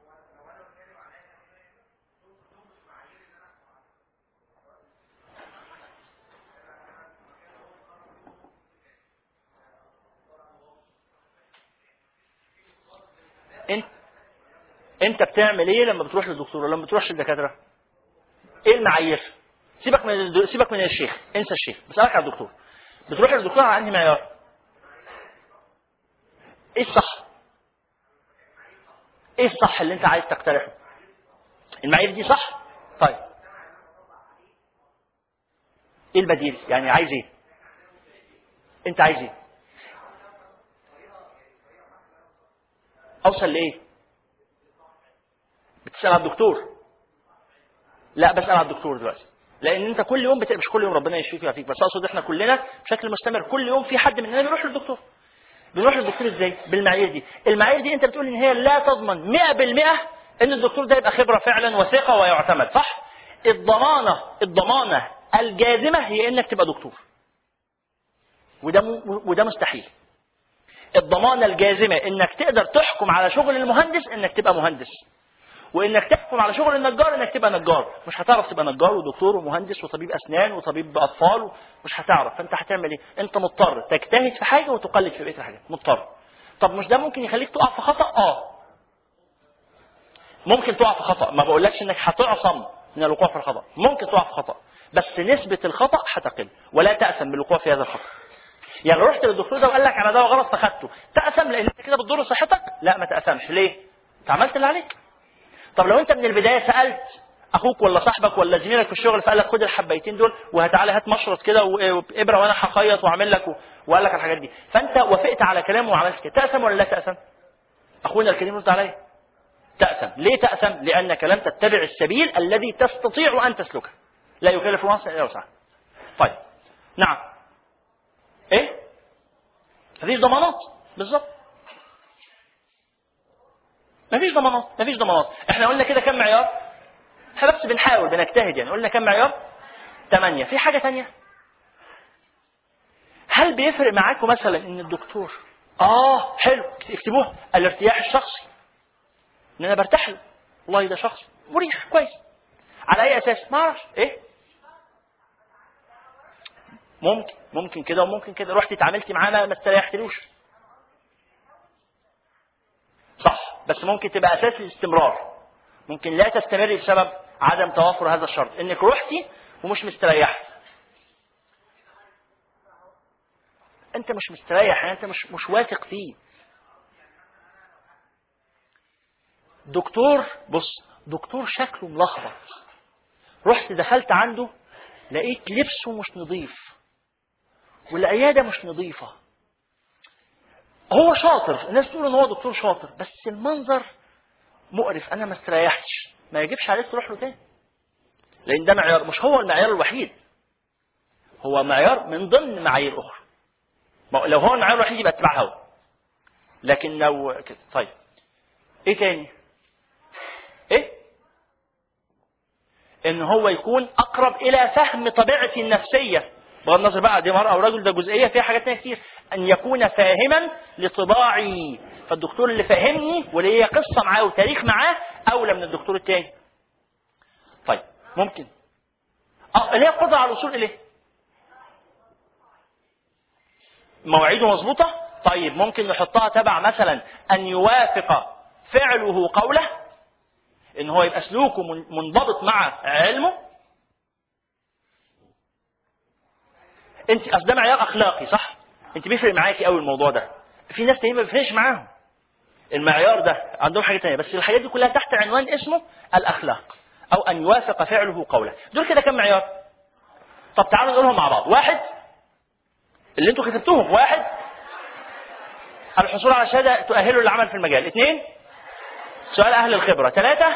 Speaker 1: انت انت بتعمل ايه لما بتروح للدكتور ولما بتروحش للدكاتره؟ ايه المعايير؟ سيبك من سيبك من الشيخ، انسى الشيخ، بسالك على الدكتور. بتروح للدكتور على انهي معيار؟ ايه الصح؟ ايه الصح اللي انت عايز تقترحه؟ المعايير دي صح؟ طيب ايه البديل؟ يعني عايز ايه؟ انت عايز ايه؟ اوصل لايه؟ بتسال على الدكتور؟ لا بسال على الدكتور دلوقتي، لان انت كل يوم بت... مش كل يوم ربنا يشفيك ويعافيك، بس اقصد احنا كلنا بشكل مستمر كل يوم في حد مننا بيروح للدكتور. بنروح للدكتور ازاي؟ بالمعايير دي. المعايير دي انت بتقول ان هي لا تضمن مئة بالمئة ان الدكتور ده يبقى خبره فعلا وثقه ويعتمد، صح؟ الضمانه الضمانه الجازمه هي انك تبقى دكتور، وده م... وده مستحيل. الضمانه الجازمه انك تقدر تحكم على شغل المهندس انك تبقى مهندس، وانك تحكم على شغل النجار انك تبقى نجار. مش هتعرف تبقى نجار ودكتور ومهندس وطبيب اسنان وطبيب اطفال، مش هتعرف. فانت هتعمل ايه؟ انت مضطر تجتهد في حاجه وتقلد في بقيه الحاجات، مضطر. طب مش ده ممكن يخليك تقع في خطا؟ اه ممكن تقع في خطا، ما بقولكش انك هتعصم من الوقوع في الخطا، ممكن تقع في خطا، بس نسبه الخطا هتقل، ولا تأثم بالوقوع في هذا الخطا. يعني رحت للدكتور ده وقال لك على دواء غلط فاخدته، تأثم لان انت كده بتضر صحتك؟ لا ما تأثمش. ليه؟ انت عملت اللي عليك. طب لو انت من البدايه سالت اخوك ولا صاحبك ولا زميلك في الشغل فقال لك خد الحبيتين دول وهتعالى هات مشرط كده وابره وانا هخيط واعمل لك وقال لك الحاجات دي، فانت وافقت على كلامه وعملت كده، تأثم ولا لا تأثم؟ اخونا الكريم رد عليا، تأثم. ليه تأثم؟ لانك لم تتبع السبيل الذي تستطيع ان تسلكه. لا يكلف الله نفسا الا وسعها. طيب نعم. ايه؟ مفيش ضمانات. بالظبط مفيش ضمانات، مفيش ضمانات. احنا قلنا كده كم معيار؟ احنا بس بنحاول بنجتهد يعني. قلنا كم معيار؟ ثمانية. في حاجة تانية؟ هل بيفرق معاكم مثلا ان الدكتور اه حلو اكتبوها الارتياح الشخصي، ان انا برتاح له، والله ده شخص مريح كويس، على اي اساس؟ ما اعرفش. ايه؟ ممكن ممكن كده وممكن كده. رحتي اتعاملتي معاه ما استريحتلوش، صح، بس ممكن تبقى اساس الاستمرار، ممكن لا تستمر بسبب عدم توافر هذا الشرط، انك رحتي ومش مستريح. انت مش مستريح يعني انت مش مش واثق فيه. دكتور بص، دكتور شكله ملخبط، رحت دخلت عنده لقيت لبسه مش نظيف والعياده مش نظيفه. هو شاطر، الناس تقول ان هو دكتور شاطر، بس المنظر مقرف، انا ما استريحتش. ما يجبش عليك تروح له تاني، لان ده معيار، مش هو المعيار الوحيد، هو معيار من ضمن معايير اخرى. لو هو المعيار الوحيد يبقى اتباع هوا، لكن لو كده. طيب ايه تاني؟ ايه؟ ان هو يكون اقرب الى فهم طبيعتي النفسيه، بغض النظر بقى دي مرأة او رجل، ده جزئيه فيها حاجات تانية كتير. ان يكون فاهما لطباعي، فالدكتور اللي فاهمني واللي هي قصه معاه وتاريخ معاه اولى من الدكتور التاني. طيب ممكن اه اللي هي القدره على الوصول اليه، مواعيده مظبوطه. طيب ممكن نحطها تبع مثلا ان يوافق فعله قوله، ان هو يبقى سلوكه منضبط مع علمه. انت اصل ده معيار اخلاقي، صح؟ انت بيفرق معاكي قوي الموضوع ده. في ناس تانيين ما بيفرقش معاهم المعيار ده، عندهم حاجه تانية، بس الحاجات دي كلها تحت عنوان اسمه الاخلاق، او ان يوافق فعله قوله. دول كده كم معيار؟ طب تعالوا نقولهم مع بعض. واحد اللي انتوا كتبتوهم، واحد الحصول على شهاده تؤهله للعمل في المجال. اثنين سؤال اهل الخبره. ثلاثه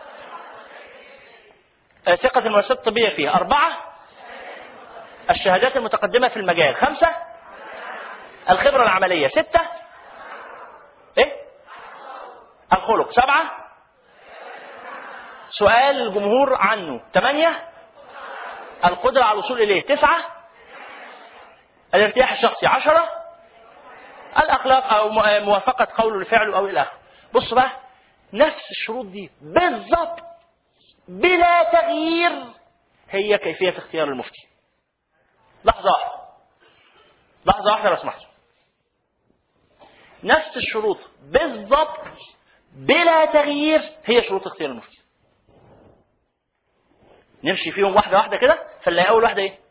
Speaker 1: ثقه المؤسسات الطبيه فيه. اربعه الشهادات المتقدمه في المجال. خمسه الخبره العمليه. سته ايه الخلق. سبعه سؤال الجمهور عنه. ثمانيه القدره على الوصول اليه. تسعه الارتياح الشخصي. عشره الاخلاق او موافقه قوله لفعله او الى اخره. بص بقى، نفس الشروط دي بالضبط بلا تغيير هي كيفيه اختيار المفتي. لحظه واحده لحظه واحده لو سمحتوا. نفس الشروط بالضبط بلا تغيير هي شروط اختيار المفتي. نمشي فيهم واحده واحده كده، فنلاقي اول واحده ايه؟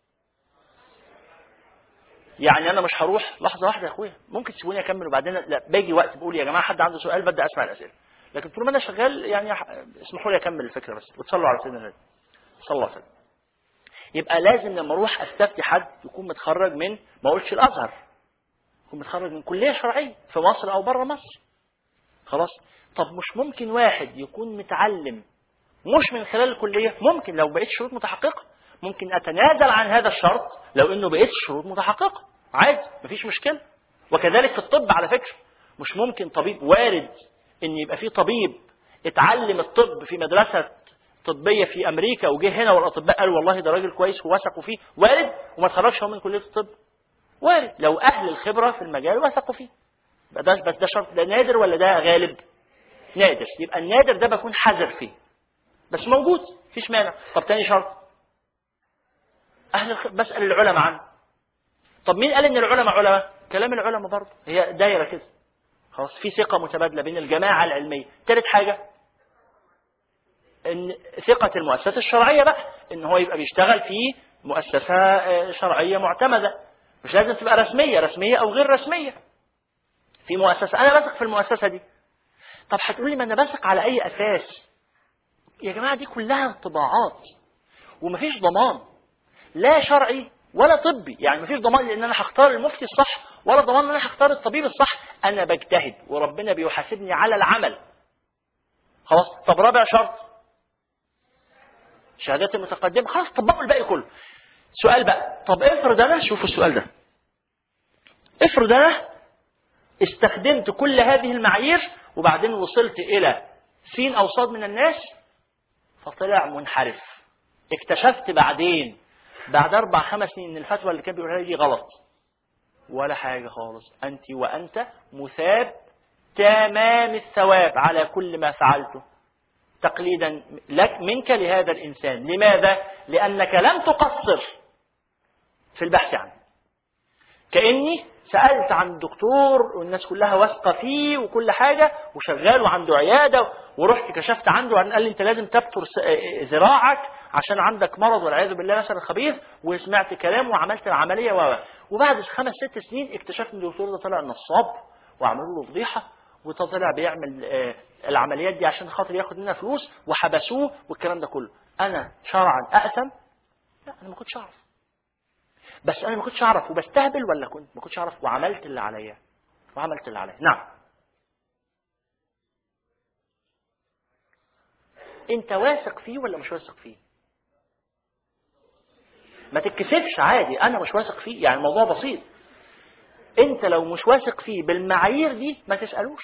Speaker 1: يعني انا مش هروح. لحظه واحده يا اخويا، ممكن تسيبوني اكمل وبعدين لا باجي وقت بقول يا جماعه حد عنده سؤال ببدا اسمع الاسئله. لكن طول ما انا شغال يعني اسمحوا لي اكمل الفكره بس وتصلوا على سيدنا النبي صلى الله عليه وسلم. يبقى لازم لما اروح استفتي حد يكون متخرج من، ما اقولش الازهر، يكون متخرج من كليه شرعيه في مصر او بره مصر. خلاص. طب مش ممكن واحد يكون متعلم مش من خلال الكليه؟ ممكن لو بقيت شروط متحققه، ممكن اتنازل عن هذا الشرط لو انه بقيت شروط متحققه، عادي مفيش مشكله. وكذلك في الطب على فكره، مش ممكن طبيب وارد ان يبقى في طبيب اتعلم الطب في مدرسه طبيه في امريكا وجه هنا والاطباء قالوا والله ده راجل كويس ووثقوا فيه، وارد، وما اتخرجش هو من كليه الطب، وارد لو اهل الخبره في المجال وثقوا فيه. ده بس ده شرط، ده نادر ولا ده غالب؟ نادر. يبقى النادر ده بكون حذر فيه بس موجود مفيش مانع. طب تاني شرط اهل الخ... بسال العلماء عنه. طب مين قال ان العلماء علماء؟ كلام العلماء برضه، هي دايره كده. خلاص. في ثقه متبادله بين الجماعه العلميه. ثالث حاجه ان ثقه المؤسسه الشرعيه بقى، ان هو يبقى بيشتغل في مؤسسه شرعيه معتمده، مش لازم تبقى رسميه، رسميه او غير رسميه. في مؤسسه انا بثق في المؤسسه دي. طب هتقول لي ما انا بثق على اي اساس؟ يا جماعه دي كلها انطباعات ومفيش ضمان لا شرعي ولا طبي. يعني مفيش ضمان لان انا هختار المفتي الصح ولا ضمان ان انا هختار الطبيب الصح. انا بجتهد وربنا بيحاسبني على العمل. خلاص. طب رابع شرط شهادات المتقدمه. خلاص طبقوا الباقي كله. سؤال بقى، طب افرض انا، شوفوا السؤال ده، افرض انا استخدمت كل هذه المعايير وبعدين وصلت الى سين او صاد من الناس فطلع منحرف. اكتشفت بعدين بعد اربع خمس سنين ان الفتوى اللي كان بيقولها لي دي غلط. ولا حاجه خالص، انت وانت مثاب تمام الثواب على كل ما فعلته تقليدا لك منك لهذا الانسان. لماذا؟ لانك لم تقصر في البحث عنه. كاني سالت عن دكتور والناس كلها واثقه فيه وكل حاجه وشغال وعنده عياده، ورحت كشفت عنده وقال لي انت لازم تبتر ذراعك عشان عندك مرض والعياذ بالله مثلا خبيث، وسمعت كلامه وعملت العمليه و وبعد خمس ست سنين اكتشفت ان الدكتور ده طلع نصاب وعملوا له فضيحه وطلع بيعمل العمليات دي عشان خاطر ياخد منها فلوس وحبسوه والكلام ده كله. انا شرعا اأثم؟ لا انا ما كنتش اعرف. بس انا ما كنتش اعرف وبستهبل ولا كنت ما كنتش اعرف وعملت اللي عليا وعملت اللي عليا. نعم. انت واثق فيه ولا مش واثق فيه؟ ما تتكسفش، عادي انا مش واثق فيه، يعني الموضوع بسيط. انت لو مش واثق فيه بالمعايير دي ما تسألوش.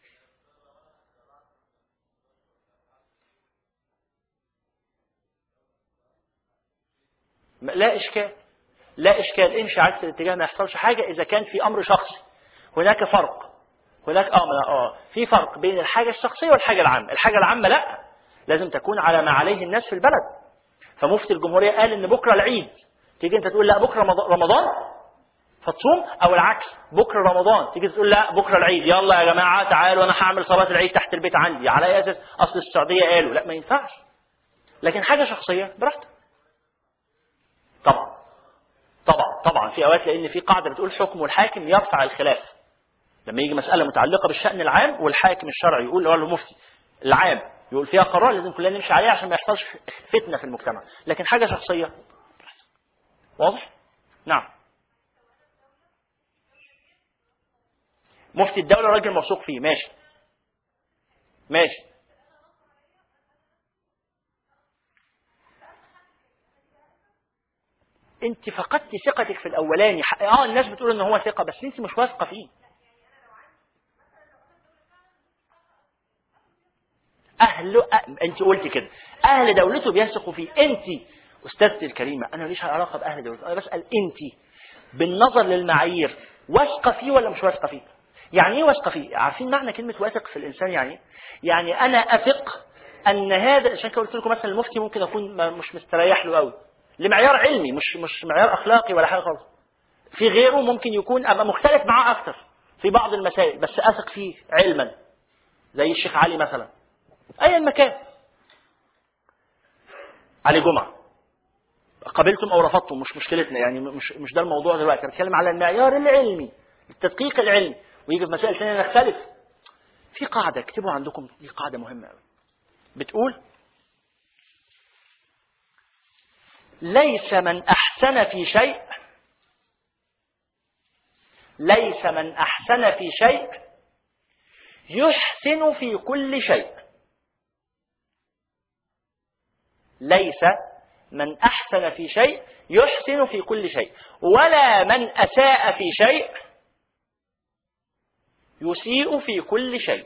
Speaker 1: لا اشكال، لا اشكال، امشي عكس الاتجاه ما يحصلش حاجه اذا كان في امر شخصي. هناك فرق، هناك اه اه في فرق بين الحاجه الشخصيه والحاجه العامه. الحاجه العامه لا، لازم تكون على ما عليه الناس في البلد. فمفتي الجمهوريه قال ان بكره العيد، تيجي انت تقول لا بكره رمضان فتصوم، او العكس بكره رمضان تيجي تقول لا بكره العيد يلا يا جماعه تعالوا انا هعمل صلاه العيد تحت البيت عندي على اي اساس؟ اصل السعوديه قالوا. لا ما ينفعش. لكن حاجه شخصيه براحتك. طبعا طبعا طبعا في اوقات، لان في قاعده بتقول حكم الحاكم يرفع الخلاف. لما يجي مساله متعلقه بالشان العام والحاكم الشرعي يقول له المفتي العام يقول فيها قرار لازم كلنا نمشي عليه عشان ما يحصلش فتنه في المجتمع. لكن حاجه شخصيه واضح؟ نعم. مفتي الدوله راجل موثوق فيه، ماشي ماشي. انت فقدتي ثقتك في الاولاني. اه الناس بتقول ان هو ثقه بس انت مش واثقه فيه. اهله أه... انت قلتي كده اهل دولته بيثقوا فيه. انت استاذتي الكريمه انا ماليش علاقه باهل دولته، انا بسال انت بالنظر للمعايير واثقه فيه ولا مش واثقه فيه؟ يعني ايه واثقه فيه؟ عارفين معنى كلمه واثق في الانسان يعني ايه؟ يعني انا اثق ان هذا، عشان كده قلت لكم مثلا المفتي ممكن اكون مش مستريح له قوي لمعيار علمي، مش مش معيار اخلاقي ولا حاجه خالص. في غيره ممكن يكون ابقى مختلف معاه اكتر في بعض المسائل بس اثق فيه علما، زي الشيخ علي مثلا ايا مكان. علي جمعه قبلتم او رفضتم مش مشكلتنا، يعني مش مش ده الموضوع دلوقتي. انا بتكلم على المعيار العلمي، التدقيق العلمي. ويجي في مسائل ثانيه نختلف في قاعدة اكتبوا عندكم، دي قاعدة مهمة قوي، بتقول ليس من أحسن في شيء ليس من أحسن في شيء يحسن في كل شيء. ليس من أحسن في شيء يحسن في كل شيء، ولا من أساء في شيء يسيء في كل شيء،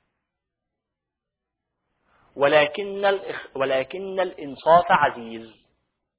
Speaker 1: ولكن الإخ... ولكن الإنصاف عزيز.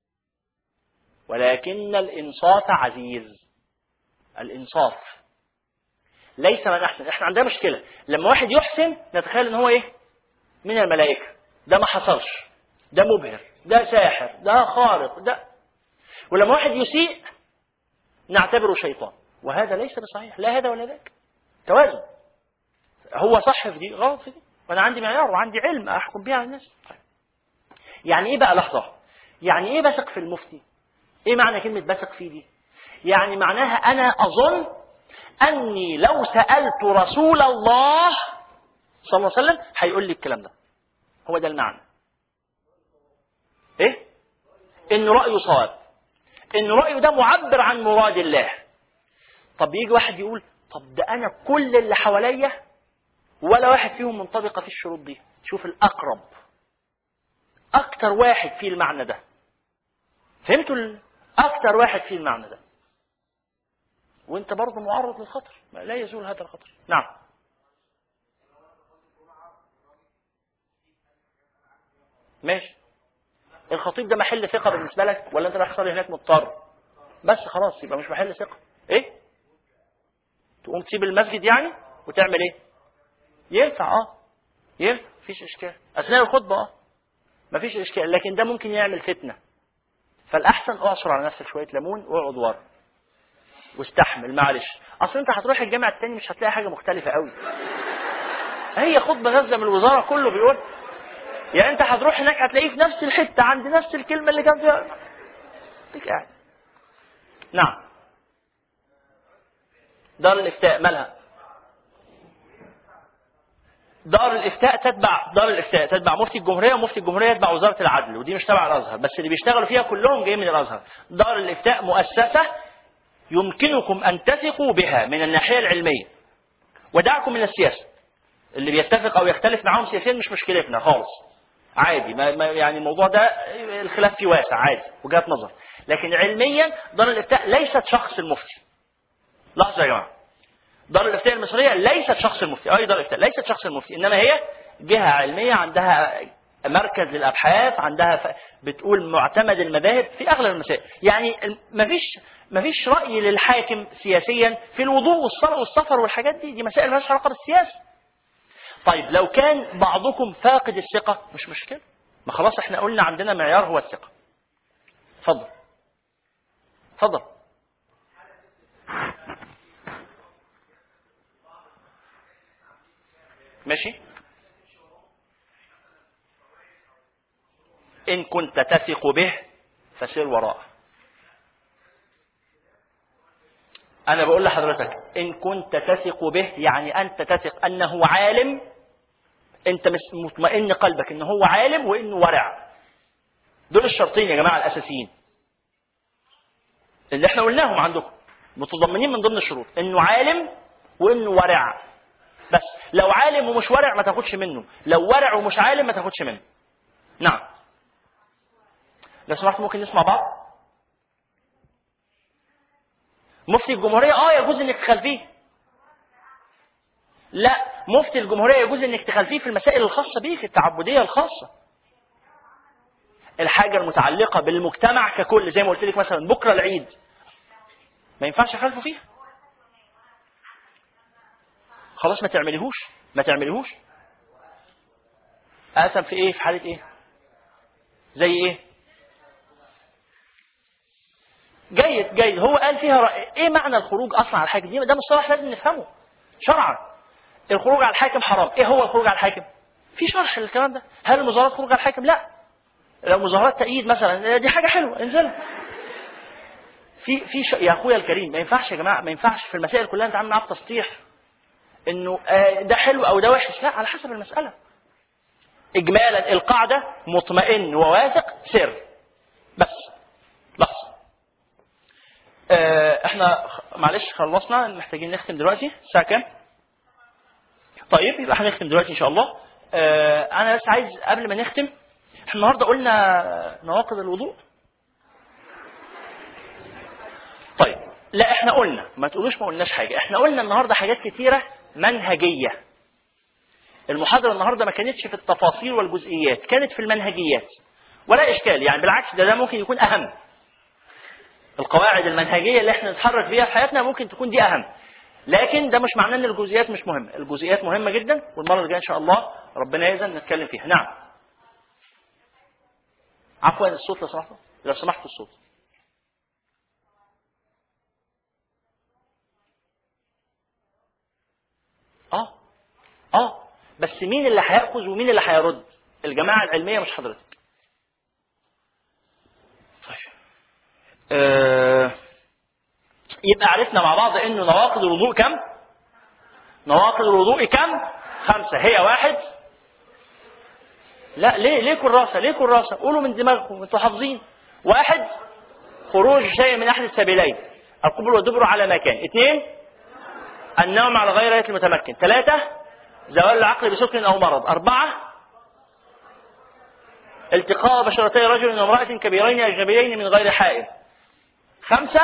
Speaker 1: ولكن الإنصاف عزيز. الإنصاف. ليس من أحسن. إحنا عندنا مشكلة لما واحد يحسن نتخيل إن هو إيه؟ من الملائكة، ده ما حصلش، ده مبهر، ده ساحر، ده خارق، ده. ولما واحد يسيء نعتبره شيطان، وهذا ليس بصحيح، لا هذا ولا ذاك. توازن. هو صح في دي، غلط في دي، وأنا عندي معيار وعندي علم أحكم بيه على الناس. يعني إيه بقى؟ لحظة، يعني إيه بثق في المفتي؟ إيه معنى كلمة بثق فيه دي؟ يعني معناها أنا أظن أني لو سألت رسول الله صلى الله عليه وسلم هيقول لي الكلام ده. هو ده المعنى. إيه؟ إن رأيه صواب، إن رأيه ده معبر عن مراد الله. طب يجي واحد يقول طب ده أنا كل اللي حواليا ولا واحد فيهم منطبقة في الشروط دي. شوف الأقرب، أكتر واحد فيه المعنى ده. فهمتوا؟ أكتر واحد فيه المعنى ده، وانت برضه معرض للخطر، لا يزول هذا الخطر. نعم. ماشي. الخطيب ده محل ثقة بالنسبة لك ولا انت رايح تصلي هناك مضطر؟ بس خلاص يبقى مش محل ثقة. ايه؟ تقوم تسيب المسجد يعني وتعمل ايه؟ ينفع اه ينفع، مفيش اشكال اثناء الخطبة اه مفيش اشكال، لكن ده ممكن يعمل فتنة. فالاحسن اعصر على نفسك شوية ليمون واقعد ورا واستحمل. معلش، اصل انت هتروح الجامع التاني مش هتلاقي حاجة مختلفة قوي. هي خطبة نازلة من الوزارة كله بيقول، يعني انت هتروح هناك هتلاقيه في نفس الحتة عند نفس الكلمة اللي كان فيها. تيجي قاعد. نعم. دار الافتاء مالها؟ دار الافتاء تتبع دار الافتاء تتبع مفتي الجمهورية، ومفتي الجمهورية يتبع وزارة العدل، ودي مش تبع الازهر، بس اللي بيشتغلوا فيها كلهم جايين من الازهر. دار الافتاء مؤسسة يمكنكم ان تثقوا بها من الناحية العلمية، ودعكم من السياسة. اللي بيتفق او يختلف معاهم سياسيا مش مشكلتنا خالص، عادي. ما يعني الموضوع ده الخلاف فيه واسع، عادي، وجهات نظر. لكن علميا دار الافتاء ليست شخص المفتي. لحظة يا جماعة، دار الافتاء المصرية ليست شخص المفتي، اي دار الافتاء ليست شخص المفتي، انما هي جهة علمية عندها مركز للابحاث، عندها ف... بتقول معتمد المذاهب في اغلب المسائل. يعني مفيش مفيش رأي للحاكم سياسيا في الوضوء والصلاة والسفر والحاجات دي، دي مسائل مالهاش علاقة بالسياسة. طيب لو كان بعضكم فاقد الثقة مش مشكلة، ما خلاص احنا قلنا عندنا معيار هو الثقة. اتفضل اتفضل. ماشي. إن كنت تثق به فسير وراءه. أنا بقول لحضرتك إن كنت تثق به، يعني أنت تثق أنه عالم، أنت مطمئن قلبك أنه هو عالم وأنه ورع. دول الشرطين يا جماعة الأساسيين اللي احنا قلناهم عندكم، متضمنين من ضمن الشروط أنه عالم وأنه ورع. بس لو عالم ومش ورع ما تاخدش منه، لو ورع ومش عالم ما تاخدش منه. نعم. لو سمحت ممكن نسمع بعض؟ مفتي الجمهورية اه يجوز انك تخالفيه. لا، مفتي الجمهورية يجوز انك تخالفيه في المسائل الخاصة بيك، التعبدية الخاصة، الحاجة المتعلقة بالمجتمع ككل، زي ما قلت لك مثلا بكرة العيد ما ينفعش اخالفه فيها. خلاص ما تعمليهوش ما تعمليهوش. اقسم في ايه؟ في حالة ايه؟ زي ايه؟ جيد جيد. هو قال فيها رأي. ايه معنى الخروج اصلا على الحاكم؟ ده مصطلح لازم نفهمه شرعا. الخروج على الحاكم حرام. ايه هو الخروج على الحاكم؟ في شرح للكلام ده. هل المظاهرات خروج على الحاكم؟ لا. لو مظاهرات تأييد مثلا دي حاجة حلوة انزل. في في ش... يا اخويا الكريم ما ينفعش يا جماعة، ما ينفعش في المسائل كلها نتعامل معاها بتسطيح. انه ده حلو او ده وحش، لا، على حسب المسألة. اجمالا القاعدة مطمئن وواثق سر بس. لحظة، اه احنا معلش خلصنا، محتاجين نختم دلوقتي. الساعة كام؟ طيب يبقى هنختم دلوقتي ان شاء الله. اه انا بس عايز قبل ما نختم، احنا النهارده قلنا نواقض الوضوء. طيب لا، احنا قلنا، ما تقولوش ما قلناش حاجة، احنا قلنا النهارده حاجات كتيرة منهجية. المحاضرة النهارده ما كانتش في التفاصيل والجزئيات، كانت في المنهجيات، ولا اشكال، يعني بالعكس ده ده ممكن يكون اهم. القواعد المنهجية اللي احنا نتحرك بيها في حياتنا ممكن تكون دي اهم، لكن ده مش معناه ان الجزئيات مش مهمة. الجزئيات مهمة جدا، والمرة الجاية ان شاء الله ربنا يأذن نتكلم فيها. نعم. عفوا الصوت لو سمحتوا، لو سمحتوا الصوت. اه اه بس مين اللي هيأخذ ومين اللي هيرد؟ الجماعة العلمية مش حضرتك. طيب آه يبقى عرفنا مع بعض انه نواقض الوضوء كم؟ نواقض الوضوء كم؟ خمسة. هي واحد. لا ليه ليه كراسة؟ ليه كراسة؟ قولوا من دماغكم، انتوا حافظين. واحد، خروج شيء من احد السبيلين، القبل والدبر على مكان. اثنين، النوم على غير هيئة المتمكن. ثلاثة، زوال العقل بسكر او مرض. أربعة، التقاء بشرتي رجل وامرأة كبيرين اجنبيين من غير حائل. خمسة،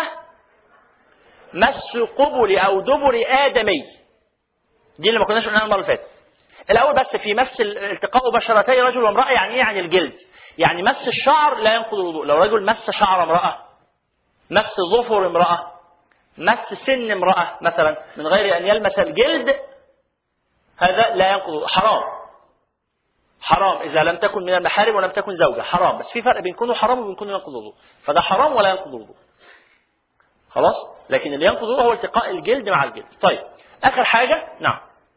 Speaker 1: مس قبل او دبر آدمي. دي اللي ما كناش قلناها المرة اللي فاتت. الأول بس في مس التقاء بشرتي رجل وامرأة يعني ايه؟ يعني الجلد، يعني مس الشعر لا ينقض الوضوء. لو رجل مس شعر امرأة، مس ظفر امرأة، مس سن امرأة مثلا من غير أن يلمس الجلد، هذا لا ينقض، حرام. حرام إذا لم تكن من المحارم ولم تكن زوجة، حرام. بس في فرق بين كونه حرام وبين كونه ينقض الوضوء، فده حرام ولا ينقض الوضوء. خلاص، لكن اللي ينقض الوضوء هو التقاء الجلد مع الجلد. طيب آخر حاجة، نعم،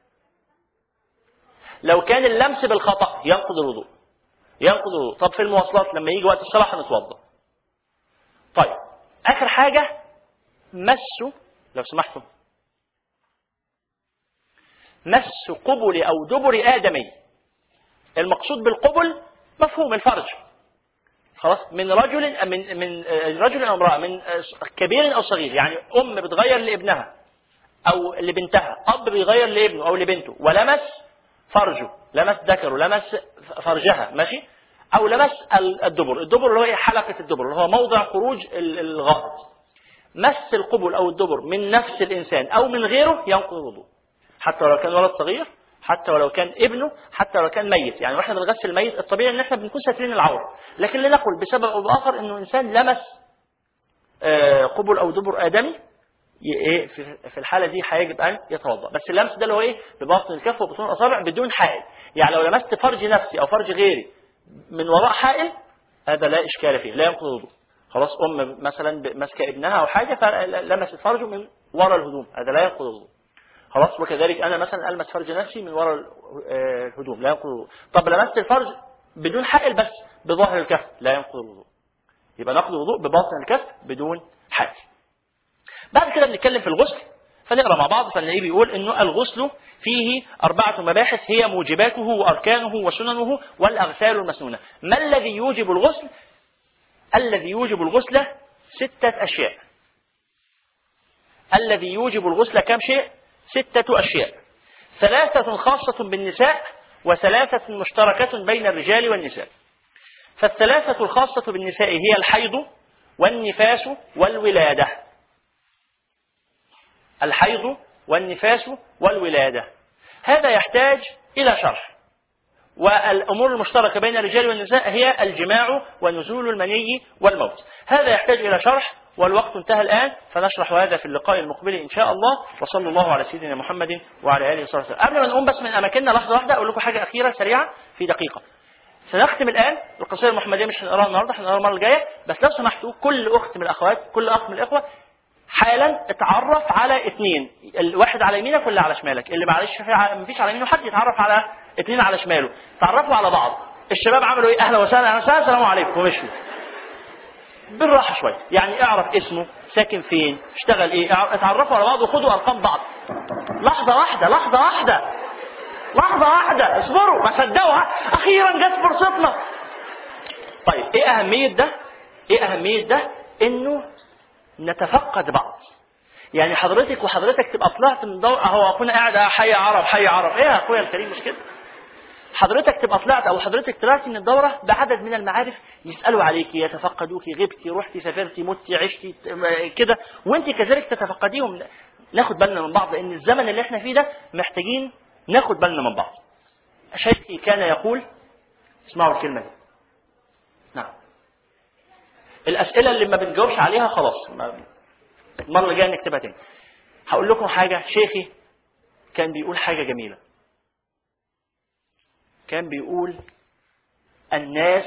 Speaker 1: لو كان اللمس بالخطأ ينقض الوضوء. ينقض الوضوء. طب في المواصلات لما يجي وقت الصلاة هنتوضا. طيب آخر حاجة، مسوا لو سمحتم، مس قبل أو دبر آدمي. المقصود بالقبل مفهوم الفرج، خلاص، من رجل من من رجل أو امرأة، من كبير أو صغير، يعني أم بتغير لابنها أو لبنتها، أب بيغير لابنه أو لبنته، ولمس فرجه، لمس ذكره، لمس فرجها، ماشي، أو لمس الدبر. الدبر اللي هو حلقة الدبر، اللي هو موضع خروج الغائط. مس القبل أو الدبر من نفس الإنسان أو من غيره ينقض الوضوء، حتى ولو كان ولد صغير، حتى ولو كان ابنه، حتى ولو كان ميت. يعني واحنا بنغسل الميت الطبيعي ان احنا بنكون ساترين العورة، لكن لنقل بسبب او باخر انه انسان لمس قبل او دبر آدمي، ايه في الحالة دي هيجب ان يتوضا. بس اللمس ده اللي هو ايه؟ بباطن الكف وبطون الاصابع بدون حائل. يعني لو لمست فرج نفسي او فرج غيري من وراء حائل، هذا لا اشكال فيه، لا ينقض الوضوء. خلاص، ام مثلا ماسكه ابنها او حاجه فلمست فرجه من وراء الهدوم، هذا لا ينقض الوضوء. خلاص، وكذلك انا مثلا المس فرج نفسي من وراء الهدوم، لا ينقض الوضوء. طب لمست الفرج بدون حائل بس بظاهر الكف، لا ينقض الوضوء. يبقى نقض الوضوء بباطن الكف بدون حائل. بعد كده بنتكلم في الغسل، فنقرا مع بعض. فالنبي بيقول انه الغسل فيه اربعه مباحث هي موجباته واركانه وسننه والاغسال المسنونه. ما الذي يوجب الغسل؟ الذي يوجب الغسل سته اشياء. الذي يوجب الغسل كم شيء؟ ستة أشياء. ثلاثة خاصة بالنساء وثلاثة مشتركة بين الرجال والنساء. فالثلاثة الخاصة بالنساء هي الحيض والنفاس والولادة. الحيض والنفاس والولادة، هذا يحتاج إلى شرح. والأمور المشتركة بين الرجال والنساء هي الجماع ونزول المني والموت، هذا يحتاج إلى شرح، والوقت انتهى الآن، فنشرح هذا في اللقاء المقبل إن شاء الله. وصلى الله على سيدنا محمد وعلى آله وصحبه وسلم. قبل ما نقوم بس من أماكننا لحظة واحدة أقول لكم حاجة أخيرة سريعة في دقيقة. سنختم الآن القصيدة المحمدية، مش هنقراها النهارده، هنقراها المرة الجاية. بس لو سمحتوا كل أخت من الأخوات، كل أخ من الإخوة حالا اتعرف على اثنين، الواحد على يمينك واللي على شمالك. اللي معلش مفيش على يمينه حد يتعرف على اثنين على شماله. تعرفوا على بعض. الشباب عملوا ايه؟ اهلا وسهلا، اهلا وسهلا، السلام عليكم، ومشوا بالراحه شويه. يعني اعرف اسمه، ساكن فين، اشتغل ايه، اتعرفوا على بعض وخدوا ارقام بعض. لحظة واحدة لحظة واحدة لحظة واحدة اصبروا، ما صدقوا أخيرا جت فرصتنا. طيب إيه أهمية ده؟ إيه أهمية ده؟ إنه نتفقد بعض. يعني حضرتك وحضرتك تبقى طلعت من دور أهو أخونا قاعد حي عرب حي عرب، إيه يا أخويا الكريم مش كده؟ حضرتك تبقى طلعت أو حضرتك طلعت من الدورة بعدد من المعارف يسألوا عليكي، يتفقدوكي، غبتي، رحتي، سافرتي، متي، عشتي كده، وأنت كذلك تتفقديهم. ناخد بالنا من بعض، لأن الزمن اللي احنا فيه ده محتاجين ناخد بالنا من بعض. شيخي كان يقول، اسمعوا الكلمة دي. نعم. الأسئلة اللي ما بنجاوبش عليها خلاص المرة اللي جاية نكتبها تاني. هقول لكم حاجة. شيخي كان بيقول حاجة جميلة. كان بيقول الناس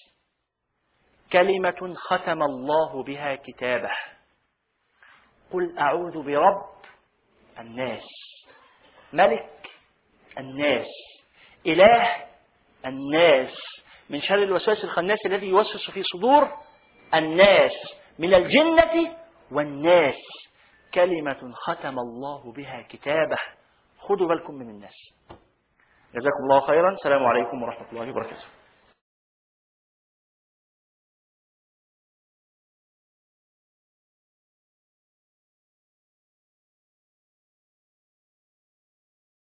Speaker 1: كلمة ختم الله بها كتابه. قل أعوذ برب الناس، ملك الناس، إله الناس، من شر الوسواس الخناس الذي يوسوس في صدور الناس، من الجنة والناس. كلمة ختم الله بها كتابه. خذوا بالكم من الناس. جزاكم الله خيرا. السلام عليكم ورحمة الله وبركاته.